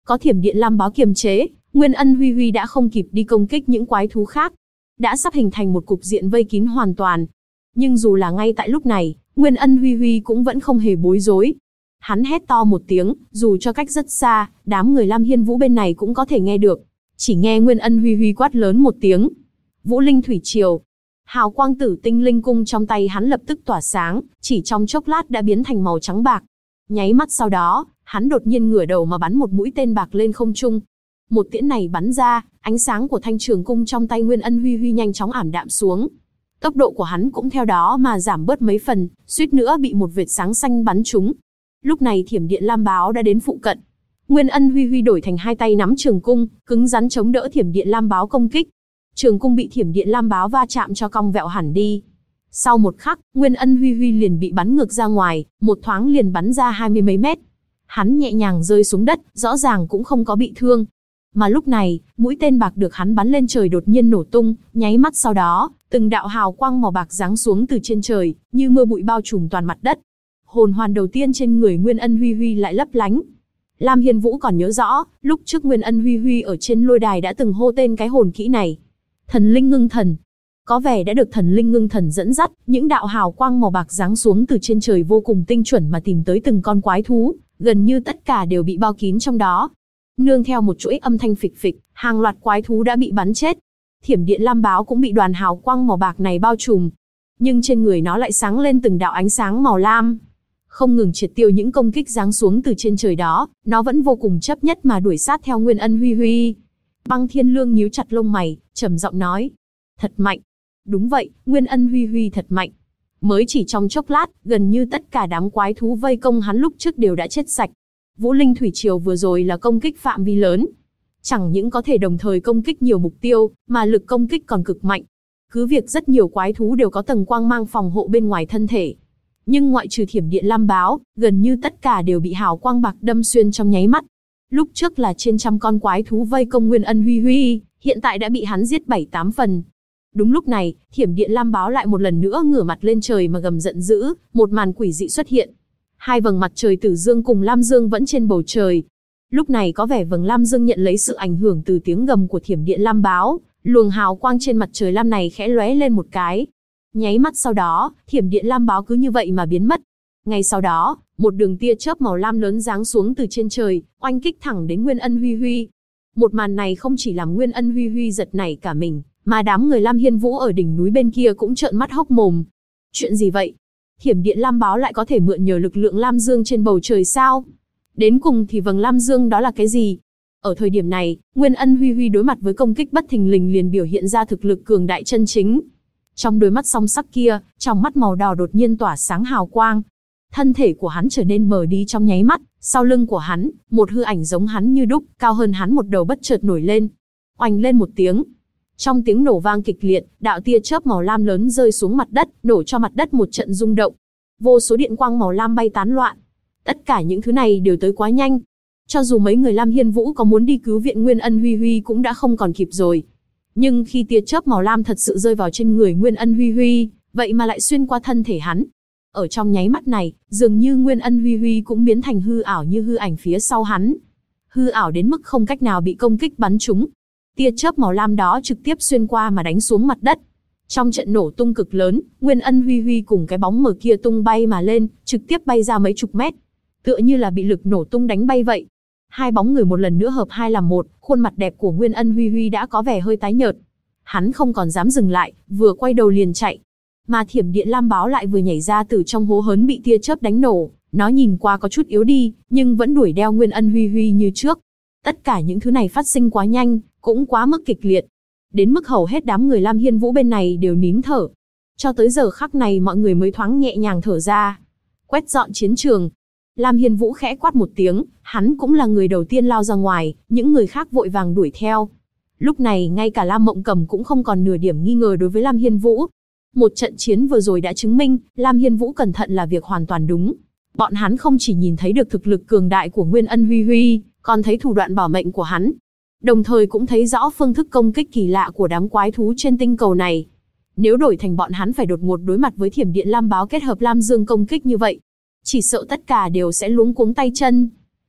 Có thiểm điện lam báo kiềm chế, Nguyên Ân Huy Huy đã không kịp đi công kích những quái thú khác. Đã sắp hình thành một cục diện vây kín hoàn toàn. Nhưng dù là ngay tại lúc này, Nguyên Ân Huy Huy cũng vẫn không hề bối rối. Hắn hét to một tiếng, dù cho cách rất xa, đám người Lam Hiên Vũ bên này cũng có thể nghe được. Chỉ nghe Nguyên Ân Huy Huy quát lớn một tiếng. Vũ Linh Thủy Triều. Hào quang tử tinh linh cung trong tay hắn lập tức tỏa sáng, chỉ trong chốc lát đã biến thành màu trắng bạc. Nháy mắt sau đó, hắn đột nhiên ngửa đầu mà bắn một mũi tên bạc lên không trung. Một tiễn này bắn ra, ánh sáng của thanh trường cung trong tay Nguyên Ân Huy Huy nhanh chóng ảm đạm xuống. Tốc độ của hắn cũng theo đó mà giảm bớt mấy phần, suýt nữa bị một vệt sáng xanh bắn trúng. Lúc này thiểm điện lam báo đã đến phụ cận. Nguyên Ân Huy Huy đổi thành hai tay nắm trường cung, cứng rắn chống đỡ thiểm điện lam báo công kích. Trường cung bị thiểm điện lam báo va chạm cho cong vẹo hẳn đi. Sau một khắc, Nguyên Ân Huy Huy liền bị bắn ngược ra ngoài, một thoáng liền bắn ra 20 mấy mét. Hắn nhẹ nhàng rơi xuống đất, rõ ràng cũng không có bị thương. Mà lúc này, mũi tên bạc được hắn bắn lên trời đột nhiên nổ tung, nháy mắt sau đó, từng đạo hào quang màu bạc giáng xuống từ trên trời, như mưa bụi bao trùm toàn mặt đất. Hồn hoàn đầu tiên trên người Nguyên Ân Huy Huy lại lấp lánh. Lam Hiên Vũ còn nhớ rõ, lúc trước Nguyên Ân Huy Huy ở trên lôi đài đã từng hô tên cái hồn kỹ này. Thần linh ngưng thần. Có vẻ đã được thần linh ngưng thần dẫn dắt, những đạo hào quang màu bạc giáng xuống từ trên trời vô cùng tinh chuẩn mà tìm tới từng con quái thú, gần như tất cả đều bị bao kín trong đó. Nương theo một chuỗi âm thanh phịch phịch, hàng loạt quái thú đã bị bắn chết. Thiểm điện lam báo cũng bị đoàn hào quang màu bạc này bao trùm. Nhưng trên người nó lại sáng lên từng đạo ánh sáng màu lam. Không ngừng triệt tiêu những công kích giáng xuống từ trên trời đó, nó vẫn vô cùng chấp nhất mà đuổi sát theo Nguyên Ân Huy Huy. Băng Thiên Lương nhíu chặt lông mày, trầm giọng nói. Thật mạnh. Đúng vậy, Nguyên Ân Huy Huy thật mạnh. Mới chỉ trong chốc lát, gần như tất cả đám quái thú vây công hắn lúc trước đều đã chết sạch. Vũ Linh Thủy Triều vừa rồi là công kích phạm vi lớn. Chẳng những có thể đồng thời công kích nhiều mục tiêu, mà lực công kích còn cực mạnh. Cứ việc rất nhiều quái thú đều có tầng quang mang phòng hộ bên ngoài thân thể. Nhưng ngoại trừ thiểm điện lam báo, gần như tất cả đều bị hào quang bạc đâm xuyên trong nháy mắt. Lúc trước là trên trăm con quái thú vây công Nguyên Ân Huy Huy, hiện tại đã bị hắn giết 7-8 phần. Đúng lúc này, thiểm điện lam báo lại một lần nữa ngửa mặt lên trời mà gầm giận dữ, một màn quỷ dị xuất hiện. Hai vầng mặt trời tử dương cùng lam dương vẫn trên bầu trời. Lúc này có vẻ vầng lam dương nhận lấy sự ảnh hưởng từ tiếng gầm của thiểm điện lam báo, luồng hào quang trên mặt trời lam này khẽ lóe lên một cái. Nháy mắt sau đó, thiểm điện lam báo cứ như vậy mà biến mất. Ngay sau đó, một đường tia chớp màu lam lớn giáng xuống từ trên trời, oanh kích thẳng đến Nguyên Ân Huy Huy. Một màn này không chỉ làm Nguyên Ân Huy Huy giật nảy cả mình, mà đám người Lam Hiên Vũ ở đỉnh núi bên kia cũng trợn mắt hốc mồm. Chuyện gì vậy? Thiểm điện lam báo lại có thể mượn nhờ lực lượng lam dương trên bầu trời sao? Đến cùng thì vầng lam dương đó là cái gì? Ở thời điểm này, Nguyên Ân Huy Huy đối mặt với công kích bất thình lình liền biểu hiện ra thực lực cường đại chân chính. Trong đôi mắt song sắc kia, trong mắt màu đỏ đột nhiên tỏa sáng hào quang. Thân thể của hắn trở nên mờ đi trong nháy mắt, sau lưng của hắn, một hư ảnh giống hắn như đúc, cao hơn hắn một đầu bất chợt nổi lên. Oanh lên một tiếng. Trong tiếng nổ vang kịch liệt, đạo tia chớp màu lam lớn rơi xuống mặt đất, nổ cho mặt đất một trận rung động. Vô số điện quang màu lam bay tán loạn. Tất cả những thứ này đều tới quá nhanh. Cho dù mấy người Lam Hiên Vũ có muốn đi cứu viện Nguyên Ân Huy Huy cũng đã không còn kịp rồi. Nhưng khi tia chớp màu lam thật sự rơi vào trên người Nguyên Ân Huy Huy, vậy mà lại xuyên qua thân thể hắn. Ở trong nháy mắt này, dường như Nguyên Ân Huy Huy cũng biến thành hư ảo như hư ảnh phía sau hắn. Hư ảo đến mức không cách nào bị công kích bắn trúng. Tia chớp màu lam đó trực tiếp xuyên qua mà đánh xuống mặt đất. Trong trận nổ tung cực lớn, Nguyên Ân Huy Huy cùng cái bóng mờ kia tung bay mà lên, trực tiếp bay ra mấy chục mét. Tựa như là bị lực nổ tung đánh bay vậy. Hai bóng người một lần nữa hợp hai làm một, khuôn mặt đẹp của Nguyên Ân Huy Huy đã có vẻ hơi tái nhợt. Hắn không còn dám dừng lại, vừa quay đầu liền chạy. Mà thiểm điện lam báo lại vừa nhảy ra từ trong hố hớn bị tia chớp đánh nổ. Nó nhìn qua có chút yếu đi, nhưng vẫn đuổi đeo Nguyên Ân Huy Huy như trước. Tất cả những thứ này phát sinh quá nhanh, cũng quá mức kịch liệt. Đến mức hầu hết đám người Lam Hiên Vũ bên này đều nín thở. Cho tới giờ khắc này mọi người mới thoáng nhẹ nhàng thở ra. Quét dọn chiến trường. Lam Hiên Vũ khẽ quát một tiếng, hắn cũng là người đầu tiên lao ra ngoài, những người khác vội vàng đuổi theo. Lúc này ngay cả Lam Mộng Cầm cũng không còn nửa điểm nghi ngờ đối với Lam Hiên Vũ. Một trận chiến vừa rồi đã chứng minh, Lam Hiên Vũ cẩn thận là việc hoàn toàn đúng. Bọn hắn không chỉ nhìn thấy được thực lực cường đại của Nguyên Ân Huy Huy, còn thấy thủ đoạn bảo mệnh của hắn. Đồng thời cũng thấy rõ phương thức công kích kỳ lạ của đám quái thú trên tinh cầu này. Nếu đổi thành bọn hắn phải đột ngột đối mặt với thiểm điện lam báo kết hợp lam dương công kích như vậy, chỉ sợ tất cả đều sẽ luống cuống tay chân.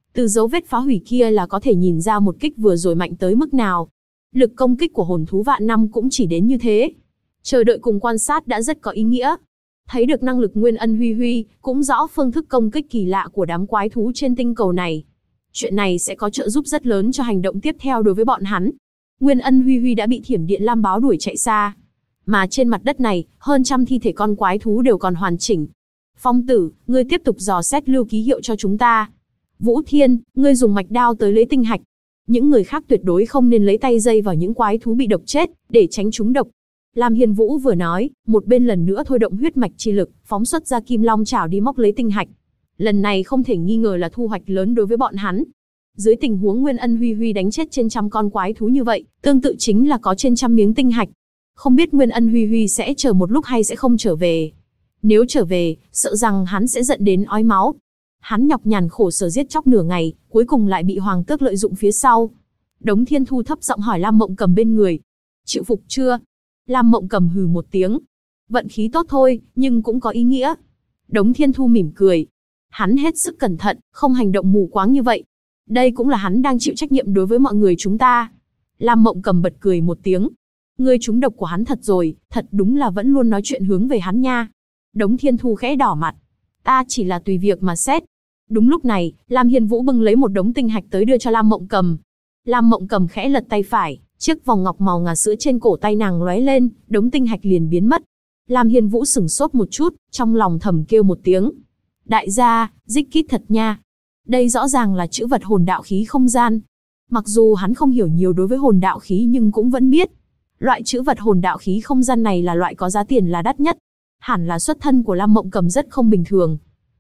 Từ dấu vết phá hủy kia là có thể nhìn ra một kích vừa rồi mạnh tới mức nào. Lực công kích của hồn thú vạn năm cũng chỉ đến như thế. Chờ đợi cùng quan sát đã rất có ý nghĩa. Thấy được năng lực Nguyên Ân Huy Huy, cũng rõ phương thức công kích kỳ lạ của đám quái thú trên tinh cầu này. Chuyện này sẽ có trợ giúp rất lớn cho hành động tiếp theo đối với bọn hắn. Nguyên Ân Huy Huy đã bị Thiểm Điện Lam Báo đuổi chạy xa. Mà trên mặt đất này, hơn trăm thi thể con quái thú đều còn hoàn chỉnh. Phong tử, ngươi tiếp tục dò xét lưu ký hiệu cho chúng ta. Vũ Thiên, ngươi dùng mạch đao tới lấy tinh hạch. Những người khác tuyệt đối không nên lấy tay dây vào những quái thú bị độc chết, để tránh chúng độc. Lam Hiên Vũ vừa nói, một bên lần nữa thôi động huyết mạch chi lực, phóng xuất ra kim long chảo đi móc lấy tinh hạch. Lần này không thể nghi ngờ là thu hoạch lớn đối với bọn hắn. Dưới tình huống Nguyên Ân Huy Huy đánh chết trên trăm con quái thú như vậy, tương tự chính là có trên trăm miếng tinh hạch. Không biết Nguyên Ân Huy Huy sẽ chờ một lúc hay sẽ không trở về. Nếu trở về, sợ rằng hắn sẽ giận đến ói máu. Hắn nhọc nhằn khổ sở giết chóc nửa ngày, cuối cùng lại bị Hoàng Tước lợi dụng phía sau. Đống Thiên Thu thấp giọng hỏi Lam Mộng Cầm bên người. Chịu phục chưa? Lam Mộng Cầm hừ một tiếng. Vận khí tốt thôi, nhưng cũng có ý nghĩa. Đống Thiên Thu mỉm cười. Hắn hết sức cẩn thận, không hành động mù quáng như vậy. Đây cũng là hắn đang chịu trách nhiệm đối với mọi người chúng ta. Lam Mộng Cầm bật cười một tiếng. Ngươi trúng độc của hắn thật rồi, thật đúng là vẫn luôn nói chuyện hướng về hắn nha. Đống Thiên Thu khẽ đỏ mặt. Ta chỉ là tùy việc mà xét. Đúng lúc này, Lam Hiên Vũ bưng lấy một đống tinh hạch tới đưa cho Lam Mộng Cầm. Lam Mộng Cầm khẽ lật tay phải, chiếc vòng ngọc màu ngà sữa trên cổ tay nàng lóe lên, đống tinh hạch liền biến mất. Lam Hiên Vũ sửng sốt một chút, trong lòng thầm kêu một tiếng. Đại gia, dích kít thật nha. Đây rõ ràng là chữ vật hồn đạo khí không gian. Mặc dù hắn không hiểu nhiều đối với hồn đạo khí nhưng cũng vẫn biết. Loại chữ vật hồn đạo khí không gian này là loại có giá tiền là đắt nhất. Hẳn là xuất thân của Lam Mộng Cầm rất không bình thường.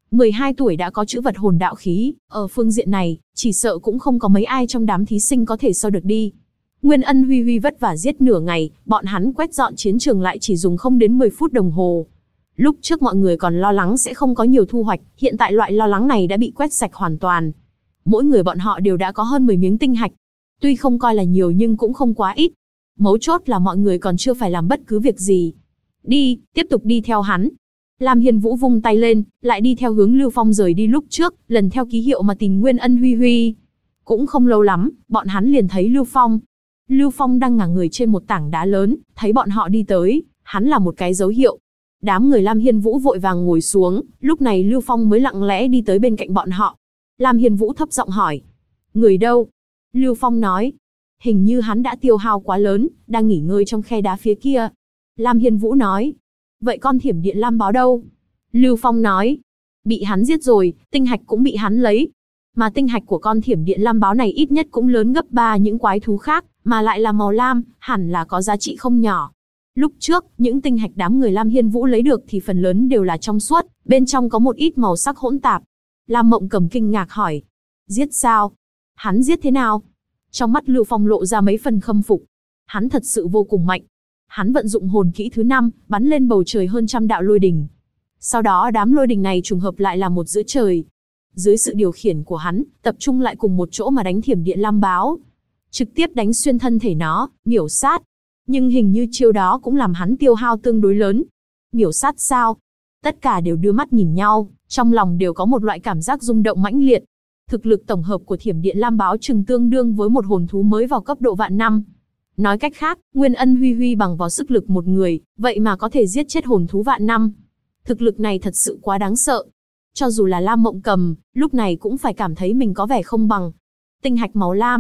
12 tuổi đã có chữ vật hồn đạo khí, ở phương diện này, chỉ sợ cũng không có mấy ai trong đám thí sinh có thể so được đi. Nguyên Ân Huy Huy vất vả giết nửa ngày, bọn hắn quét dọn chiến trường lại chỉ dùng không đến 10 phút đồng hồ. Lúc trước mọi người còn lo lắng sẽ không có nhiều thu hoạch, hiện tại loại lo lắng này đã bị quét sạch hoàn toàn. Mỗi người bọn họ đều đã có hơn 10 miếng tinh hạch. Tuy không coi là nhiều nhưng cũng không quá ít. Mấu chốt là mọi người còn chưa phải làm bất cứ việc gì. Đi, tiếp tục đi theo hắn. Lam Hiên Vũ vung tay lên, lại đi theo hướng Lưu Phong rời đi lúc trước, lần theo ký hiệu mà tìm Nguyên Ân Huy Huy. Cũng không lâu lắm, bọn hắn liền thấy Lưu Phong. Lưu Phong đang ngả người trên một tảng đá lớn, thấy bọn họ đi tới, hắn là một cái dấu hiệu. Đám người Lam Hiên Vũ vội vàng ngồi xuống, lúc này Lưu Phong mới lặng lẽ đi tới bên cạnh bọn họ. Lam Hiên Vũ thấp giọng hỏi. Người đâu? Lưu Phong nói. Hình như hắn đã tiêu hao quá lớn, đang nghỉ ngơi trong khe đá phía kia. Lam Hiên Vũ nói. Vậy con Thiểm Điện Lam Báo đâu? Lưu Phong nói. Bị hắn giết rồi, tinh hạch cũng bị hắn lấy. Mà tinh hạch của con Thiểm Điện Lam Báo này ít nhất cũng lớn gấp 3 những quái thú khác, mà lại là màu lam, hẳn là có giá trị không nhỏ. Lúc trước, những tinh hạch đám người Lam Hiên Vũ lấy được thì phần lớn đều là trong suốt, bên trong có một ít màu sắc hỗn tạp. Lam Mộng Cầm kinh ngạc hỏi. Giết sao? Hắn giết thế nào? Trong mắt Lưu Phong lộ ra mấy phần khâm phục. Hắn thật sự vô cùng mạnh. Hắn vận dụng hồn kỹ thứ 5, bắn lên bầu trời hơn trăm đạo lôi đình. Sau đó đám lôi đình này trùng hợp lại là một giữa trời. Dưới sự điều khiển của hắn, tập trung lại cùng một chỗ mà đánh Thiểm Điện Lam Báo. Trực tiếp đánh xuyên thân thể nó, miểu sát. Nhưng hình như chiêu đó cũng làm hắn tiêu hao tương đối lớn. Miểu sát sao? Tất cả đều đưa mắt nhìn nhau, trong lòng đều có một loại cảm giác rung động mãnh liệt. Thực lực tổng hợp của Thiểm Điện Lam Báo chừng tương đương với một hồn thú mới vào cấp độ vạn năm. Nói cách khác, Nguyên Ân Huy Huy bằng vào sức lực một người, vậy mà có thể giết chết hồn thú vạn năm. Thực lực này thật sự quá đáng sợ. Cho dù là Lam Mộng Cầm, lúc này cũng phải cảm thấy mình có vẻ không bằng. Tinh hạch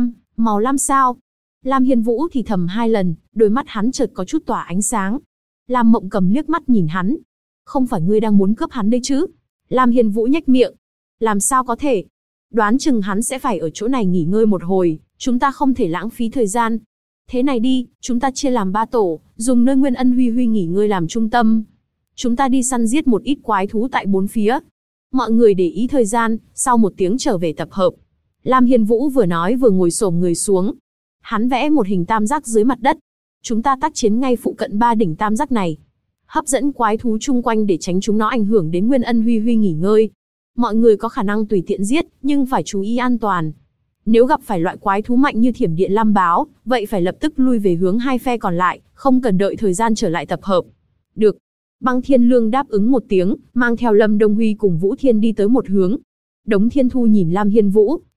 màu lam sao? Lam Hiên Vũ thì thầm 2 lần, đôi mắt hắn chợt có chút tỏa ánh sáng. Lam Mộng Cầm liếc mắt nhìn hắn. Không phải ngươi đang muốn cướp hắn đây chứ? Lam Hiên Vũ nhếch miệng. Làm sao có thể? Đoán chừng hắn sẽ phải ở chỗ này nghỉ ngơi một hồi, chúng ta không thể lãng phí thời gian. Thế này đi, chúng ta chia làm 3 tổ, dùng nơi Nguyên Ân Huy Huy nghỉ ngơi làm trung tâm. Chúng ta đi săn giết một ít quái thú tại 4 phía. Mọi người để ý thời gian, sau 1 tiếng trở về tập hợp. Lam Hiên Vũ vừa nói vừa ngồi xổm người xuống. Hắn vẽ một hình tam giác dưới mặt đất. Chúng ta tác chiến ngay phụ cận 3 đỉnh tam giác này. Hấp dẫn quái thú chung quanh để tránh chúng nó ảnh hưởng đến Nguyên Ân Huy Huy nghỉ ngơi. Mọi người có khả năng tùy tiện giết, nhưng phải chú ý an toàn. Nếu gặp phải loại quái thú mạnh như Thiểm Điện Lam Báo, vậy phải lập tức lui về hướng 2 phe còn lại, không cần đợi thời gian trở lại tập hợp. Được. Băng Thiên Lương đáp ứng một tiếng, mang theo Lâm Đông Huy cùng Vũ Thiên đi tới một hướng. Đống Thiên Thu nhìn Lam Hiên Vũ,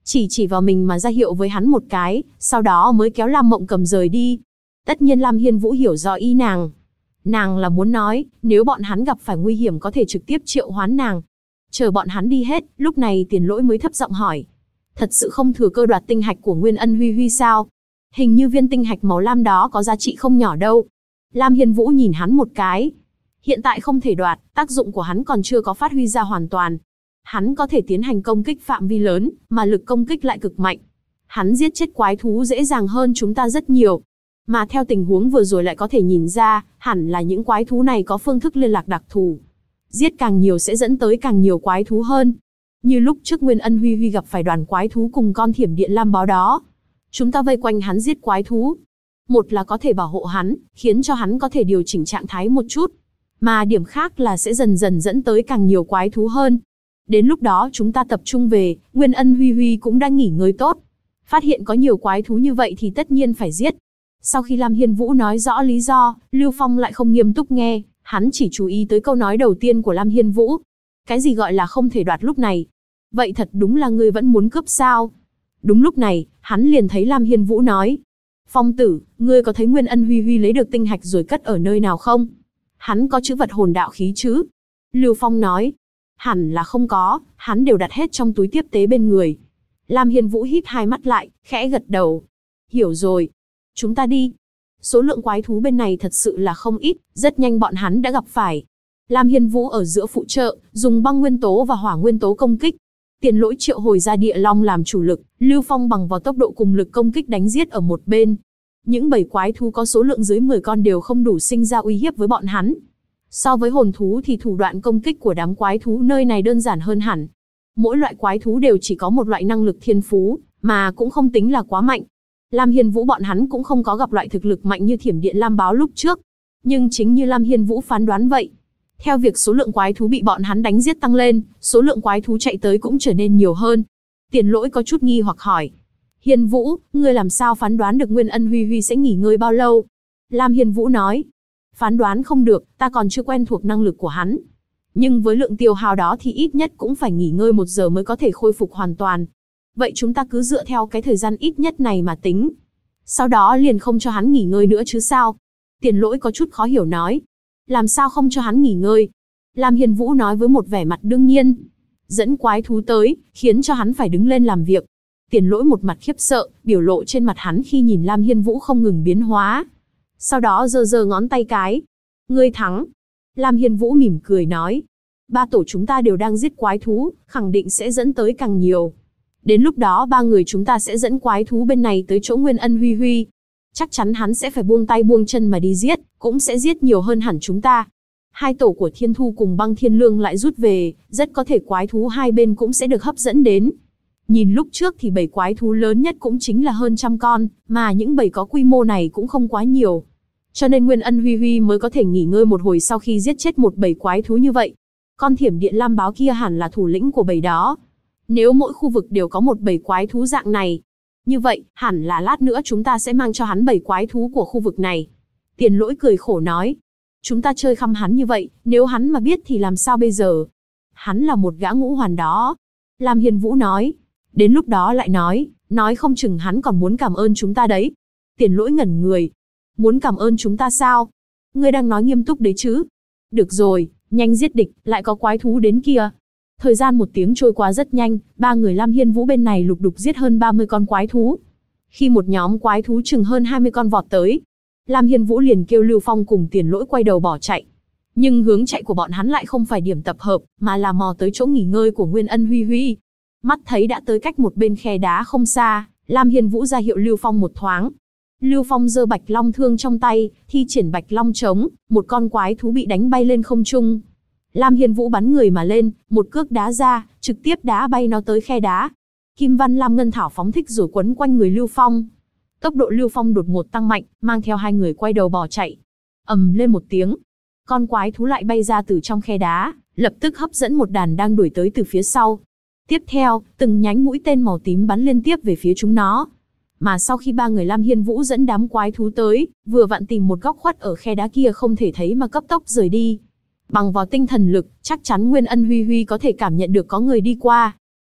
chỉ vào mình mà ra hiệu với hắn một cái, sau đó mới kéo Lam Mộng Cầm rời đi. Tất nhiên Lam Hiên Vũ hiểu rõ ý nàng. Nàng là muốn nói, nếu bọn hắn gặp phải nguy hiểm có thể trực tiếp triệu hoán nàng. Chờ bọn hắn đi hết, lúc này Tiền Lỗi mới thấp giọng hỏi. Thật sự không thừa cơ đoạt tinh hạch của Nguyên Ân Huy Huy sao? Hình như viên tinh hạch màu lam đó có giá trị không nhỏ đâu. Lam Hiên Vũ nhìn hắn một cái. Hiện tại không thể đoạt, tác dụng của hắn còn chưa có phát huy ra hoàn toàn. Hắn có thể tiến hành công kích phạm vi lớn, mà lực công kích lại cực mạnh. Hắn giết chết quái thú dễ dàng hơn chúng ta rất nhiều. Mà theo tình huống vừa rồi lại có thể nhìn ra, hẳn là những quái thú này có phương thức liên lạc đặc thù. Giết càng nhiều sẽ dẫn tới càng nhiều quái thú hơn. Như lúc trước Nguyên Ân Huy Huy gặp phải đoàn quái thú cùng con thiểm điện lam báo đó. Chúng ta vây quanh hắn giết quái thú. Một là có thể bảo hộ hắn, khiến cho hắn có thể điều chỉnh trạng thái một chút. Mà điểm khác là sẽ dần dần dẫn tới càng nhiều quái thú hơn. Đến lúc đó chúng ta tập trung về, Nguyên Ân Huy Huy cũng đã nghỉ ngơi tốt. Phát hiện có nhiều quái thú như vậy thì tất nhiên phải giết. Sau khi Lam Hiên Vũ nói rõ lý do, Lưu Phong lại không nghiêm túc nghe, hắn chỉ chú ý tới câu nói đầu tiên của Lam Hiên Vũ. Cái gì gọi là không thể đoạt lúc này? Vậy thật đúng là ngươi vẫn muốn cướp sao? Đúng lúc này, hắn liền thấy Lam Hiên Vũ nói. Phong tử, ngươi có thấy Nguyên Ân Huy Huy lấy được tinh hạch rồi cất ở nơi nào không? Hắn có chữ vật hồn đạo khí chứ? Lưu Phong nói. Hẳn là không có, hắn đều đặt hết trong túi tiếp tế bên người. Lam Hiên Vũ híp hai mắt lại, khẽ gật đầu. Hiểu rồi. Chúng ta đi. Số lượng quái thú bên này thật sự là không ít, rất nhanh bọn hắn đã gặp phải. Lam Hiên Vũ ở giữa phụ trợ, dùng băng nguyên tố và hỏa nguyên tố công kích. Tiền Lỗi triệu hồi ra địa long làm chủ lực, Lưu Phong bằng vào tốc độ cùng lực công kích đánh giết ở một bên. Những bầy quái thú có số lượng dưới 10 con đều không đủ sinh ra uy hiếp với bọn hắn. So với hồn thú thì thủ đoạn công kích của đám quái thú nơi này đơn giản hơn hẳn. Mỗi loại quái thú đều chỉ có một loại năng lực thiên phú, mà cũng không tính là quá mạnh. Lam Hiên Vũ bọn hắn cũng không có gặp loại thực lực mạnh như thiểm điện lam báo lúc trước. Nhưng chính như Lam Hiên Vũ phán đoán vậy. Theo việc số lượng quái thú bị bọn hắn đánh giết tăng lên, số lượng quái thú chạy tới cũng trở nên nhiều hơn. Tiền Lỗi có chút nghi hoặc hỏi. Hiên Vũ, ngươi làm sao phán đoán được Nguyên Ân Huy Huy sẽ nghỉ ngơi bao lâu? Lam Hiên Vũ nói. Phán đoán không được, ta còn chưa quen thuộc năng lực của hắn. Nhưng với lượng tiêu hao đó thì ít nhất cũng phải nghỉ ngơi 1 giờ mới có thể khôi phục hoàn toàn. Vậy chúng ta cứ dựa theo cái thời gian ít nhất này mà tính. Sau đó liền không cho hắn nghỉ ngơi nữa chứ sao? Tiền Lỗi có chút khó hiểu nói. Làm sao không cho hắn nghỉ ngơi? Lam Hiên Vũ nói với một vẻ mặt đương nhiên. Dẫn quái thú tới, khiến cho hắn phải đứng lên làm việc. Tiền Lỗi một mặt khiếp sợ, biểu lộ trên mặt hắn khi nhìn Lam Hiên Vũ không ngừng biến hóa. Sau đó giơ ngón tay cái. Ngươi thắng. Lam Hiên Vũ mỉm cười nói. 3 tổ chúng ta đều đang giết quái thú, khẳng định sẽ dẫn tới càng nhiều. Đến lúc đó 3 người chúng ta sẽ dẫn quái thú bên này tới chỗ Nguyên Ân Huy Huy. Chắc chắn hắn sẽ phải buông tay buông chân mà đi giết, cũng sẽ giết nhiều hơn hẳn chúng ta. 2 tổ của Thiên Thu cùng Băng Thiên Lương lại rút về, rất có thể quái thú hai bên cũng sẽ được hấp dẫn đến. Nhìn lúc trước thì bầy quái thú lớn nhất cũng chính là hơn 100 con, mà những bầy có quy mô này cũng không quá nhiều. Cho nên Nguyên Ân Huy Huy mới có thể nghỉ ngơi một hồi sau khi giết chết một bầy quái thú như vậy. Con thiểm điện lam báo kia hẳn là thủ lĩnh của bầy đó. Nếu mỗi khu vực đều có một bầy quái thú dạng này, như vậy, hẳn là lát nữa chúng ta sẽ mang cho hắn bầy quái thú của khu vực này. Tiền Lỗi cười khổ nói. Chúng ta chơi khăm hắn như vậy, nếu hắn mà biết thì làm sao bây giờ? Hắn là một gã ngũ hoàn đó. Lam Hiên Vũ nói. Đến lúc đó lại nói không chừng hắn còn muốn cảm ơn chúng ta đấy. Tiền Lỗi ngẩn người. Muốn cảm ơn chúng ta sao? Ngươi đang nói nghiêm túc đấy chứ? Được rồi, nhanh giết địch, lại có quái thú đến kia. Thời gian 1 tiếng trôi qua rất nhanh, 3 người Lam Hiên Vũ bên này lục đục giết hơn 30 con quái thú. Khi một nhóm quái thú chừng hơn 20 con vọt tới, Lam Hiên Vũ liền kêu Lưu Phong cùng Tiền Lỗi quay đầu bỏ chạy. Nhưng hướng chạy của bọn hắn lại không phải điểm tập hợp, mà là mò tới chỗ nghỉ ngơi của Nguyên Ân Huy Huy. Mắt thấy đã tới cách một bên khe đá không xa, Lam Hiên Vũ ra hiệu Lưu Phong một thoáng. Lưu Phong giơ Bạch Long thương trong tay, thi triển Bạch Long trống, một con quái thú bị đánh bay lên không trung. Lam Hiên Vũ bắn người mà lên, một cước đá ra, trực tiếp đá bay nó tới khe đá. Kim Văn Lam Ngân Thảo phóng thích rồi quấn quanh người Lưu Phong. Tốc độ Lưu Phong đột ngột tăng mạnh, mang theo 2 người quay đầu bỏ chạy. Ầm lên một tiếng, con quái thú lại bay ra từ trong khe đá, lập tức hấp dẫn một đàn đang đuổi tới từ phía sau. Tiếp theo, từng nhánh mũi tên màu tím bắn liên tiếp về phía chúng nó. Mà sau khi 3 người Lam Hiên Vũ dẫn đám quái thú tới, vừa vặn tìm một góc khuất ở khe đá kia không thể thấy mà cấp tốc rời đi. Bằng vào tinh thần lực, chắc chắn Nguyên Ân Huy Huy có thể cảm nhận được có người đi qua.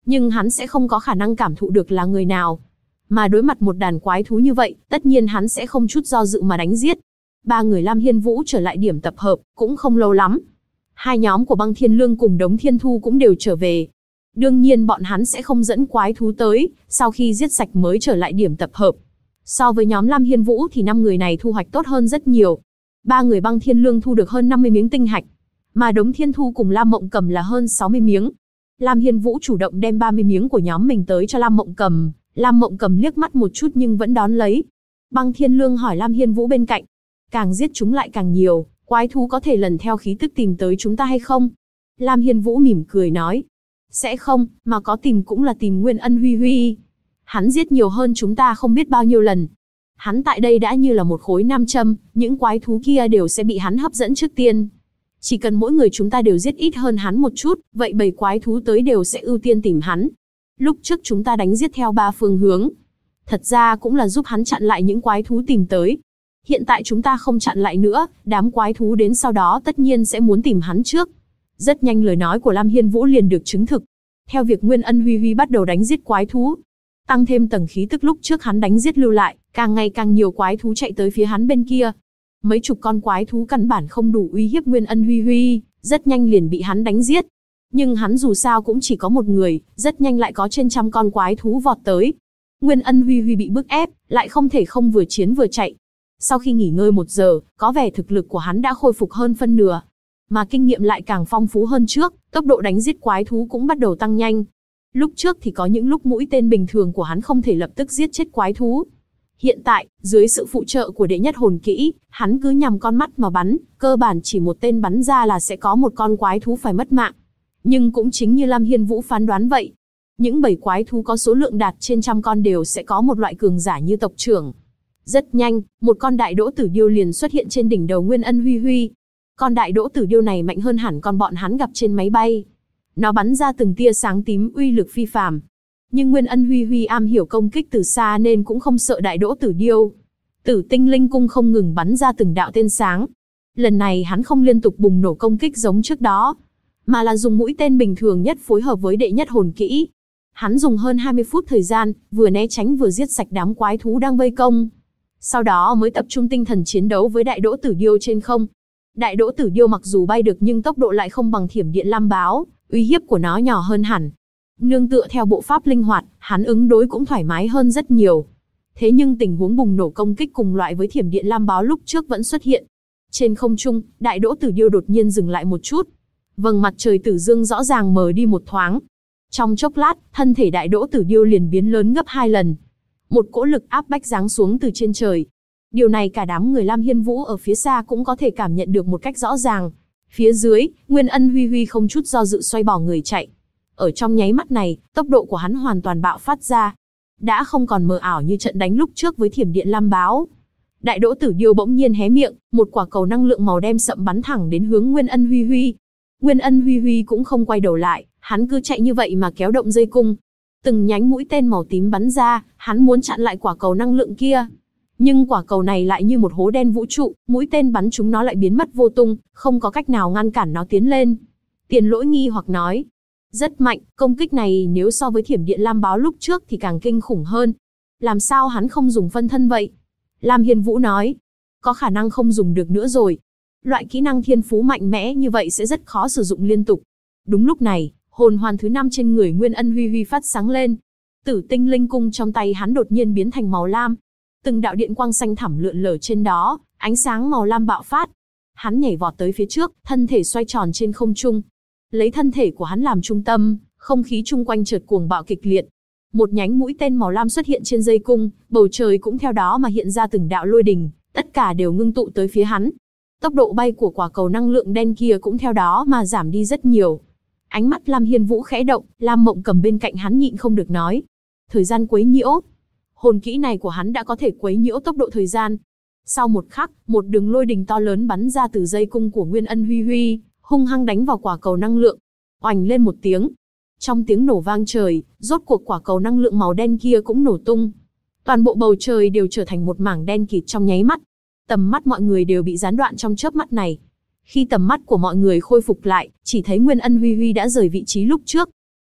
nhưng hắn sẽ không có khả năng cảm thụ được là người nào. Mà đối mặt một đàn quái thú như vậy, tất nhiên hắn sẽ không chút do dự mà đánh giết. Ba người Lam Hiên Vũ trở lại điểm tập hợp, cũng không lâu lắm. Hai nhóm của Băng Thiên Lương cùng Đống Thiên Thu cũng đều trở về. Đương nhiên bọn hắn sẽ không dẫn quái thú tới, sau khi giết sạch mới trở lại điểm tập hợp. So với nhóm Lam Hiên Vũ thì 5 người này thu hoạch tốt hơn rất nhiều. Ba người Băng Thiên Lương thu được hơn 50 miếng tinh hạch, mà Đống Thiên Thu cùng Lam Mộng Cầm là hơn 60 miếng. Lam Hiên Vũ chủ động đem 30 miếng của nhóm mình tới cho Lam Mộng Cầm. Lam Mộng Cầm liếc mắt một chút nhưng vẫn đón lấy. Băng Thiên Lương hỏi Lam Hiên Vũ bên cạnh, càng giết chúng lại càng nhiều, quái thú có thể lần theo khí tức tìm tới chúng ta hay không? Lam Hiên Vũ mỉm cười nói, sẽ không, mà có tìm cũng là tìm Nguyên Ân Huy Huy. Hắn giết nhiều hơn chúng ta không biết bao nhiêu lần. Hắn tại đây đã như là một khối nam châm, những quái thú kia đều sẽ bị hắn hấp dẫn trước tiên. Chỉ cần mỗi người chúng ta đều giết ít hơn hắn một chút, vậy bầy quái thú tới đều sẽ ưu tiên tìm hắn. Lúc trước chúng ta đánh giết theo 3 phương hướng. Thật ra cũng là giúp hắn chặn lại những quái thú tìm tới. Hiện tại chúng ta không chặn lại nữa, đám quái thú đến sau đó tất nhiên sẽ muốn tìm hắn trước. Rất nhanh lời nói của Lam Hiên Vũ liền được chứng thực. Theo việc Nguyên Ân Huy Huy bắt đầu đánh giết quái thú, tăng thêm tầng khí tức lúc trước hắn đánh giết lưu lại, càng ngày càng nhiều quái thú chạy tới phía hắn bên kia. Mấy chục con quái thú căn bản không đủ uy hiếp Nguyên Ân Huy Huy, rất nhanh liền bị hắn đánh giết. Nhưng hắn dù sao cũng chỉ có một người, rất nhanh lại có trên 100 con quái thú vọt tới. Nguyên Ân Huy Huy bị bức ép, lại không thể không vừa chiến vừa chạy. Sau khi nghỉ ngơi 1 giờ, có vẻ thực lực của hắn đã khôi phục hơn phân nửa. Mà kinh nghiệm lại càng phong phú hơn trước, tốc độ đánh giết quái thú cũng bắt đầu tăng nhanh. Lúc trước thì có những lúc mũi tên bình thường của hắn không thể lập tức giết chết quái thú. Hiện tại, dưới sự phụ trợ của đệ nhất hồn kỹ, hắn cứ nhằm con mắt mà bắn, cơ bản chỉ một tên bắn ra là sẽ có một con quái thú phải mất mạng. Nhưng cũng chính như Lam Hiên Vũ phán đoán vậy, những bầy quái thú có số lượng đạt trên 100 con đều sẽ có một loại cường giả như tộc trưởng. Rất nhanh, một con đại đỗ tử điêu liền xuất hiện trên đỉnh đầu Nguyên Ân Huy Huy. Con đại đỗ tử điêu này mạnh hơn hẳn con bọn hắn gặp trên máy bay. Nó bắn ra từng tia sáng tím uy lực phi phàm. Nhưng Nguyên Ân Huy Huy am hiểu công kích từ xa nên cũng không sợ đại đỗ tử điêu. Tử Tinh Linh Cung không ngừng bắn ra từng đạo tên sáng. Lần này hắn không liên tục bùng nổ công kích giống trước đó, mà là dùng mũi tên bình thường nhất phối hợp với đệ nhất hồn kỹ. Hắn dùng hơn 20 phút thời gian, vừa né tránh vừa giết sạch đám quái thú đang vây công. Sau đó mới tập trung tinh thần chiến đấu với đại đỗ tử điêu trên không. Đại đỗ tử điêu mặc dù bay được nhưng tốc độ lại không bằng thiểm điện lam báo, uy hiếp của nó nhỏ hơn hẳn. Nương tựa theo bộ pháp linh hoạt, hắn ứng đối cũng thoải mái hơn rất nhiều. Thế nhưng tình huống bùng nổ công kích cùng loại với thiểm điện lam báo lúc trước vẫn xuất hiện. Trên không trung, đại đỗ tử điêu đột nhiên dừng lại một chút. Vầng mặt trời tử dương rõ ràng mờ đi một thoáng. Trong chốc lát, thân thể đại đỗ tử điêu liền biến lớn gấp 2 lần. Một cỗ lực áp bách giáng xuống từ trên trời. Điều này cả đám người Lam Hiên Vũ ở phía xa cũng có thể cảm nhận được một cách rõ ràng. Phía dưới, Nguyên Ân Huy Huy không chút do dự xoay bỏ người chạy. Ở trong nháy mắt này, tốc độ của hắn hoàn toàn bạo phát ra. Đã không còn mờ ảo như trận đánh lúc trước với thiểm điện lam báo. Đại đỗ tử điêu bỗng nhiên hé miệng, một quả cầu năng lượng màu đen sậm bắn thẳng đến hướng Nguyên Ân Huy Huy. Nguyên Ân Huy Huy cũng không quay đầu lại, hắn cứ chạy như vậy mà kéo động dây cung. Từng nhánh mũi tên màu tím bắn ra, hắn muốn chặn lại quả cầu năng lượng kia. Nhưng quả cầu này lại như một hố đen vũ trụ, mũi tên bắn chúng nó lại biến mất vô tung, không có cách nào ngăn cản nó tiến lên. Tiền Lỗi nghi hoặc nói, rất mạnh, công kích này nếu so với thiểm điện lam báo lúc trước thì càng kinh khủng hơn. Làm sao hắn không dùng phân thân vậy? Lam Hiên Vũ nói, có khả năng không dùng được nữa rồi. Loại kỹ năng thiên phú mạnh mẽ như vậy sẽ rất khó sử dụng liên tục. Đúng lúc này, hồn hoàn thứ 5 trên người Nguyên Ân Huy Huy phát sáng lên. Tử Tinh Linh Cung trong tay hắn đột nhiên biến thành màu lam. Từng đạo điện quang xanh thẳm lượn lờ trên đó, ánh sáng màu lam bạo phát. Hắn nhảy vọt tới phía trước, thân thể xoay tròn trên không trung. Lấy thân thể của hắn làm trung tâm, không khí chung quanh chợt cuồng bạo kịch liệt. Một nhánh mũi tên màu lam xuất hiện trên dây cung, bầu trời cũng theo đó mà hiện ra từng đạo lôi đình, tất cả đều ngưng tụ tới phía hắn. Tốc độ bay của quả cầu năng lượng đen kia cũng theo đó mà giảm đi rất nhiều. Ánh mắt Lam Hiên Vũ khẽ động, Lam Mộng Cầm bên cạnh hắn nhịn không được nói, thời gian quấy nhiễu. Hồn kỹ này của hắn đã có thể quấy nhiễu tốc độ thời gian. Sau một khắc, một đường lôi đình to lớn bắn ra từ dây cung của Nguyên Ân Huy Huy, hung hăng đánh vào quả cầu năng lượng. Oành lên một tiếng. Trong tiếng nổ vang trời, rốt cuộc quả cầu năng lượng màu đen kia cũng nổ tung. Toàn bộ bầu trời đều trở thành một mảng đen kịt trong nháy mắt. Tầm mắt mọi người đều bị gián đoạn trong chớp mắt này. Khi tầm mắt của mọi người khôi phục lại, chỉ thấy Nguyên Ân Huy Huy đã rời vị trí lúc trước.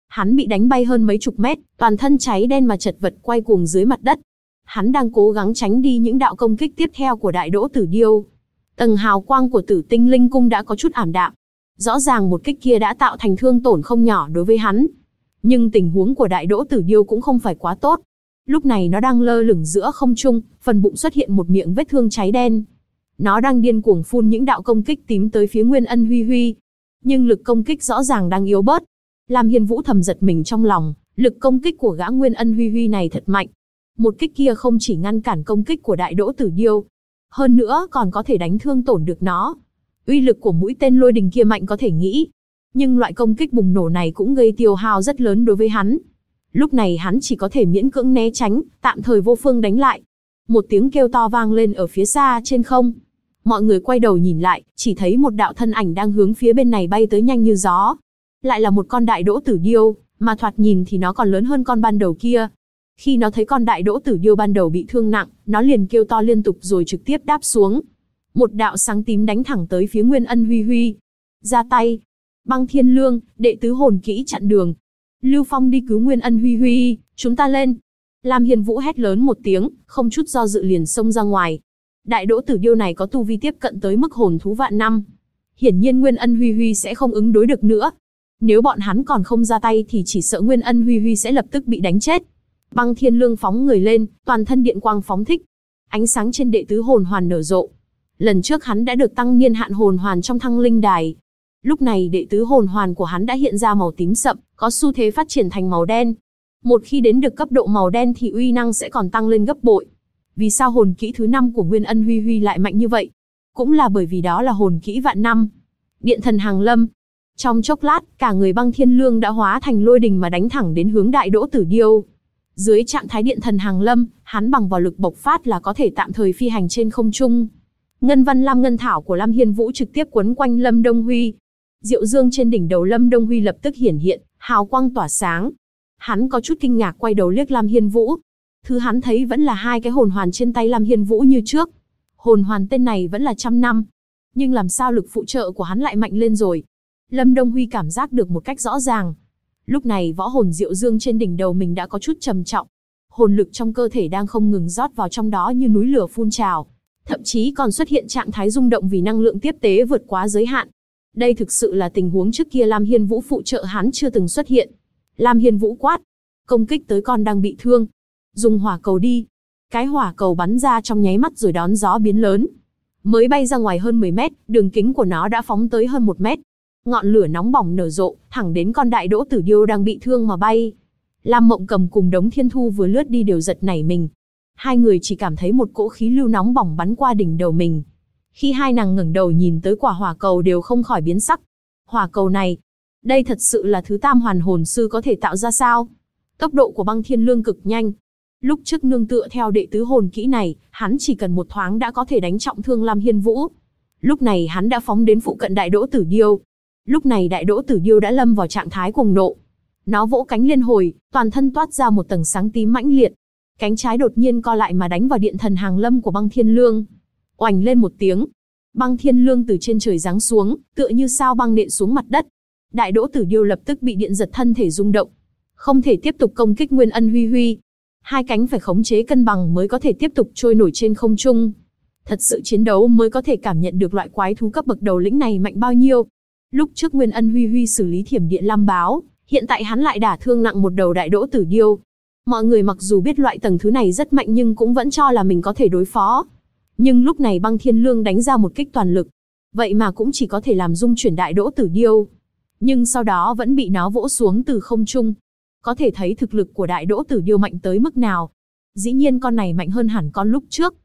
Hắn bị đánh bay hơn mấy chục mét, toàn thân cháy đen mà chật vật quay cuồng dưới mặt đất. Hắn đang cố gắng tránh đi những đạo công kích tiếp theo của Đại Đỗ Tử Điêu. Tầng hào quang của Tử Tinh Linh Cung đã có chút ảm đạm. Rõ ràng một kích kia đã tạo thành thương tổn không nhỏ đối với hắn. Nhưng tình huống của Đại Đỗ Tử Điêu cũng không phải quá tốt. Lúc này nó đang lơ lửng giữa không trung, phần bụng xuất hiện một miệng vết thương cháy đen. Nó đang điên cuồng phun những đạo công kích tím tới phía Nguyên Ân Huy Huy. Nhưng lực công kích rõ ràng đang yếu bớt. Lam Hiên Vũ thầm giật mình trong lòng, lực công kích của gã Nguyên Ân Huy Huy này thật mạnh. Một kích kia không chỉ ngăn cản công kích của Đại Đỗ Tử Điêu, hơn nữa còn có thể đánh thương tổn được nó. Uy lực của mũi tên lôi đình kia mạnh có thể nghĩ. Nhưng loại công kích bùng nổ này cũng gây tiêu hao rất lớn đối với hắn. Lúc này hắn chỉ có thể miễn cưỡng né tránh, tạm thời vô phương đánh lại. Một tiếng kêu to vang lên ở phía xa trên không. Mọi người quay đầu nhìn lại, chỉ thấy một đạo thân ảnh đang hướng phía bên này bay tới nhanh như gió. Lại là một con Đại Đỗ Tử Điêu, mà thoạt nhìn thì nó còn lớn hơn con ban đầu kia. Khi nó thấy con Đại Đỗ Tử Điêu ban đầu bị thương nặng, nó liền kêu to liên tục rồi trực tiếp đáp xuống. Một đạo sáng tím đánh thẳng tới phía Nguyên Ân Huy Huy. Ra tay. Băng Thiên Lương, đệ tứ hồn kỹ chặn đường. Lưu Phong đi cứu Nguyên Ân Huy Huy, chúng ta lên. Lam Hiên Vũ hét lớn một tiếng, không chút do dự liền xông ra ngoài. Đại Đỗ Tử Điêu này có tu vi tiếp cận tới mức hồn thú vạn năm. Hiển nhiên Nguyên Ân Huy Huy sẽ không ứng đối được nữa. Nếu bọn hắn còn không ra tay thì chỉ sợ Nguyên Ân Huy Huy sẽ lập tức bị đánh chết. Băng Thiên Lương phóng người lên, toàn thân điện quang phóng thích. Ánh sáng trên đệ tứ hồn hoàn nở rộ. Lần trước hắn đã được tăng niên hạn hồn hoàn trong Thăng Linh Đài. Lúc này đệ tứ hồn hoàn của hắn đã hiện ra màu tím sậm, có xu thế phát triển thành màu đen. Một khi đến được cấp độ màu đen thì uy năng sẽ còn tăng lên gấp bội. Vì sao hồn kỹ thứ 5 của Nguyên Ân Huy Huy lại mạnh như vậy? Cũng là bởi vì đó là hồn kỹ vạn năm. Điện thần hàng lâm. Trong chốc lát, cả người Băng Thiên Lương đã hóa thành lôi đình mà đánh thẳng đến hướng Đại Đỗ Tử Điêu. Dưới trạng thái điện thần hàng lâm, hắn bằng vào lực bộc phát là có thể tạm thời phi hành trên không trung. Ngân văn lam ngân thảo của Lam Hiên Vũ trực tiếp quấn quanh Lâm Đông Huy. Diệu dương trên đỉnh đầu Lâm Đông Huy lập tức hiển hiện, hào quang tỏa sáng. Hắn có chút kinh ngạc quay đầu liếc Lam Hiên Vũ. Thứ hắn thấy vẫn là hai cái hồn hoàn trên tay Lam Hiên Vũ như trước. Hồn hoàn tên này vẫn là 100 năm. Nhưng làm sao lực phụ trợ của hắn lại mạnh lên rồi? Lâm Đông Huy cảm giác được một cách rõ ràng. Lúc này võ hồn diệu dương trên đỉnh đầu mình đã có chút trầm trọng. Hồn lực trong cơ thể đang không ngừng rót vào trong đó như núi lửa phun trào. Thậm chí còn xuất hiện trạng thái rung động vì năng lượng tiếp tế vượt quá giới hạn. Đây thực sự là tình huống trước kia Lam Hiên Vũ phụ trợ hắn chưa từng xuất hiện. Lam Hiên Vũ quát. Công kích tới con đang bị thương. Dùng hỏa cầu đi. Cái hỏa cầu bắn ra trong nháy mắt rồi đón gió biến lớn. Mới bay ra ngoài hơn 10 mét, đường kính của nó đã phóng tới hơn 1 mét. Ngọn lửa nóng bỏng nở rộ, thẳng đến con Đại Đỗ Tử Điêu đang bị thương mà bay. Lam Mộng Cầm cùng Đống Thiên Thu vừa lướt đi đều giật nảy mình. Hai người chỉ cảm thấy một cỗ khí lưu nóng bỏng bắn qua đỉnh đầu mình. Khi hai nàng ngẩng đầu nhìn tới quả hỏa cầu đều không khỏi biến sắc. Hỏa cầu này, đây thật sự là thứ Tam Hoàn Hồn Sư có thể tạo ra sao? Tốc độ của Băng Thiên Lương cực nhanh. Lúc trước nương tựa theo đệ tứ hồn kỹ này, hắn chỉ cần một thoáng đã có thể đánh trọng thương Lam Hiên Vũ. Lúc này hắn đã phóng đến phụ cận Đại Đỗ Tử Điêu. Lúc này Đại Đỗ Tử Điêu đã lâm vào trạng thái cuồng nộ. Nó vỗ cánh liên hồi, toàn thân toát ra một tầng sáng tím mãnh liệt. Cánh trái đột nhiên co lại mà đánh vào điện thần hàng lâm của Băng Thiên Lương. Oành lên một tiếng, Băng Thiên Lương từ trên trời giáng xuống, tựa như sao băng nện xuống mặt đất. Đại Đỗ Tử Điêu lập tức bị điện giật thân thể rung động, không thể tiếp tục công kích Nguyên Ân Huy Huy. Hai cánh phải khống chế cân bằng mới có thể tiếp tục trôi nổi trên không trung. Thật sự chiến đấu mới có thể cảm nhận được loại quái thú cấp bậc đầu lĩnh này mạnh bao nhiêu. Lúc trước Nguyên Ân Huy Huy xử lý thiểm điện lam báo, hiện tại hắn lại đả thương nặng một đầu Đại Đỗ Tử Điêu. Mọi người mặc dù biết loại tầng thứ này rất mạnh nhưng cũng vẫn cho là mình có thể đối phó. Nhưng lúc này Băng Thiên Lương đánh ra một kích toàn lực, vậy mà cũng chỉ có thể làm rung chuyển Đại Đỗ Tử Điêu. Nhưng sau đó vẫn bị nó vỗ xuống từ không trung. Có thể thấy thực lực của Đại Đỗ Tử Điêu mạnh tới mức nào. Dĩ nhiên con này mạnh hơn hẳn con lúc trước.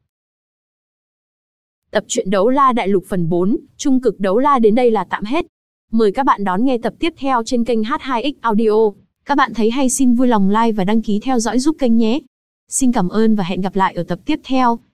Tập truyện Đấu La Đại Lục phần 4, Trung Cực Đấu La đến đây là tạm hết. Mời các bạn đón nghe tập tiếp theo trên kênh H2X Audio. Các bạn thấy hay xin vui lòng like và đăng ký theo dõi giúp kênh nhé. Xin cảm ơn và hẹn gặp lại ở tập tiếp theo.